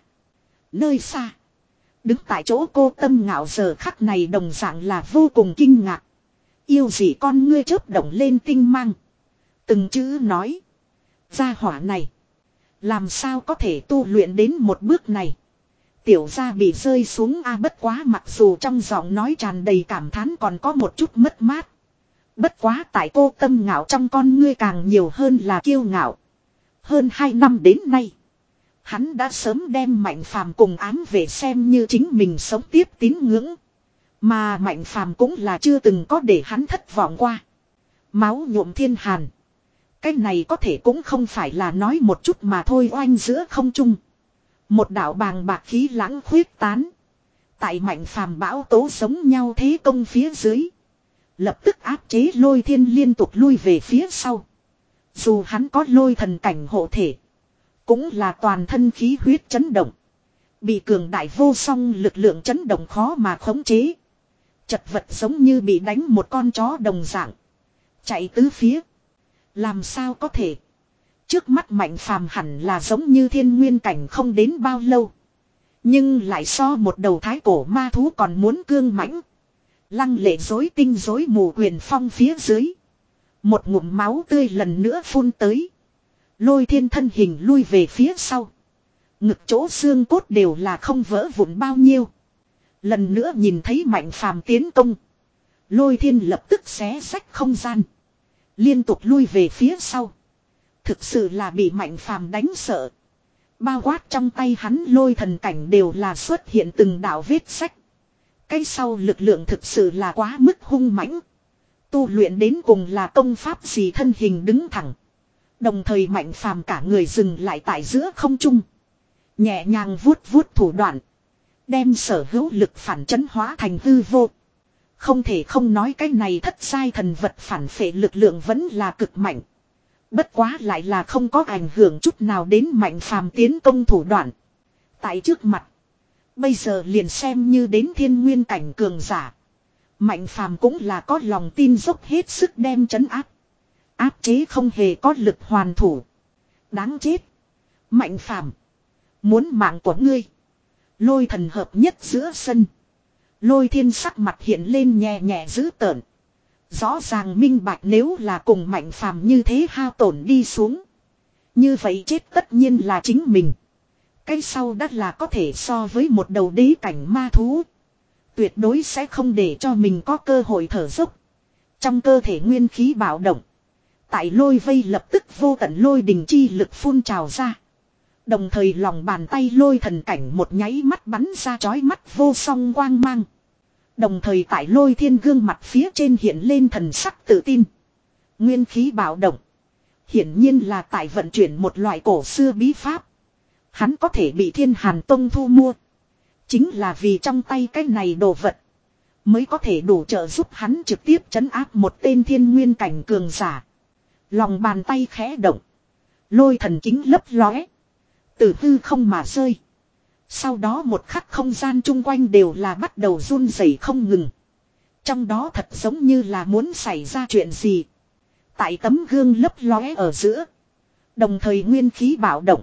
Nơi xa. Đứng tại chỗ cô Tâm Ngạo giờ khắc này đồng dạng là vô cùng kinh ngạc. Yêu gì con ngươi chớp động lên tinh mang. Từng chữ nói. Gia hỏa này. Làm sao có thể tu luyện đến một bước này. Tiểu gia bị rơi xuống a bất quá mặc dù trong giọng nói tràn đầy cảm thán còn có một chút mất mát. Bất quá tại cô Tâm Ngạo trong con ngươi càng nhiều hơn là kiêu ngạo. Hơn hai năm đến nay. Hắn đã sớm đem Mạnh Phàm cùng ám về xem như chính mình sống tiếp tín ngưỡng. Mà Mạnh Phàm cũng là chưa từng có để hắn thất vọng qua. Máu nhuộm thiên hàn. Cái này có thể cũng không phải là nói một chút mà thôi oanh giữa không trung. Một đạo bàng bạc khí lãng khuyết tán. Tại Mạnh Phàm bão tố giống nhau thế công phía dưới. Lập tức áp chế Lôi Thiên liên tục lui về phía sau. Dù hắn có lôi thần cảnh hộ thể. Cũng là toàn thân khí huyết chấn động. Bị cường đại vô song lực lượng chấn động khó mà khống chế. Chật vật giống như bị đánh một con chó đồng dạng. Chạy tứ phía. Làm sao có thể. Trước mắt Mạnh Phàm hẳn là giống như thiên nguyên cảnh không đến bao lâu. Nhưng lại so một đầu thái cổ ma thú còn muốn cương mãnh. Lăng lệ rối tinh rối mù quyền phong phía dưới. Một ngụm máu tươi lần nữa phun tới. Lôi Thiên thân hình lui về phía sau. Ngực chỗ xương cốt đều là không vỡ vụn bao nhiêu. Lần nữa nhìn thấy Mạnh Phàm tiến công. Lôi Thiên lập tức xé rách không gian. Liên tục lui về phía sau. Thực sự là bị Mạnh Phàm đánh sợ. Bao quát trong tay hắn lôi thần cảnh đều là xuất hiện từng đạo vết sách. Cái sau lực lượng thực sự là quá mức hung mãnh. Tu luyện đến cùng là công pháp gì thân hình đứng thẳng. Đồng thời Mạnh Phàm cả người dừng lại tại giữa không trung. Nhẹ nhàng vuốt vuốt thủ đoạn. Đem sở hữu lực phản chấn hóa thành hư vô. Không thể không nói cái này thất giai thần vật phản phệ lực lượng vẫn là cực mạnh. Bất quá lại là không có ảnh hưởng chút nào đến Mạnh Phàm tiến công thủ đoạn. Tại trước mặt. Bây giờ liền xem như đến thiên nguyên cảnh cường giả. Mạnh Phàm cũng là có lòng tin dốc hết sức đem trấn áp. Áp chế không hề có lực hoàn thủ. Đáng chết. Mạnh Phàm muốn mạng của ngươi. Lôi thần hợp nhất giữa sân. Lôi Thiên sắc mặt hiện lên nhẹ nhẹ dữ tợn. Rõ ràng minh bạch nếu là cùng Mạnh Phàm như thế hao tổn đi xuống. Như vậy chết tất nhiên là chính mình. Cái sau đắt là có thể so với một đầu đế cảnh ma thú. Tuyệt đối sẽ không để cho mình có cơ hội thở dốc. Trong cơ thể nguyên khí bạo động. Tại lôi vây lập tức vô tận lôi đình chi lực phun trào ra. Đồng thời lòng bàn tay lôi thần cảnh một nháy mắt bắn ra chói mắt vô song quang mang. Đồng thời tại Lôi Thiên gương mặt phía trên hiện lên thần sắc tự tin. Nguyên khí bạo động. Hiển nhiên là tại vận chuyển một loại cổ xưa bí pháp. Hắn có thể bị Thiên Hàn Tông thu mua. Chính là vì trong tay cái này đồ vật. Mới có thể đủ trợ giúp hắn trực tiếp trấn áp một tên thiên nguyên cảnh cường giả. Lòng bàn tay khẽ động. Lôi thần kính lấp lóe. Từ hư không mà rơi. Sau đó một khắc không gian chung quanh đều là bắt đầu run rẩy không ngừng. Trong đó thật giống như là muốn xảy ra chuyện gì. Tại tấm gương lấp lóe ở giữa. Đồng thời nguyên khí bạo động.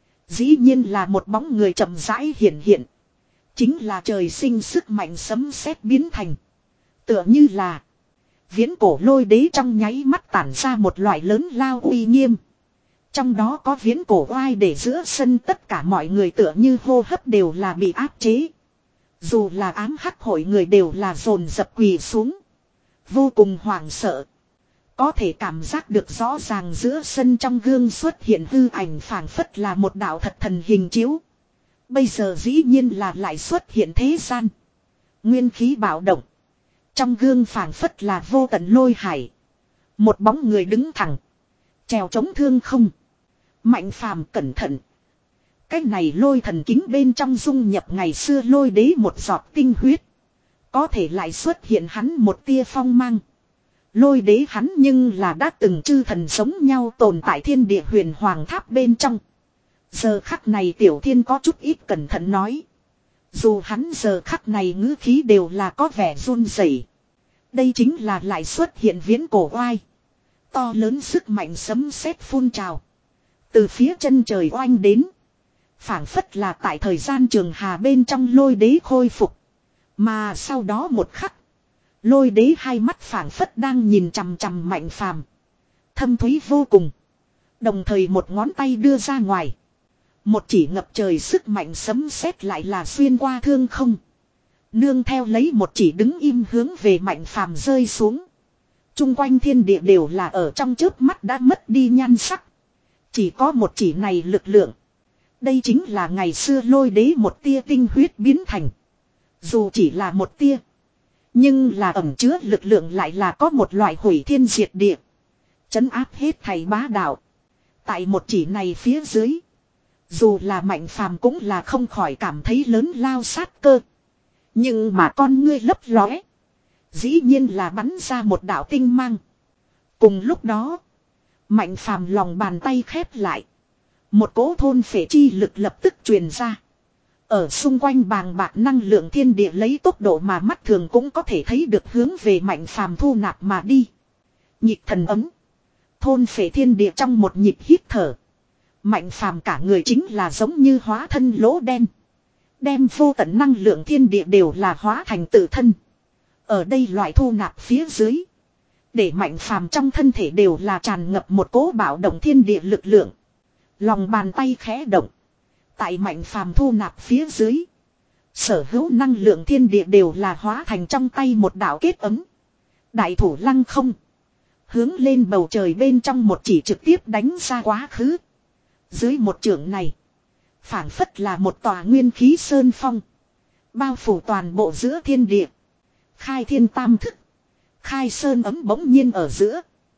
Dĩ nhiên là một bóng người chậm rãi hiện hiện. Chính là trời sinh sức mạnh sấm sét biến thành. Tựa như là viễn cổ lôi đế trong nháy mắt tản ra một loại lớn lao uy nghiêm. Trong đó có viễn cổ oai để giữa sân tất cả mọi người tựa như hô hấp đều là bị áp chế. Dù là ám hắc hội người đều là dồn dập quỳ xuống. Vô cùng hoảng sợ. Có thể cảm giác được rõ ràng giữa sân trong gương xuất hiện hư ảnh phảng phất là một đạo thật thần hình chiếu. Bây giờ dĩ nhiên là lại xuất hiện thế gian. Nguyên khí bạo động. Trong gương phảng phất là vô tận lôi hải. Một bóng người đứng thẳng. Trèo chống thương không. Mạnh Phàm cẩn thận. Cái này lôi thần kính bên trong dung nhập ngày xưa lôi đế một giọt tinh huyết. Có thể lại xuất hiện hắn một tia phong mang. Lôi đế hắn nhưng là đã từng chư thần giống nhau tồn tại thiên địa huyền hoàng tháp bên trong. Giờ khắc này Tiểu Thiên có chút ít cẩn thận nói. Dù hắn giờ khắc này ngữ khí đều là có vẻ run rẩy. Đây chính là lại xuất hiện viễn cổ oai. To lớn sức mạnh sấm sét phun trào. Từ phía chân trời oanh đến. Phảng phất là tại thời gian trường hà bên trong lôi đế khôi phục. Mà sau đó một khắc. Lôi đế hai mắt phảng phất đang nhìn chằm chằm Mạnh Phàm, thâm thúy vô cùng. Đồng thời một ngón tay đưa ra ngoài. Một chỉ ngập trời sức mạnh sấm sét lại là xuyên qua thương không. Nương theo lấy một chỉ đứng im hướng về Mạnh Phàm rơi xuống. Trung quanh thiên địa đều là ở trong chớp mắt đã mất đi nhan sắc. Chỉ có một chỉ này lực lượng. Đây chính là ngày xưa lôi đế một tia tinh huyết biến thành. Dù chỉ là một tia. Nhưng là ẩn chứa lực lượng lại là có một loại hủy thiên diệt địa. Trấn áp hết thảy bá đạo. Tại một chỉ này phía dưới. Dù là Mạnh Phàm cũng là không khỏi cảm thấy lớn lao sát cơ. Nhưng mà con ngươi lấp lóe. Dĩ nhiên là bắn ra một đạo tinh mang. Cùng lúc đó. Mạnh Phàm lòng bàn tay khép lại. Một cỗ thôn phệ chi lực lập tức truyền ra. Ở xung quanh bàng bạc năng lượng thiên địa lấy tốc độ mà mắt thường cũng có thể thấy được hướng về Mạnh Phàm thu nạp mà đi. Nhịp thần ấm. Thôn phệ thiên địa trong một nhịp hít thở. Mạnh Phàm cả người chính là giống như hóa thân lỗ đen. Đem vô tận năng lượng thiên địa đều là hóa thành tự thân. Ở đây loại thu nạp phía dưới. Để Mạnh Phàm trong thân thể đều là tràn ngập một cỗ bạo động thiên địa lực lượng. Lòng bàn tay khẽ động. Tại Mạnh Phàm thu nạp phía dưới. Sở hữu năng lượng thiên địa đều là hóa thành trong tay một đạo kết ấm. Đại thủ lăng không. Hướng lên bầu trời bên trong một chỉ trực tiếp đánh ra quá khứ. Dưới một chưởng này. Phảng phất là một tòa nguyên khí sơn phong. Bao phủ toàn bộ giữa thiên địa. Khai thiên tam thức. Khai sơn ấm bỗng nhiên ở giữa.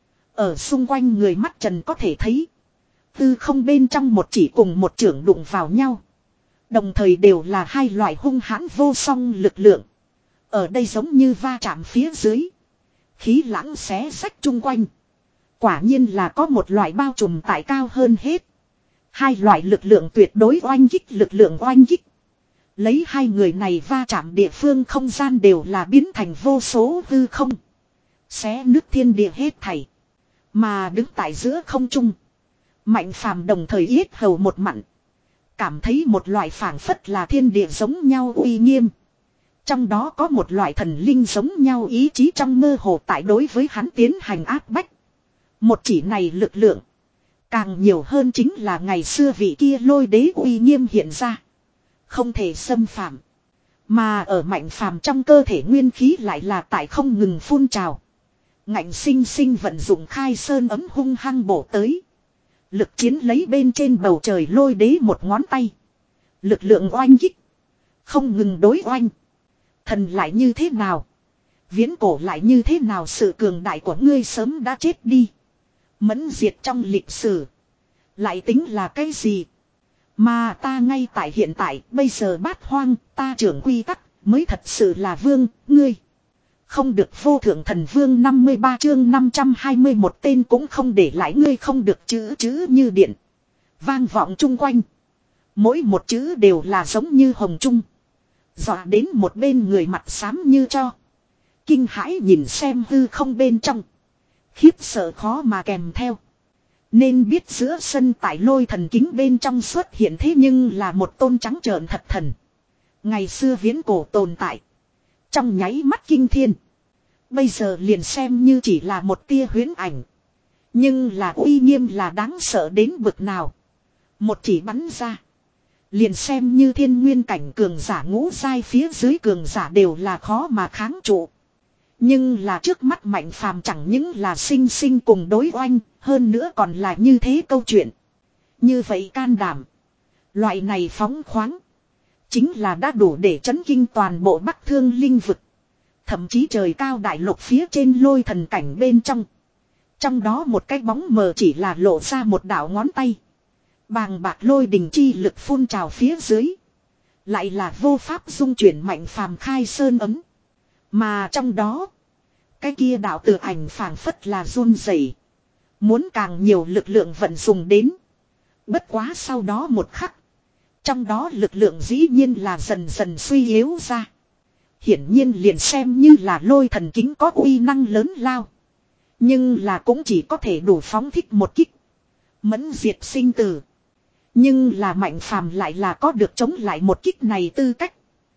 Ở xung quanh người mắt trần có thể thấy. Tư không bên trong một chỉ cùng một chưởng đụng vào nhau. Đồng thời đều là hai loại hung hãn vô song lực lượng. Ở đây giống như va chạm phía dưới. Khí lãng xé sách chung quanh. Quả nhiên là có một loại bao trùm tại cao hơn hết. Hai loại lực lượng tuyệt đối oanh kích lực lượng oanh kích. Lấy hai người này va chạm địa phương không gian đều là biến thành vô số hư không. Xé nước thiên địa hết thảy. Mà đứng tại giữa không trung. Mạnh Phàm đồng thời yết hầu một mặn. Cảm thấy một loại phảng phất là thiên địa giống nhau uy nghiêm. Trong đó có một loại thần linh giống nhau ý chí trong mơ hồ tại đối với hắn tiến hành áp bách. Một chỉ này lực lượng. Càng nhiều hơn chính là ngày xưa vị kia lôi đế uy nghiêm hiện ra. Không thể xâm phạm. Mà ở Mạnh Phàm trong cơ thể nguyên khí lại là tại không ngừng phun trào. Ngạnh sinh sinh vận dụng khai sơn ấm hung hăng bổ tới. Lực chiến lấy bên trên bầu trời lôi đế một ngón tay. Lực lượng oanh kích. Không ngừng đối oanh. Thần lại như thế nào? Viễn cổ lại như thế nào? Sự cường đại của ngươi sớm đã chết đi. Mẫn diệt trong lịch sử. Lại tính là cái gì? Mà ta ngay tại hiện tại, bây giờ bát hoang, ta trưởng quy tắc, mới thật sự là vương, ngươi. Không được vô thượng thần vương năm mươi ba chương năm trăm hai mươi mốt tên cũng không để lại ngươi không được chữ chữ như điện. Vang vọng chung quanh. Mỗi một chữ đều là giống như hồng trung. Dọa đến một bên người mặt xám như cho. Kinh hãi nhìn xem hư không bên trong. Khiếp sợ khó mà kèm theo. Nên biết giữa sân tại lôi thần kính bên trong xuất hiện thế nhưng là một tôn trắng trợn thật thần. Ngày xưa viễn cổ tồn tại. Trong nháy mắt kinh thiên. Bây giờ liền xem như chỉ là một tia huyễn ảnh. Nhưng là uy nghiêm là đáng sợ đến bực nào. Một chỉ bắn ra. Liền xem như thiên nguyên cảnh cường giả ngũ giai phía dưới cường giả đều là khó mà kháng trụ. Nhưng là trước mắt Mạnh Phàm chẳng những là sinh sinh cùng đối oanh, hơn nữa còn là như thế câu chuyện. Như vậy can đảm. Loại này phóng khoáng. Chính là đã đủ để chấn kinh toàn bộ Bắc Thương linh vực. Thậm chí trời cao đại lục phía trên lôi thần cảnh bên trong. Trong đó một cái bóng mờ chỉ là lộ ra một đạo ngón tay. Bàng bạc lôi đình chi lực phun trào phía dưới. Lại là vô pháp dung chuyển Mạnh Phàm khai sơn ấm. Mà trong đó, cái kia đạo tự ảnh phảng phất là run rẩy, muốn càng nhiều lực lượng vận dùng đến. Bất quá sau đó một khắc, trong đó lực lượng dĩ nhiên là dần dần suy yếu ra. Hiển nhiên liền xem như là lôi thần kính có uy năng lớn lao, nhưng là cũng chỉ có thể đủ phóng thích một kích, mẫn diệt sinh tử. Nhưng là Mạnh Phàm lại là có được chống lại một kích này tư cách.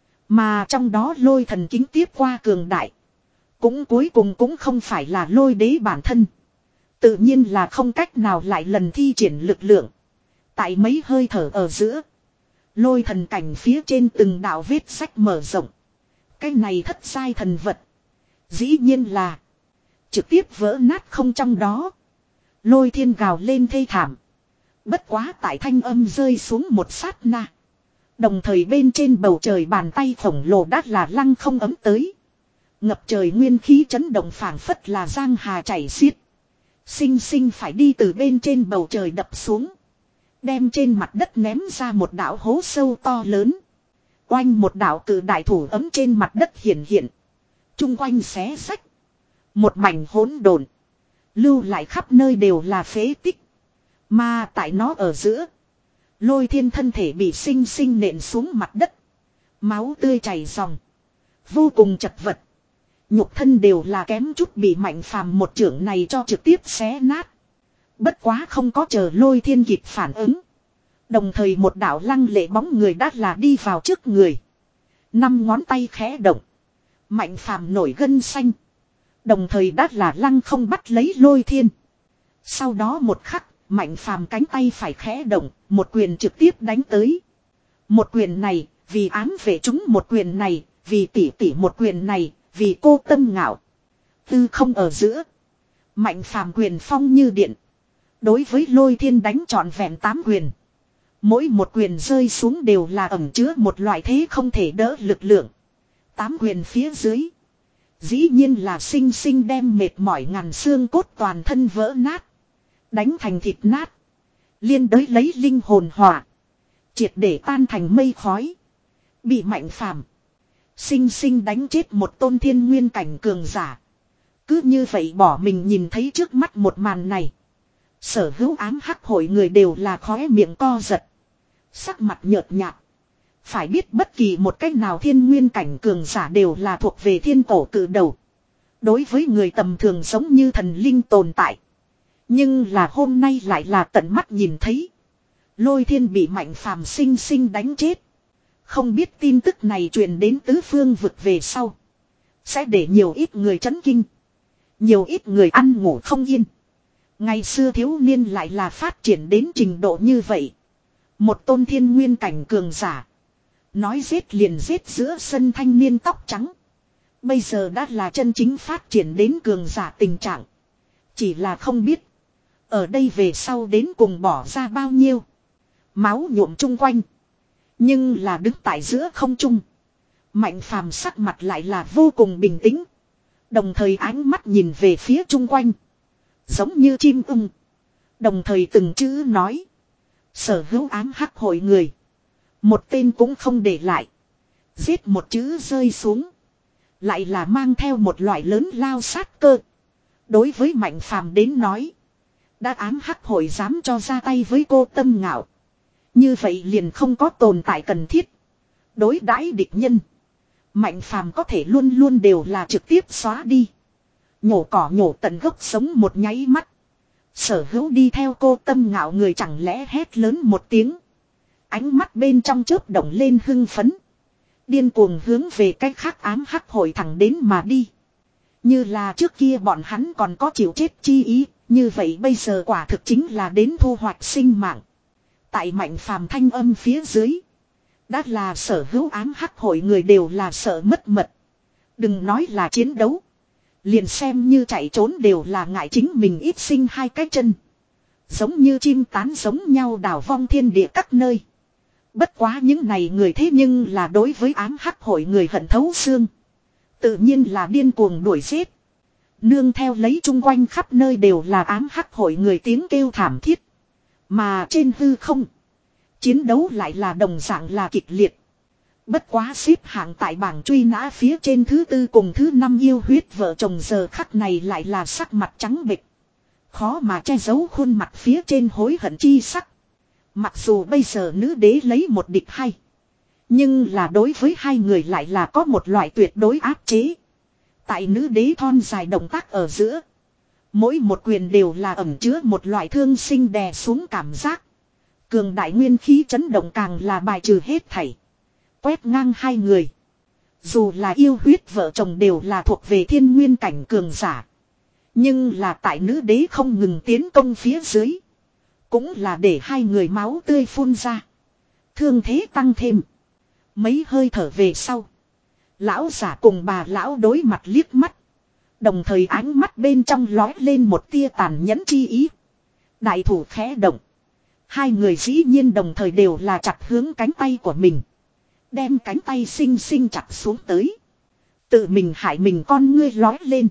Mà trong đó lôi thần kính tiếp qua cường đại, cũng cuối cùng cũng không phải là lôi đế bản thân. Tự nhiên là không cách nào lại lần thi triển lực lượng. Tại mấy hơi thở ở giữa, lôi thần cảnh phía trên từng đạo vết sách mở rộng. Cái này thất sai thần vật, dĩ nhiên là trực tiếp vỡ nát không trong đó. Lôi thiên gào lên thê thảm. Bất quá tại thanh âm rơi xuống một sát na, đồng thời bên trên bầu trời bàn tay khổng lồ đắt là lăng không ấm tới. Ngập trời nguyên khí chấn động phảng phất là giang hà chảy xiết. Sinh sinh phải đi từ bên trên bầu trời đập xuống, đem trên mặt đất ném ra một đạo hố sâu to lớn. Oanh, một đạo cự đại thủ ấm trên mặt đất hiện hiện. Trung quanh xé sách, một mảnh hỗn độn, lưu lại khắp nơi đều là phế tích. Mà tại nó ở giữa, lôi thiên thân thể bị sinh sinh nện xuống mặt đất. Máu tươi chảy ròng, vô cùng chật vật. Nhục thân đều là kém chút bị Mạnh Phàm một chưởng này cho trực tiếp xé nát. Bất quá không có chờ lôi thiên kịp phản ứng, đồng thời một đạo lăng lệ bóng người đã là đi vào trước người. Năm ngón tay khẽ động, Mạnh Phàm nổi gân xanh, đồng thời đã là lăng không bắt lấy lôi thiên. Sau đó một khắc, Mạnh Phàm cánh tay phải khẽ động, một quyền trực tiếp đánh tới. Một quyền này, vì ám vệ chúng một quyền này, vì tỷ tỷ một quyền này, vì cô Tâm Ngạo. Tư không ở giữa, Mạnh Phàm quyền phong như điện, đối với lôi thiên đánh trọn vẹn tám quyền. Mỗi một quyền rơi xuống đều là ẩn chứa một loại thế không thể đỡ lực lượng. Tám quyền phía dưới, dĩ nhiên là sinh sinh đem mệt mỏi ngàn xương cốt toàn thân vỡ nát, đánh thành thịt nát, liên đới lấy linh hồn hỏa, triệt để tan thành mây khói. Bị Mạnh Phàm sinh sinh đánh chết một tôn thiên nguyên cảnh cường giả. Cứ như vậy bỏ mình nhìn thấy trước mắt một màn này, sở hữu ám hắc hội người đều là khóe miệng co giật, sắc mặt nhợt nhạt. Phải biết bất kỳ một cách nào thiên nguyên cảnh cường giả đều là thuộc về thiên cổ cự đầu, đối với người tầm thường giống như thần linh tồn tại. Nhưng là hôm nay lại là tận mắt nhìn thấy lôi thiên bị Mạnh Phàm sinh sinh đánh chết. Không biết tin tức này truyền đến tứ phương vực về sau, sẽ để nhiều ít người chấn kinh, nhiều ít người ăn ngủ không yên. Ngày xưa thiếu niên lại là phát triển đến trình độ như vậy. Một tôn thiên nguyên cảnh cường giả, nói giết liền giết giữa sân thanh niên tóc trắng, bây giờ đã là chân chính phát triển đến cường giả tình trạng. Chỉ là không biết, ở đây về sau đến cùng bỏ ra bao nhiêu máu nhuộm chung quanh. Nhưng là đứng tại giữa không trung, Mạnh Phàm sắc mặt lại là vô cùng bình tĩnh, đồng thời ánh mắt nhìn về phía chung quanh, giống như chim ưng. Đồng thời từng chữ nói, sở hữu ám hắc hội người, một tên cũng không để lại. Giết một chữ rơi xuống, lại là mang theo một loại lớn lao sát cơ. Đối với Mạnh Phàm đến nói, đã ám hắc hội dám cho ra tay với cô Tâm Ngạo, như vậy liền không có tồn tại cần thiết. Đối đãi địch nhân, Mạnh Phàm có thể luôn luôn đều là trực tiếp xóa đi, nhổ cỏ nhổ tận gốc sống một nháy mắt. Sở hữu đi theo cô Tâm Ngạo người chẳng lẽ hét lớn một tiếng, ánh mắt bên trong chớp động lên hưng phấn, điên cuồng hướng về cách khác ám hắc hội thẳng đến mà đi. Như là trước kia bọn hắn còn có chịu chết chi ý, như vậy bây giờ quả thực chính là đến thu hoạch sinh mạng. Tại Mạnh Phàm thanh âm phía dưới, đã là sở hữu ám hắc hội người đều là sợ mất mật. Đừng nói là chiến đấu, liền xem như chạy trốn đều là ngại chính mình ít sinh hai cái chân. Giống như chim tán giống nhau đảo vong thiên địa các nơi. Bất quá những này người thế nhưng là đối với ám hắc hội người hận thấu xương, tự nhiên là điên cuồng đuổi giết. Nương theo lấy chung quanh khắp nơi đều là ám hắc hội người tiếng kêu thảm thiết. Mà trên hư không, chiến đấu lại là đồng dạng là kịch liệt. Bất quá xếp hạng tại bảng truy nã phía trên thứ tư cùng thứ năm yêu huyết vợ chồng giờ khắc này lại là sắc mặt trắng bệch. Khó mà che giấu khuôn mặt phía trên hối hận chi sắc. Mặc dù bây giờ nữ đế lấy một địch hai. Nhưng là đối với hai người lại là có một loại tuyệt đối áp chế. Tại nữ đế thon dài động tác ở giữa. Mỗi một quyền đều là ẩn chứa một loại thương sinh đè xuống cảm giác. Cường đại nguyên khí chấn động càng là bài trừ hết thảy. Quét ngang hai người. Dù là yêu huyết vợ chồng đều là thuộc về thiên nguyên cảnh cường giả. Nhưng là tại nữ đế không ngừng tiến công phía dưới. Cũng là để hai người máu tươi phun ra. Thương thế tăng thêm. Mấy hơi thở về sau. Lão giả cùng bà lão đối mặt liếc mắt. Đồng thời ánh mắt bên trong lói lên một tia tàn nhẫn chi ý. Đại thủ khẽ động. Hai người dĩ nhiên đồng thời đều là chặt hướng cánh tay của mình. Đem cánh tay xinh xinh chặt xuống tới. Tự mình hại mình con ngươi lói lên.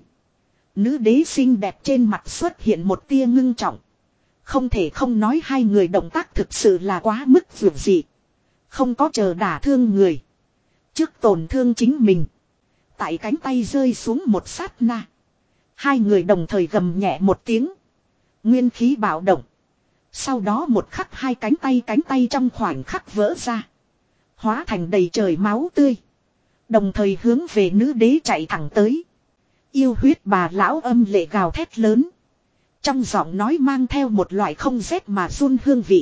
Nữ đế xinh đẹp trên mặt xuất hiện một tia ngưng trọng. Không thể không nói hai người động tác thực sự là quá mức vượt dị. Không có chờ đả thương người. Trước tổn thương chính mình. Tại cánh tay rơi xuống một sát na. Hai người đồng thời gầm nhẹ một tiếng. Nguyên khí bạo động. Sau đó một khắc hai cánh tay cánh tay trong khoảnh khắc vỡ ra. Hóa thành đầy trời máu tươi. Đồng thời hướng về nữ đế chạy thẳng tới. Yêu huyết bà lão âm lệ gào thét lớn. Trong giọng nói mang theo một loại không rét mà run hương vị.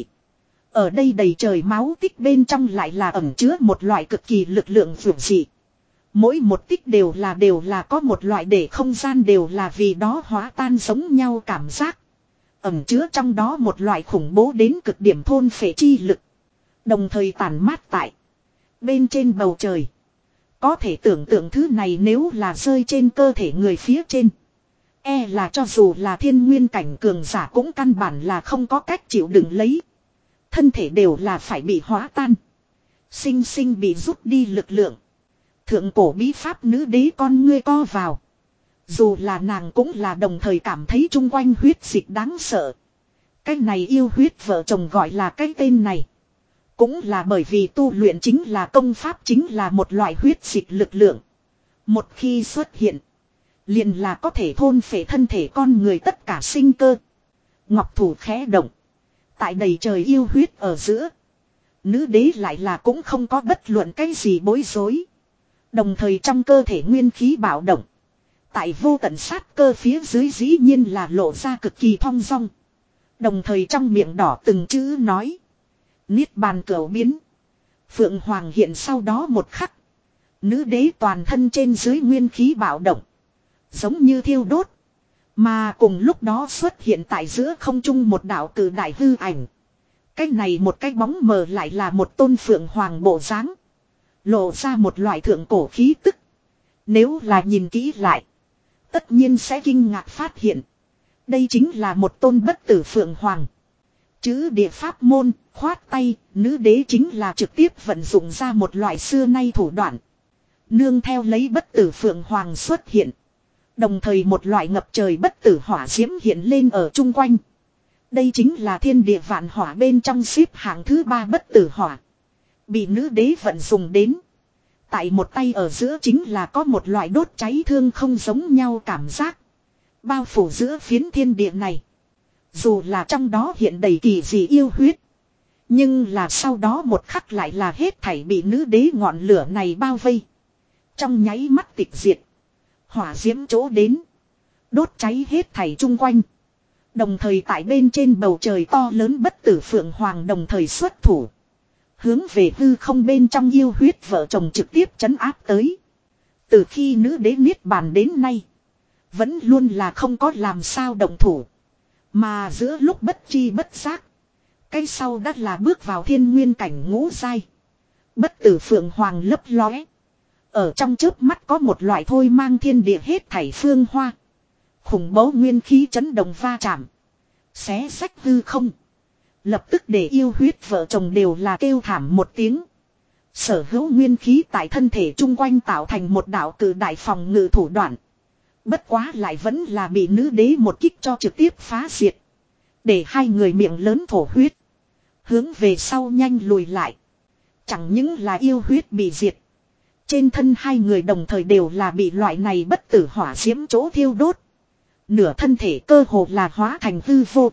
Ở đây đầy trời máu tích bên trong lại là ẩn chứa một loại cực kỳ lực lượng vượt dị. Mỗi một tích đều là đều là có một loại để không gian đều là vì đó hóa tan giống nhau cảm giác. Ẩn chứa trong đó một loại khủng bố đến cực điểm thôn phệ chi lực. Đồng thời tàn mát tại bên trên bầu trời. Có thể tưởng tượng thứ này nếu là rơi trên cơ thể người phía trên. E là cho dù là thiên nguyên cảnh cường giả cũng căn bản là không có cách chịu đựng lấy. Thân thể đều là phải bị hóa tan. Sinh sinh bị rút đi lực lượng. Thượng cổ bí pháp nữ đế con ngươi co vào. Dù là nàng cũng là đồng thời cảm thấy chung quanh huyết dịch đáng sợ. Cái này yêu huyết vợ chồng gọi là cái tên này. Cũng là bởi vì tu luyện chính là công pháp chính là một loại huyết dịch lực lượng. Một khi xuất hiện. Liền là có thể thôn phệ thân thể con người tất cả sinh cơ. Ngọc thủ khẽ động. Tại đầy trời yêu huyết ở giữa. Nữ đế lại là cũng không có bất luận cái gì bối rối. Đồng thời trong cơ thể nguyên khí bạo động. Tại vô tận sát cơ phía dưới dĩ nhiên là lộ ra cực kỳ thong dong. Đồng thời trong miệng đỏ từng chữ nói. Niết bàn cửu biến. Phượng Hoàng hiện sau đó một khắc. Nữ đế toàn thân trên dưới nguyên khí bạo động. Giống như thiêu đốt. Mà cùng lúc đó xuất hiện tại giữa không trung một đạo cử đại hư ảnh. Cái này một cái bóng mờ lại là một tôn Phượng Hoàng bộ dáng. Lộ ra một loại thượng cổ khí tức. Nếu là nhìn kỹ lại. Tất nhiên sẽ kinh ngạc phát hiện. Đây chính là một tôn bất tử Phượng Hoàng. Chữ địa pháp môn, khoát tay, nữ đế chính là trực tiếp vận dụng ra một loại xưa nay thủ đoạn. Nương theo lấy bất tử Phượng Hoàng xuất hiện. Đồng thời một loại ngập trời bất tử hỏa diễm hiện lên ở chung quanh. Đây chính là thiên địa vạn hỏa bên trong xếp hạng thứ ba bất tử hỏa. Bị nữ đế vận dùng đến. Tại một tay ở giữa chính là có một loại đốt cháy thương không giống nhau cảm giác. Bao phủ giữa phiến thiên địa này. Dù là trong đó hiện đầy kỳ dị yêu huyết. Nhưng là sau đó một khắc lại là hết thảy bị nữ đế ngọn lửa này bao vây. Trong nháy mắt tịch diệt. Hỏa diễm chỗ đến. Đốt cháy hết thảy chung quanh. Đồng thời tại bên trên bầu trời to lớn bất tử Phượng Hoàng đồng thời xuất thủ. Hướng về hư không bên trong yêu huyết vợ chồng trực tiếp trấn áp tới. Từ khi nữ đế niết bàn đến nay. Vẫn luôn là không có làm sao động thủ. Mà giữa lúc bất chi bất giác. Cái sau đã là bước vào thiên nguyên cảnh ngũ giai. Bất tử Phượng Hoàng lấp lóe. Ở trong chớp mắt có một loại thôi mang thiên địa hết thảy phương hoa. Khủng bố nguyên khí chấn động va chạm. Xé sách hư không. Lập tức để yêu huyết vợ chồng đều là kêu thảm một tiếng. Sở hữu nguyên khí tại thân thể chung quanh tạo thành một đạo cử đại phòng ngự thủ đoạn. Bất quá lại vẫn là bị nữ đế một kích cho trực tiếp phá diệt. Để hai người miệng lớn thổ huyết. Hướng về sau nhanh lùi lại. Chẳng những là yêu huyết bị diệt. Trên thân hai người đồng thời đều là bị loại này bất tử hỏa diễm chỗ thiêu đốt. Nửa thân thể cơ hồ là hóa thành hư vô.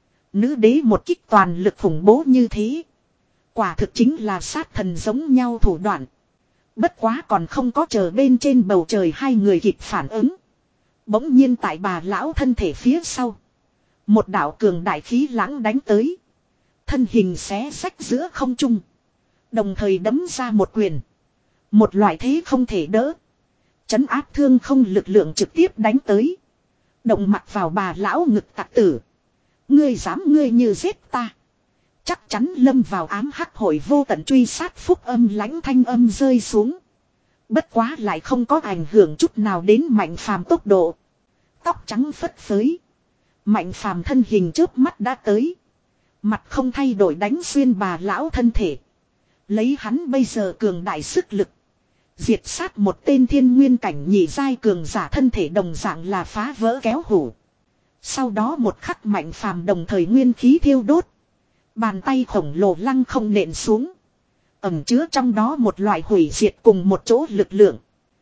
Nữ đế một kích toàn lực khủng bố như thế. Quả thực chính là sát thần giống nhau thủ đoạn. Bất quá còn không có chờ bên trên bầu trời hai người kịp phản ứng. Bỗng nhiên tại bà lão thân thể phía sau. Một đạo cường đại khí lãng đánh tới. Thân hình xé xách giữa không trung. Đồng thời đấm ra một quyền. Một loại thế không thể đỡ. Chấn áp thương không lực lượng trực tiếp đánh tới. Động mặt vào bà lão ngực tặc tử. Ngươi dám ngươi như giết ta. Chắc chắn lâm vào ám hắc hội vô tận truy sát phúc âm lãnh thanh âm rơi xuống. Bất quá lại không có ảnh hưởng chút nào đến Mạnh Phàm tốc độ. Tóc trắng phất phới. Mạnh Phàm thân hình chớp mắt đã tới. Mặt không thay đổi đánh xuyên bà lão thân thể. Lấy hắn bây giờ cường đại sức lực. Diệt sát một tên thiên nguyên cảnh nhị giai cường giả thân thể đồng dạng là phá vỡ kéo hủ. Sau đó một khắc Mạnh Phàm đồng thời nguyên khí thiêu đốt. Bàn tay khổng lồ lăng không nện xuống. Ẩm chứa trong đó một loại hủy diệt cùng một chỗ lực lượng.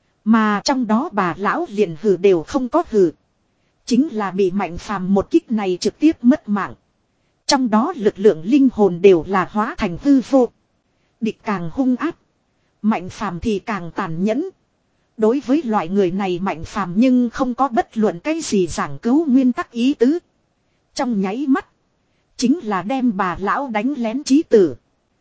Mà trong đó bà lão liền hừ đều không có hừ. Chính là bị Mạnh Phàm một kích này trực tiếp mất mạng. Trong đó lực lượng linh hồn đều là hóa thành hư vô. Địch càng hung ác. Mạnh Phàm thì càng tàn nhẫn. Đối với loại người này Mạnh Phàm nhưng không có bất luận cái gì giảng cứu nguyên tắc ý tứ. Trong nháy mắt. Chính là đem bà lão đánh lén chí tử.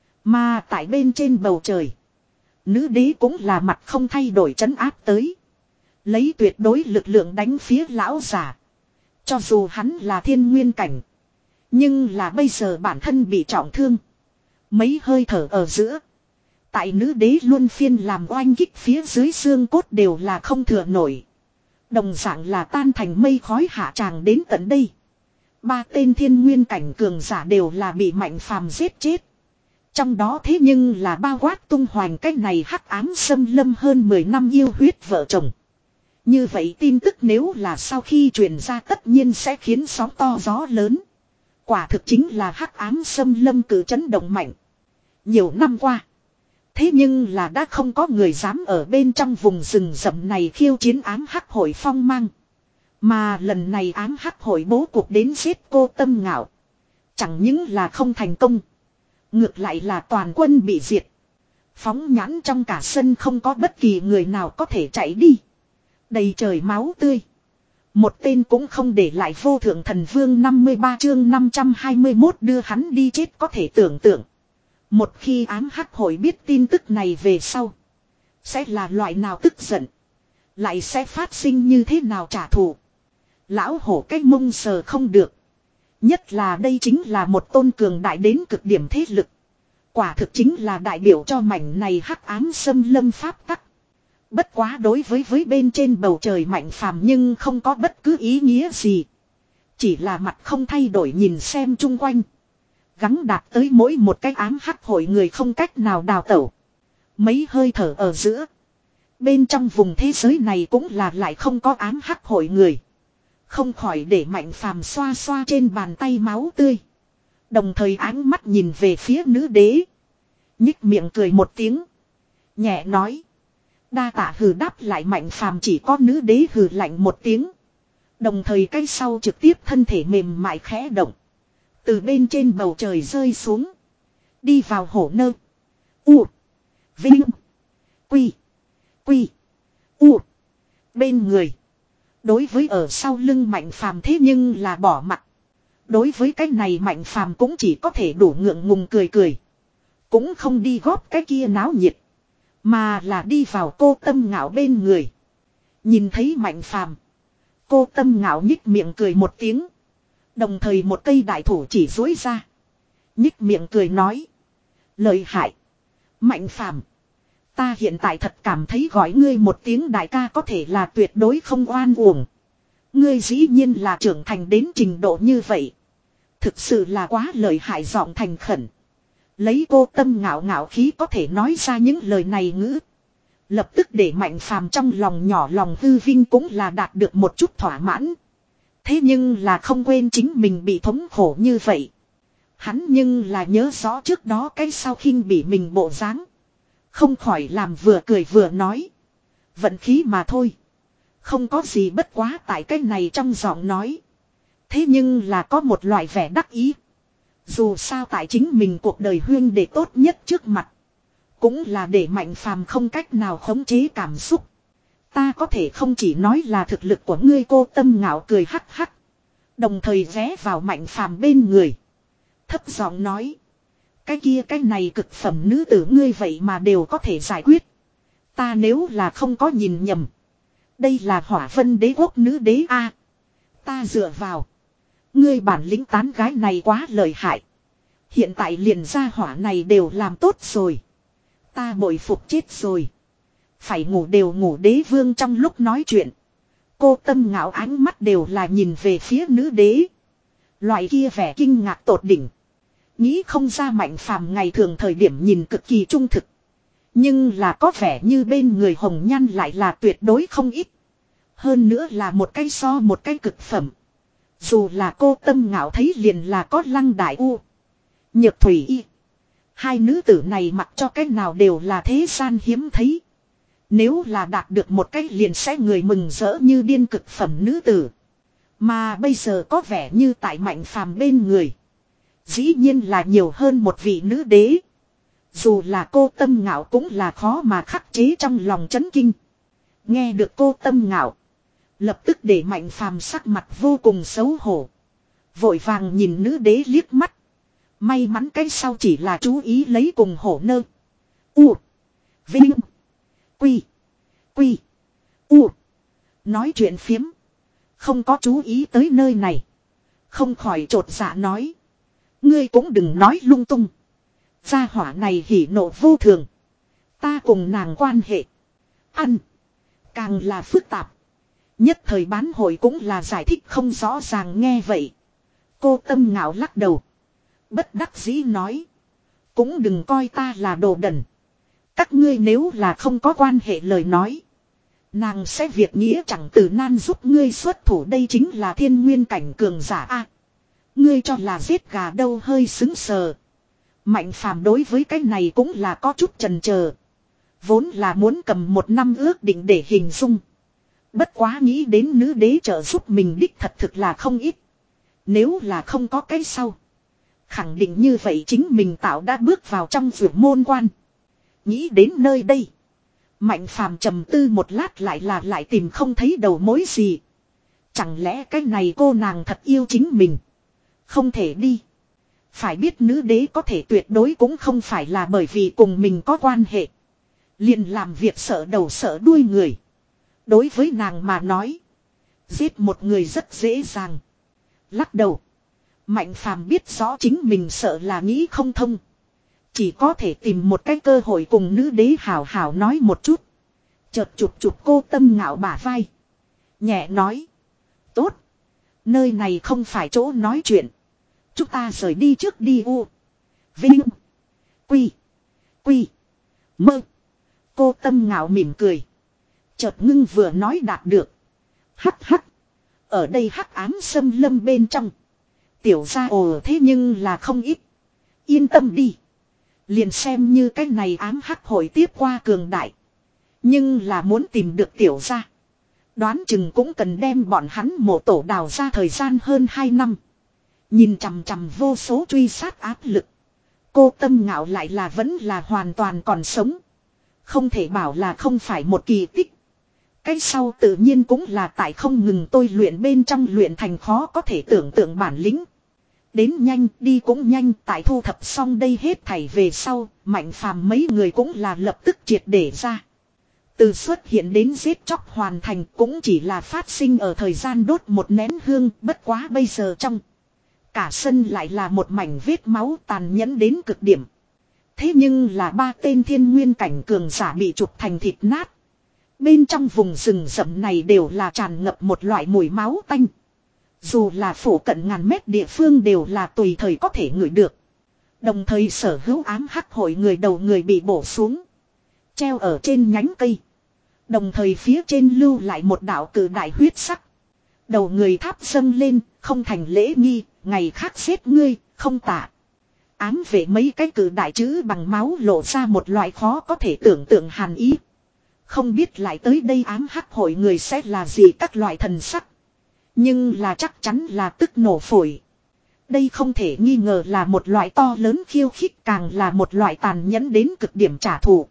Mà tại bên trên bầu trời. Nữ đế cũng là mặt không thay đổi trấn áp tới. Lấy tuyệt đối lực lượng đánh phía lão giả. Cho dù hắn là thiên nguyên cảnh. Nhưng là bây giờ bản thân bị trọng thương. Mấy hơi thở ở giữa. Tại nữ đế luôn phiên làm oanh kích phía dưới xương cốt đều là không thừa nổi. Đồng dạng là tan thành mây khói hạ tràng đến tận đây. Ba tên thiên nguyên cảnh cường giả đều là bị Mạnh Phàm giết chết. Trong đó thế nhưng là bao quát tung hoành cách này hắc ám xâm lâm hơn mười năm yêu huyết vợ chồng. Như vậy tin tức nếu là sau khi truyền ra tất nhiên sẽ khiến sóng to gió lớn. Quả thực chính là hắc ám xâm lâm cử chấn động mạnh. Nhiều năm qua. Thế nhưng là đã không có người dám ở bên trong vùng rừng rậm này khiêu chiến ám hắc hội phong mang. Mà lần này ám hắc hội bố cuộc đến giết cô Tâm Ngạo. Chẳng những là không thành công. Ngược lại là toàn quân bị diệt. Phóng nhãn trong cả sân không có bất kỳ người nào có thể chạy đi. Đầy trời máu tươi. Một tên cũng không để lại vô thượng thần vương năm mươi ba chương năm trăm hai mươi mốt đưa hắn đi chết có thể tưởng tượng. Một khi ám hắc hội biết tin tức này về sau. Sẽ là loại nào tức giận. Lại sẽ phát sinh như thế nào trả thù. Lão hổ cái mông sờ không được. Nhất là đây chính là một tôn cường đại đến cực điểm thế lực. Quả thực chính là đại biểu cho mảnh này hắc ám xâm lâm pháp tắc. Bất quá đối với với bên trên bầu trời Mạnh Phàm nhưng không có bất cứ ý nghĩa gì. Chỉ là mặt không thay đổi nhìn xem chung quanh. Gắng đạt tới mỗi một cái ám hắc hội người không cách nào đào tẩu. Mấy hơi thở ở giữa. Bên trong vùng thế giới này cũng là lại không có ám hắc hội người. Không khỏi để Mạnh Phàm xoa xoa trên bàn tay máu tươi. Đồng thời ánh mắt nhìn về phía nữ đế. Nhích miệng cười một tiếng. Nhẹ nói. Đa tạ hừ đáp lại Mạnh Phàm chỉ có nữ đế hừ lạnh một tiếng. Đồng thời cái sau trực tiếp thân thể mềm mại khẽ động. Từ bên trên bầu trời rơi xuống. Đi vào hổ nơ. U. Vinh. Quy. Quy. U. Bên người. Đối với ở sau lưng Mạnh Phàm thế nhưng là bỏ mặt. Đối với cái này Mạnh Phàm cũng chỉ có thể đủ ngượng ngùng cười cười. Cũng không đi góp cái kia náo nhiệt. Mà là đi vào cô Tâm Ngạo bên người. Nhìn thấy Mạnh Phàm, cô Tâm Ngạo nhích miệng cười một tiếng. Đồng thời một cây đại thủ chỉ duỗi ra. Nhích miệng cười nói. Lợi hại. Mạnh Phàm, ta hiện tại thật cảm thấy gọi ngươi một tiếng đại ca có thể là tuyệt đối không oan uổng. Ngươi dĩ nhiên là trưởng thành đến trình độ như vậy. Thực sự là quá lợi hại giọng thành khẩn. Lấy cô Tâm Ngạo ngạo khí có thể nói ra những lời này ngữ. Lập tức để Mạnh Phàm trong lòng nhỏ lòng hư vinh cũng là đạt được một chút thỏa mãn. Thế nhưng là không quên chính mình bị thống khổ như vậy. Hắn nhưng là nhớ rõ trước đó cái sau khinh bị mình bộ dáng. Không khỏi làm vừa cười vừa nói. Vận khí mà thôi. Không có gì bất quá tại cái này trong giọng nói. Thế nhưng là có một loại vẻ đắc ý. Dù sao tại chính mình cuộc đời huyên để tốt nhất trước mặt. Cũng là để Mạnh Phàm không cách nào khống chế cảm xúc. Ta có thể không chỉ nói là thực lực của ngươi, Cô Tâm Ngạo cười hắc hắc. Đồng thời ghé vào Mạnh Phàm bên người. Thấp giọng nói. Cái kia cái này cực phẩm nữ tử ngươi vậy mà đều có thể giải quyết. Ta nếu là không có nhìn nhầm. Đây là Hỏa Vân Đế quốc nữ đế a. Ta dựa vào. Ngươi bản lĩnh tán gái này quá lợi hại. Hiện tại liền gia hỏa này đều làm tốt rồi. Ta bội phục chết rồi. Phải ngủ đều ngủ. Đế vương trong lúc nói chuyện. Cô Tâm Ngạo ánh mắt đều là nhìn về phía nữ đế. Loại kia vẻ kinh ngạc tột đỉnh. Nghĩ không ra Mạnh Phàm ngày thường thời điểm nhìn cực kỳ trung thực. Nhưng là có vẻ như bên người hồng nhan lại là tuyệt đối không ít. Hơn nữa là một cái so một cái cực phẩm. Dù là Cô Tâm Ngạo thấy liền là có Lăng Đại U, Nhược Thủy Y. Hai nữ tử này mặc cho cách nào đều là thế gian hiếm thấy. Nếu là đạt được một cách liền sẽ người mừng rỡ như điên cực phẩm nữ tử. Mà bây giờ có vẻ như tại Mạnh Phàm bên người. Dĩ nhiên là nhiều hơn một vị nữ đế. Dù là Cô Tâm Ngạo cũng là khó mà khắc chế trong lòng chấn kinh. Nghe được Cô Tâm Ngạo. Lập tức để Mạnh Phàm sắc mặt vô cùng xấu hổ. Vội vàng nhìn nữ đế liếc mắt. May mắn cái sau chỉ là chú ý lấy cùng hổ nơ. U. Vinh. Quy. Quy. U. Nói chuyện phiếm. Không có chú ý tới nơi này. Không khỏi trột dạ nói. Ngươi cũng đừng nói lung tung. Gia hỏa này hỉ nộ vô thường. Ta cùng nàng quan hệ. Ăn. Càng là phức tạp. Nhất thời bán hội cũng là giải thích không rõ ràng nghe vậy. Cô Tâm Ngạo lắc đầu. Bất đắc dĩ nói. Cũng đừng coi ta là đồ đần. Các ngươi nếu là không có quan hệ lời nói. Nàng sẽ việc nghĩa chẳng từ nan giúp ngươi xuất thủ, đây chính là thiên nguyên cảnh cường giả a. Ngươi cho là giết gà đâu, hơi xứng sờ. Mạnh Phàm đối với cái này cũng là có chút chần chờ. Vốn là muốn cầm một năm ước định để hình dung. Bất quá nghĩ đến nữ đế trợ giúp mình đích thật thực là không ít. Nếu là không có cái sau. Khẳng định như vậy chính mình tạo đã bước vào trong vượt môn quan. Nghĩ đến nơi đây. Mạnh Phàm trầm tư một lát lại là lại tìm không thấy đầu mối gì. Chẳng lẽ cái này cô nàng thật yêu chính mình. Không thể đi. Phải biết nữ đế có thể tuyệt đối cũng không phải là bởi vì cùng mình có quan hệ. Liền làm việc sợ đầu sợ đuôi người. Đối với nàng mà nói. Giết một người rất dễ dàng. Lắc đầu. Mạnh Phàm biết rõ chính mình sợ là nghĩ không thông. Chỉ có thể tìm một cái cơ hội cùng nữ đế hào hào nói một chút. Chợt chụp chụp Cô Tâm Ngạo bả vai. Nhẹ nói. Tốt. Nơi này không phải chỗ nói chuyện. Chúng ta rời đi trước đi. U. Vinh. Quy. Quy. Mơ. Cô Tâm Ngạo mỉm cười. Chợt ngưng vừa nói đạt được. Hắc hắc. Ở đây hắc ám xâm lâm bên trong. Tiểu gia ồ thế nhưng là không ít. Yên tâm đi. Liền xem như cái này ám hắc hội tiếp qua cường đại. Nhưng là muốn tìm được tiểu gia. Đoán chừng cũng cần đem bọn hắn mộ tổ đào ra thời gian hơn hai năm. Nhìn chằm chằm vô số truy sát áp lực. Cô Tâm Ngạo lại là vẫn là hoàn toàn còn sống. Không thể bảo là không phải một kỳ tích. Cái sau tự nhiên cũng là tại không ngừng tôi luyện bên trong luyện thành khó có thể tưởng tượng bản lĩnh. Đến nhanh đi cũng nhanh, tại thu thập xong đây hết thảy về sau, Mạnh Phàm mấy người cũng là lập tức triệt để ra. Từ xuất hiện đến giết chóc hoàn thành cũng chỉ là phát sinh ở thời gian đốt một nén hương, bất quá bây giờ trong. Cả sân lại là một mảnh vết máu tàn nhẫn đến cực điểm. Thế nhưng là ba tên thiên nguyên cảnh cường giả bị chụp thành thịt nát. Bên trong vùng rừng rậm này đều là tràn ngập một loại mùi máu tanh. Dù là phủ cận ngàn mét địa phương đều là tùy thời có thể ngửi được. Đồng thời sở hữu ám hắc hội người đầu người bị bổ xuống. Treo ở trên nhánh cây. Đồng thời phía trên lưu lại một đạo cử đại huyết sắc. Đầu người tháp dâng lên, không thành lễ nghi, ngày khác xếp ngươi, không tạ. ám về mấy cái cử đại chữ bằng máu lộ ra một loại khó có thể tưởng tượng hàn ý. Không biết lại tới đây ám hắc hội người sẽ là gì các loại thần sắc. Nhưng là chắc chắn là tức nổ phổi. Đây không thể nghi ngờ là một loại to lớn khiêu khích, càng là một loại tàn nhẫn đến cực điểm trả thù.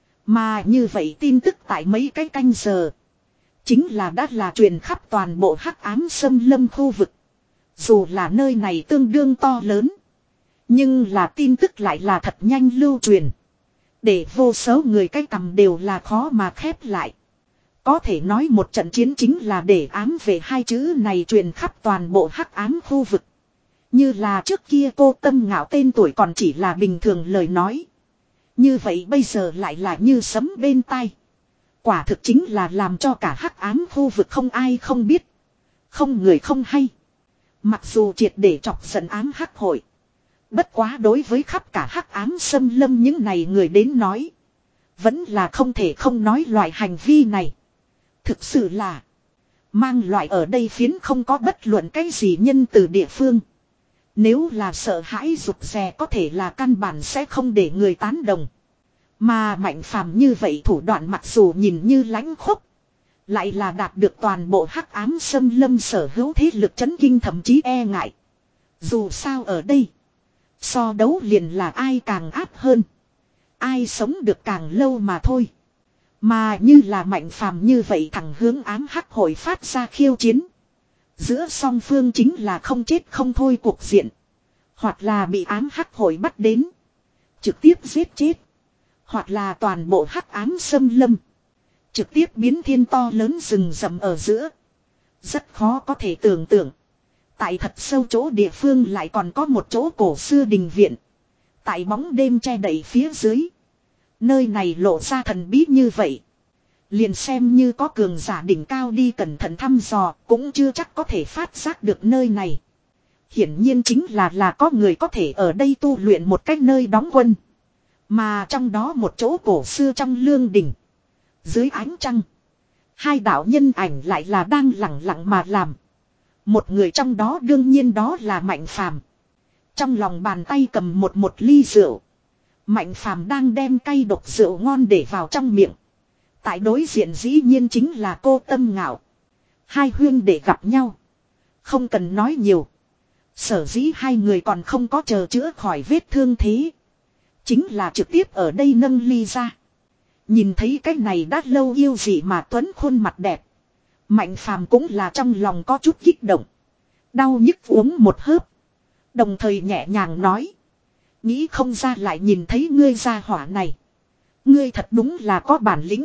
Mà như vậy tin tức tại mấy cái canh giờ. Chính là đã là truyền khắp toàn bộ hắc ám xâm lâm khu vực. Dù là nơi này tương đương to lớn. Nhưng là tin tức lại là thật nhanh lưu truyền. Để vô số người cái cầm đều là khó mà khép lại. Có thể nói một trận chiến chính là để ám về hai chữ này truyền khắp toàn bộ hắc ám khu vực. Như là trước kia cô Tâm Ngạo tên tuổi còn chỉ là bình thường lời nói. Như vậy bây giờ lại là như sấm bên tai. Quả thực chính là làm cho cả hắc ám khu vực không ai không biết. Không người không hay. Mặc dù triệt để chọc giận ám hắc hội. Bất quá đối với khắp cả hắc ám xâm lâm những này người đến nói. Vẫn là không thể không nói loại hành vi này. Thực sự là mang loại ở đây phiến không có bất luận cái gì nhân từ địa phương. Nếu là sợ hãi rụt rè có thể là căn bản sẽ không để người tán đồng. Mà Mạnh Phàm như vậy thủ đoạn mặc dù nhìn như lãnh khốc. Lại là đạt được toàn bộ hắc ám xâm lâm sở hữu thế lực chấn kinh thậm chí e ngại. Dù sao ở đây. So đấu liền là ai càng áp hơn. Ai sống được càng lâu mà thôi. Mà như là Mạnh Phàm như vậy thẳng hướng ám hắc hội phát ra khiêu chiến. Giữa song phương chính là không chết không thôi cuộc diện. Hoặc là bị ám hắc hội bắt đến. Trực tiếp giết chết. Hoặc là toàn bộ hắc ám xâm lâm. Trực tiếp biến thiên to lớn rừng rậm ở giữa. Rất khó có thể tưởng tượng. Tại thật sâu chỗ địa phương lại còn có một chỗ cổ xưa đình viện. Tại bóng đêm che đậy phía dưới. Nơi này lộ ra thần bí như vậy. Liền xem như có cường giả đỉnh cao đi cẩn thận thăm dò cũng chưa chắc có thể phát giác được nơi này. Hiển nhiên chính là là có người có thể ở đây tu luyện một cách nơi đóng quân. Mà trong đó một chỗ cổ xưa trong lương đỉnh. Dưới ánh trăng. Hai đạo nhân ảnh lại là đang lặng lặng mà làm. Một người trong đó đương nhiên đó là Mạnh Phàm. Trong lòng bàn tay cầm một một ly rượu. Mạnh Phàm đang đem cay độc rượu ngon để vào trong miệng. Tại đối diện dĩ nhiên chính là cô Tâm Ngạo. Hai huyên để gặp nhau. Không cần nói nhiều. Sở dĩ hai người còn không có chờ chữa khỏi vết thương thế. Chính là trực tiếp ở đây nâng ly ra. Nhìn thấy cái này đã lâu yêu gì mà Tuấn khuôn mặt đẹp. Mạnh Phàm cũng là trong lòng có chút kích động. Đau nhức uống một hớp. Đồng thời nhẹ nhàng nói. Nghĩ không ra lại nhìn thấy ngươi ra hỏa này. Ngươi thật đúng là có bản lĩnh.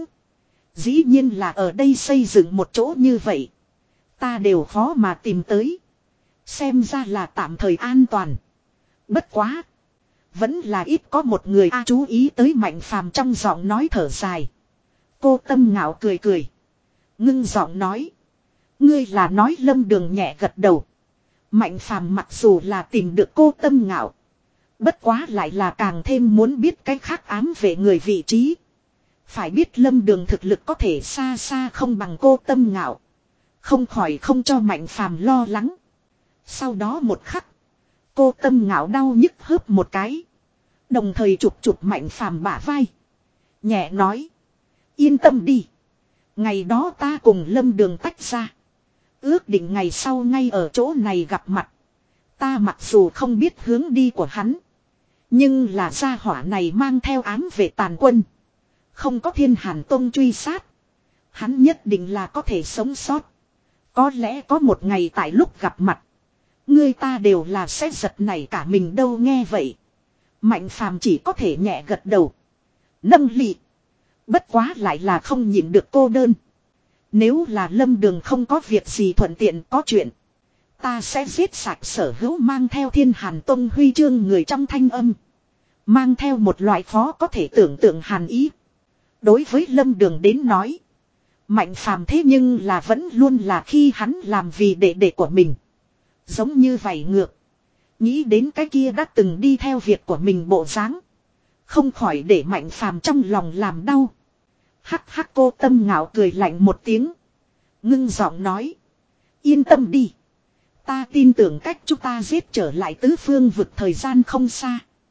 Dĩ nhiên là ở đây xây dựng một chỗ như vậy. Ta đều khó mà tìm tới. Xem ra là tạm thời an toàn. Bất quá. Vẫn là ít có một người a chú ý tới Mạnh Phàm trong giọng nói thở dài. Cô Tâm Ngạo cười cười. Ngưng giọng nói. Ngươi là nói Lâm Đường nhẹ gật đầu. Mạnh Phàm mặc dù là tìm được cô Tâm Ngạo. Bất quá lại là càng thêm muốn biết cái khác ám về người vị trí. Phải biết Lâm Đường thực lực có thể xa xa không bằng cô Tâm Ngạo. Không khỏi không cho Mạnh Phàm lo lắng. Sau đó một khắc. Cô Tâm Ngạo đau nhức hớp một cái. Đồng thời chụp chụp Mạnh Phàm bả vai. Nhẹ nói. Yên tâm đi. Ngày đó ta cùng Lâm Đường tách ra. Ước định ngày sau ngay ở chỗ này gặp mặt. Ta mặc dù không biết hướng đi của hắn. Nhưng là gia hỏa này mang theo ám về tàn quân. Không có Thiên Hàn Tông truy sát. Hắn nhất định là có thể sống sót. Có lẽ có một ngày tại lúc gặp mặt. Người ta đều là sẽ giật nảy cả mình đâu nghe vậy. Mạnh Phàm chỉ có thể nhẹ gật đầu. Nâng ly. Bất quá lại là không nhịn được cô đơn. Nếu là Lâm Đường không có việc gì thuận tiện có chuyện. Ta sẽ giết sạch sở hữu mang theo Thiên Hàn Tông huy chương người trong thanh âm. Mang theo một loại khó có thể tưởng tượng hàn ý. Đối với Lâm Đường đến nói. Mạnh Phàm thế nhưng là vẫn luôn là khi hắn làm vì đệ đệ của mình. Giống như vậy ngược. Nghĩ đến cái kia đã từng đi theo việc của mình bộ dáng. Không khỏi để Mạnh Phàm trong lòng làm đau. Hắc hắc cô Tâm Ngạo cười lạnh một tiếng. Ngưng giọng nói. Yên tâm đi. Ta tin tưởng cách chúng ta giết trở lại tứ phương vực thời gian không xa.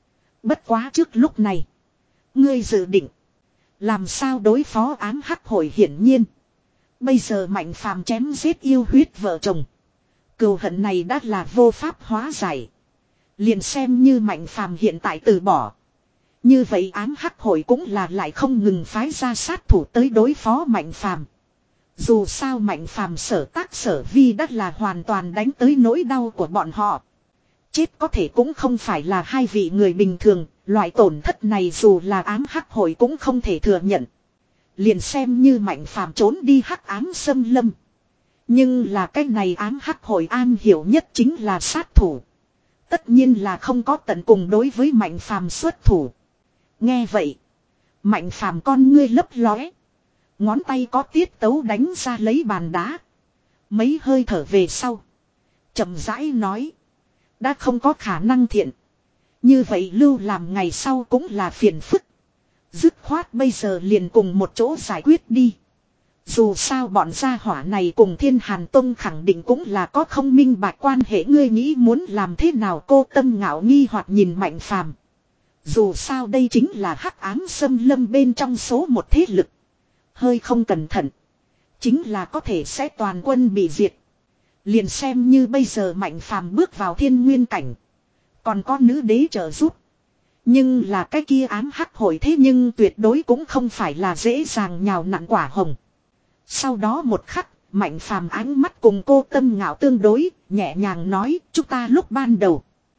Bất quá trước lúc này. Ngươi dự định. Làm sao đối phó ám hắc hội hiển nhiên. Bây giờ Mạnh Phàm chém giết yêu huyết vợ chồng. Cừu hận này đã là vô pháp hóa giải. Liền xem như Mạnh Phàm hiện tại từ bỏ. Như vậy ám hắc hội cũng là lại không ngừng phái ra sát thủ tới đối phó Mạnh Phàm. Dù sao Mạnh Phàm sở tác sở vi đã là hoàn toàn đánh tới nỗi đau của bọn họ. Chết có thể cũng không phải là hai vị người bình thường, loại tổn thất này dù là ám hắc hội cũng không thể thừa nhận. Liền xem như Mạnh Phàm trốn đi hắc ám xâm lâm. Nhưng là cái này ám hắc hội an hiểu nhất chính là sát thủ. Tất nhiên là không có tận cùng đối với Mạnh Phàm xuất thủ. Nghe vậy, Mạnh Phàm con ngươi lấp lóe, ngón tay có tiết tấu đánh ra lấy bàn đá. Mấy hơi thở về sau, chậm rãi nói, đã không có khả năng thiện. Như vậy lưu làm ngày sau cũng là phiền phức. Dứt khoát bây giờ liền cùng một chỗ giải quyết đi. Dù sao bọn gia hỏa này cùng Thiên Hàn Tông khẳng định cũng là có không minh bạch quan hệ, ngươi nghĩ muốn làm thế nào? Cô Tâm ngạo nghi hoặc nhìn Mạnh Phàm. Dù sao đây chính là hắc ám xâm lâm bên trong số một thế lực. Hơi không cẩn thận, chính là có thể sẽ toàn quân bị diệt. Liền xem như bây giờ Mạnh Phàm bước vào thiên nguyên cảnh, còn có nữ đế trợ giúp. Nhưng là cái kia ám hắc hội thế nhưng tuyệt đối cũng không phải là dễ dàng nhào nặn quả hồng. Sau đó một khắc, Mạnh Phàm ánh mắt cùng Cô Tâm ngạo tương đối, nhẹ nhàng nói, chúng ta lúc ban đầu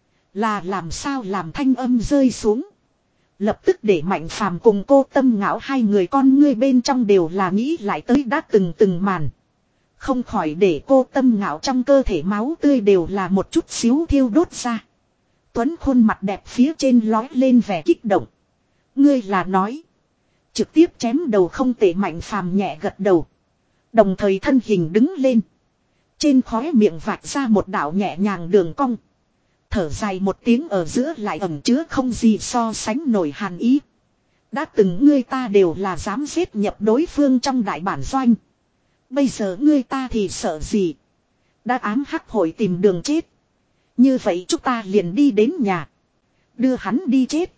là làm sao làm thanh âm rơi xuống. Lập tức để Mạnh Phàm cùng Cô Tâm ngạo hai người con ngươi bên trong đều là nghĩ lại tới đã từng từng màn. Không khỏi để Cô Tâm ngạo trong cơ thể máu tươi đều là một chút xíu thiêu đốt ra. Tuấn khuôn mặt đẹp phía trên lói lên vẻ kích động. Ngươi là nói trực tiếp chém đầu không tệ? Mạnh Phàm nhẹ gật đầu, đồng thời thân hình đứng lên. Trên khóe miệng vạch ra một đạo nhẹ nhàng đường cong. Thở dài một tiếng ở giữa lại ẩn chứa không gì so sánh nổi hàn ý. Đã từng ngươi ta đều là dám giết nhập đối phương trong đại bản doanh. Bây giờ ngươi ta thì sợ gì? Đã ám hắc hội tìm đường chết. Như vậy chúng ta liền đi đến nhà, đưa hắn đi chết.